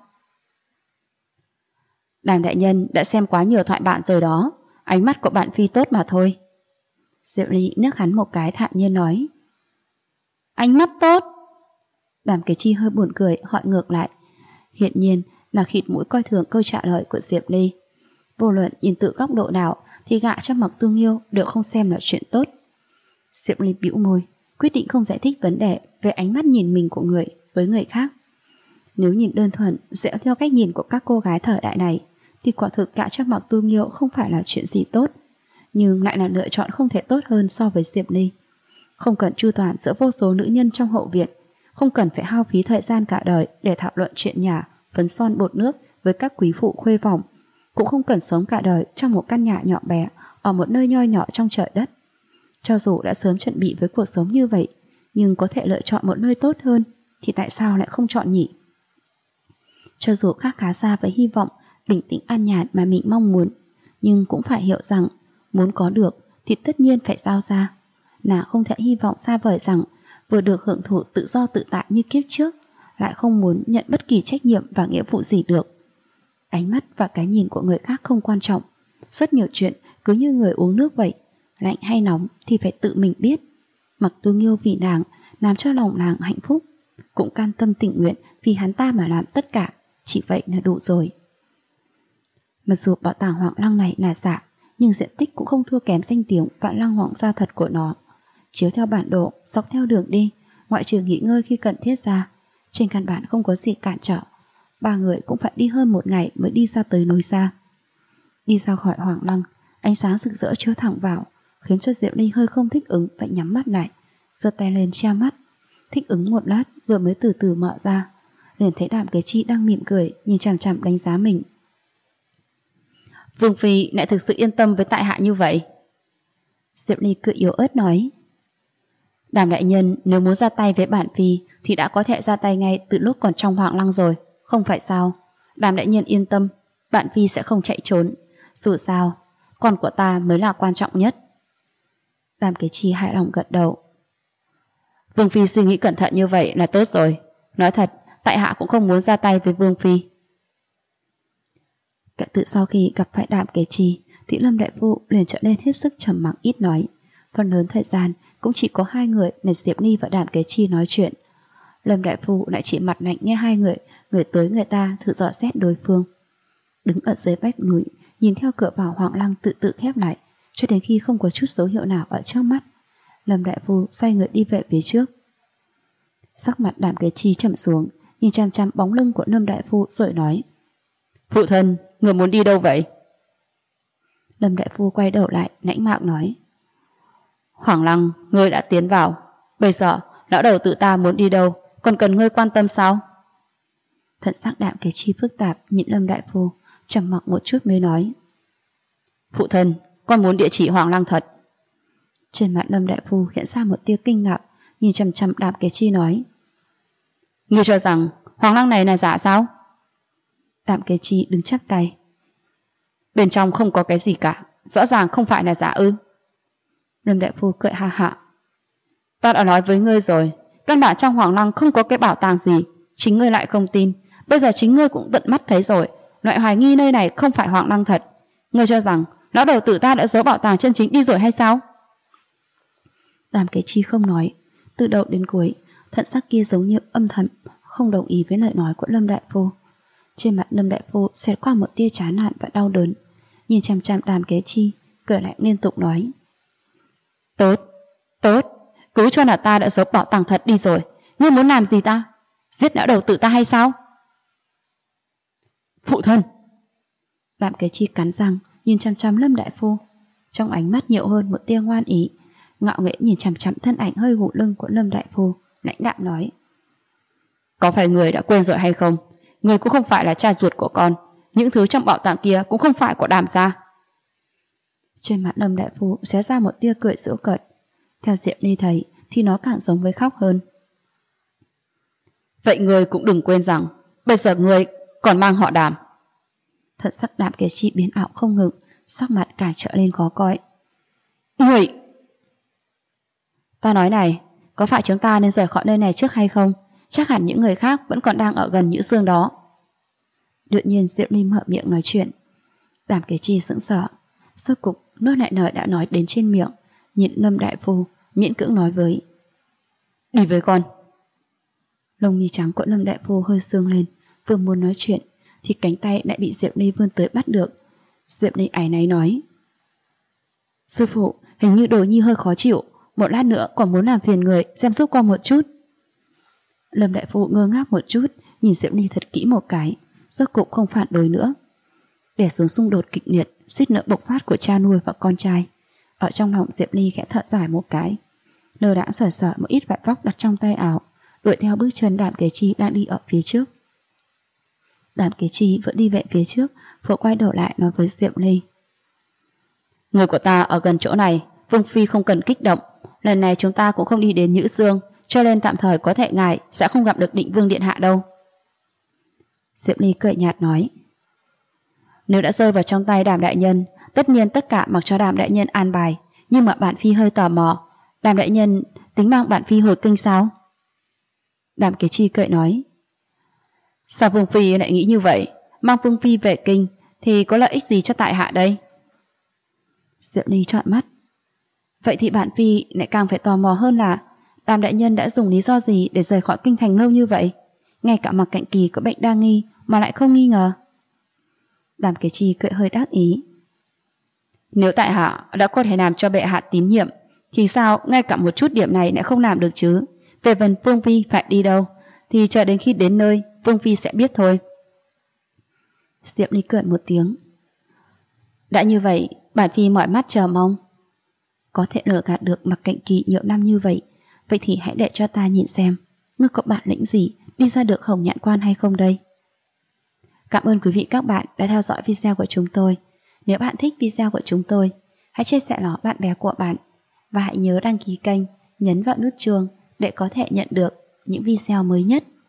Đàm đại nhân đã xem quá nhiều thoại bản rồi đó, ánh mắt của bạn phi tốt mà thôi. Diệp Ly nước hắn một cái thản nhiên nói. Ánh mắt tốt? Đàm Kế Chi hơi buồn cười hỏi ngược lại. Hiện nhiên là khịt mũi coi thường câu trả lời của Diệp Ly. Vô luận nhìn từ góc độ nào thì gả cho Mặc Tu Nghiêu đều không xem là chuyện tốt. Diệp Ly bĩu môi, quyết định không giải thích vấn đề về ánh mắt nhìn mình của người với người khác. Nếu nhìn đơn thuần dựa theo cách nhìn của các cô gái thời đại này, thì quả thực gả cho Mặc Tu Nghiêu không phải là chuyện gì tốt, nhưng lại là lựa chọn không thể tốt hơn so với Diệp Ly. Không cần chu toàn giữa vô số nữ nhân trong hậu viện, không cần phải hao phí thời gian cả đời để thảo luận chuyện nhà, phấn son bột nước với các quý phụ khuê phòng, cũng không cần sống cả đời trong một căn nhà nhỏ bé ở một nơi nho nhỏ trong trời đất. Cho dù đã sớm chuẩn bị với cuộc sống như vậy, nhưng có thể lựa chọn một nơi tốt hơn, thì tại sao lại không chọn nhỉ? Cho dù khác khá xa với hy vọng bình tĩnh an nhàn mà mình mong muốn, nhưng cũng phải hiểu rằng muốn có được thì tất nhiên phải giao ra. Nàng không thể hy vọng xa vời rằng vừa được hưởng thụ tự do tự tại như kiếp trước, lại không muốn nhận bất kỳ trách nhiệm và nghĩa vụ gì được. Ánh mắt và cái nhìn của người khác không quan trọng. Rất nhiều chuyện cứ như người uống nước vậy, lạnh hay nóng thì phải tự mình biết. Mặc Tu Nghiêu vì nàng làm cho lòng nàng hạnh phúc, cũng can tâm tình nguyện vì hắn ta mà làm tất cả, chỉ vậy là đủ rồi. Mặc dù bảo tàng Hoàng Lăng này là giả, nhưng diện tích cũng không thua kém danh tiếng Vạn Lăng Hoàng gia thật của nó. Chiếu theo bản đồ, dọc theo đường đi, ngoại trừ nghỉ ngơi khi cần thiết ra, trên căn bản không có gì cản trở. Ba người cũng phải đi hơn một ngày mới đi ra tới núi xa. Đi ra khỏi Hoàng Lăng, ánh sáng rực rỡ chiếu thẳng vào, khiến cho Diệp Ly hơi không thích ứng, phải nhắm mắt lại, giơ tay lên che mắt, thích ứng một lát rồi mới từ từ mở ra. Liền thấy Đàm Kế Chi đang mỉm cười, nhìn chằm chằm đánh giá mình. Vương phi lại thực sự yên tâm với tại hạ như vậy? Diệp Ly cười yếu ớt nói. Đàm đại nhân nếu muốn ra tay với bản phi thì đã có thể ra tay ngay từ lúc còn trong Hoàng Lăng rồi, không phải sao? Đàm đại nhân yên tâm, bản phi sẽ không chạy trốn. Dù sao, con của ta mới là quan trọng nhất. Đàm Kế Chi hài lòng gật đầu. Vương phi suy nghĩ cẩn thận như vậy là tốt rồi. Nói thật, tại hạ cũng không muốn ra tay với Vương phi. Kể từ sau khi gặp phải Đàm Kế Chi thì Lâm đại phu liền trở nên hết sức trầm mặc ít nói. Phần lớn thời gian cũng chỉ có hai người là Diệp Ly và Đàm Kế Chi nói chuyện. Lâm đại phu lại chỉ mặt lạnh nghe hai người tới người ta thử dò xét đối phương. Đứng ở dưới vách núi, nhìn theo cửa vào Hoàng Lăng tự khép lại, cho đến khi không có chút dấu hiệu nào ở trước mắt, Lâm đại phu xoay người đi về phía trước. Sắc mặt Đàm Kế Chi trầm xuống, nhìn chằm chằm bóng lưng của Lâm đại phu rồi nói. Phụ thân, người muốn đi đâu vậy? Lâm đại phu quay đầu lại, lãnh mạc nói. Hoàng Lăng, ngươi đã tiến vào. Bây giờ, lão đầu tự ta muốn đi đâu, còn cần ngươi quan tâm sao? Thần sắc Đàm Kế Chi phức tạp, nhìn Lâm đại phu, trầm mặc một chút mới nói. Phụ thân, con muốn địa chỉ Hoàng Lăng thật. Trên mặt Lâm đại phu hiện ra một tia kinh ngạc, nhìn chằm chằm Đàm Kế Chi nói. Ngươi cho rằng Hoàng Lăng này là giả sao? Đàm Kế Chi đứng chắp tay. Bên trong không có cái gì cả, rõ ràng không phải là giả ư? Lâm đại phu cười ha hạ. Ta đã nói với ngươi rồi, căn bản trong Hoàng Lăng không có cái bảo tàng gì, chính ngươi lại không tin. Bây giờ chính ngươi cũng tận mắt thấy rồi, loại hoài nghi nơi này không phải Hoàng Lăng thật. Ngươi cho rằng lão đầu tử ta đã giấu bảo tàng chân chính đi rồi hay sao? Đàm Kế Chi không nói, từ đầu đến cuối, thần sắc kia giống như âm thầm, không đồng ý với lời nói của Lâm đại phu. Trên mặt Lâm đại phu xẹt qua một tia chán nản và đau đớn, nhìn chằm chằm Đàm Kế Chi, cười lại liên tục nói. Tốt, tốt, cứ cho là ta đã giấu bảo tàng thật đi rồi. Ngươi muốn làm gì ta? Giết lão đầu tử ta hay sao? Phụ thân! Đàm Kế Chi cắn răng, nhìn chằm chằm Lâm đại phu. Trong ánh mắt nhiều hơn một tia ngoan ý, ngạo nghễ nhìn chằm chằm thân ảnh hơi gù lưng của Lâm đại phu, lãnh đạm nói. Có phải người đã quên rồi hay không? Người cũng không phải là cha ruột của con. Những thứ trong bảo tàng kia cũng không phải của Đàm gia. Trên mặt Lâm đại phu xé ra một tia cười giễu cợt. Theo Diệp Ly thấy thì nó càng giống với khóc hơn. Vậy người cũng đừng quên rằng bây giờ người còn mang họ Đàm. Thật sắc Đàm Kế Chi biến ảo không ngừng, sắc mặt càng trở lên khó coi. Người! Ta nói này, có phải chúng ta nên rời khỏi nơi này trước hay không? Chắc hẳn những người khác vẫn còn đang ở gần Nhữ Dương đó. Đột nhiên Diệp Ly mở miệng nói chuyện. Đàm Kế Chi sững sờ, sơ cục nuốt lại lời đã nói đến trên miệng, nhìn Lâm đại phu miễn cưỡng nói với. Đi với con. Lông mi trắng của Lâm đại phu hơi sương lên, vừa muốn nói chuyện thì cánh tay lại bị Diệp Ly vươn tới bắt được. Diệp Ly áy náy nói. Sư phụ, hình như Đồ Nhi hơi khó chịu, một lát nữa còn muốn làm phiền người xem giúp qua một chút. Lâm đại phu ngơ ngác một chút, nhìn Diệp Ly thật kỹ một cái, rốt cục không phản đối nữa. Để xuống xung đột kịch liệt, suýt nữa bộc phát của cha nuôi và con trai. Ở trong lòng Diệp Ly khẽ thở dài một cái, lơ đãng sờ sờ một ít vải vóc đặt trong tay áo, đuổi theo bước chân Đàm Kế Chi đang đi ở phía trước. Đàm Kế Chi vẫn đi về phía trước, vội quay đầu lại nói với Diệp Ly: người của ta ở gần chỗ này, Vương Phi không cần kích động. Lần này chúng ta cũng không đi đến Nhữ Dương, cho nên tạm thời có thể ngài sẽ không gặp được Định Vương điện hạ đâu. Diệp Ly cười nhạt nói: nếu đã rơi vào trong tay Đàm đại nhân, tất nhiên tất cả mặc cho Đàm đại nhân an bài. Nhưng mà bản Phi hơi tò mò, Đàm đại nhân tính mang bản Phi hồi kinh sao? Đàm Kế Chi cười nói: sao Vương Phi lại nghĩ như vậy? Mang Vương Phi về kinh thì có lợi ích gì cho tại hạ đây? Diệp Ly trợn mắt. Vậy thì bản Phi lại càng phải tò mò hơn là Đàm đại nhân đã dùng lý do gì để rời khỏi kinh thành lâu như vậy? Ngay cả Mạc Cạnh Kỳ có bệnh đa nghi mà lại không nghi ngờ. Đàm Kế Chi cười hơi đắc ý. Nếu tại hạ đã có thể làm cho bệ hạ tín nhiệm, thì sao ngay cả một chút điểm này lại không làm được chứ? Về phần Vương Phi phải đi đâu, thì chờ đến khi đến nơi Vương Phi sẽ biết thôi. Diệp Ly cười một tiếng. Đã như vậy, bản Phi mỏi mắt chờ mong. Có thể lừa gạt được Mạc Cạnh Kỳ nhiều năm như vậy, vậy thì hãy để cho ta nhìn xem ngươi có bản lĩnh gì đi ra được Hồng Nhạn Quan hay không đây. Cảm ơn quý vị các bạn đã theo dõi video của chúng tôi. Nếu bạn thích video của chúng tôi, hãy chia sẻ nó bạn bè của bạn và hãy nhớ đăng ký kênh, nhấn vào nút chuông để có thể nhận được những video mới nhất.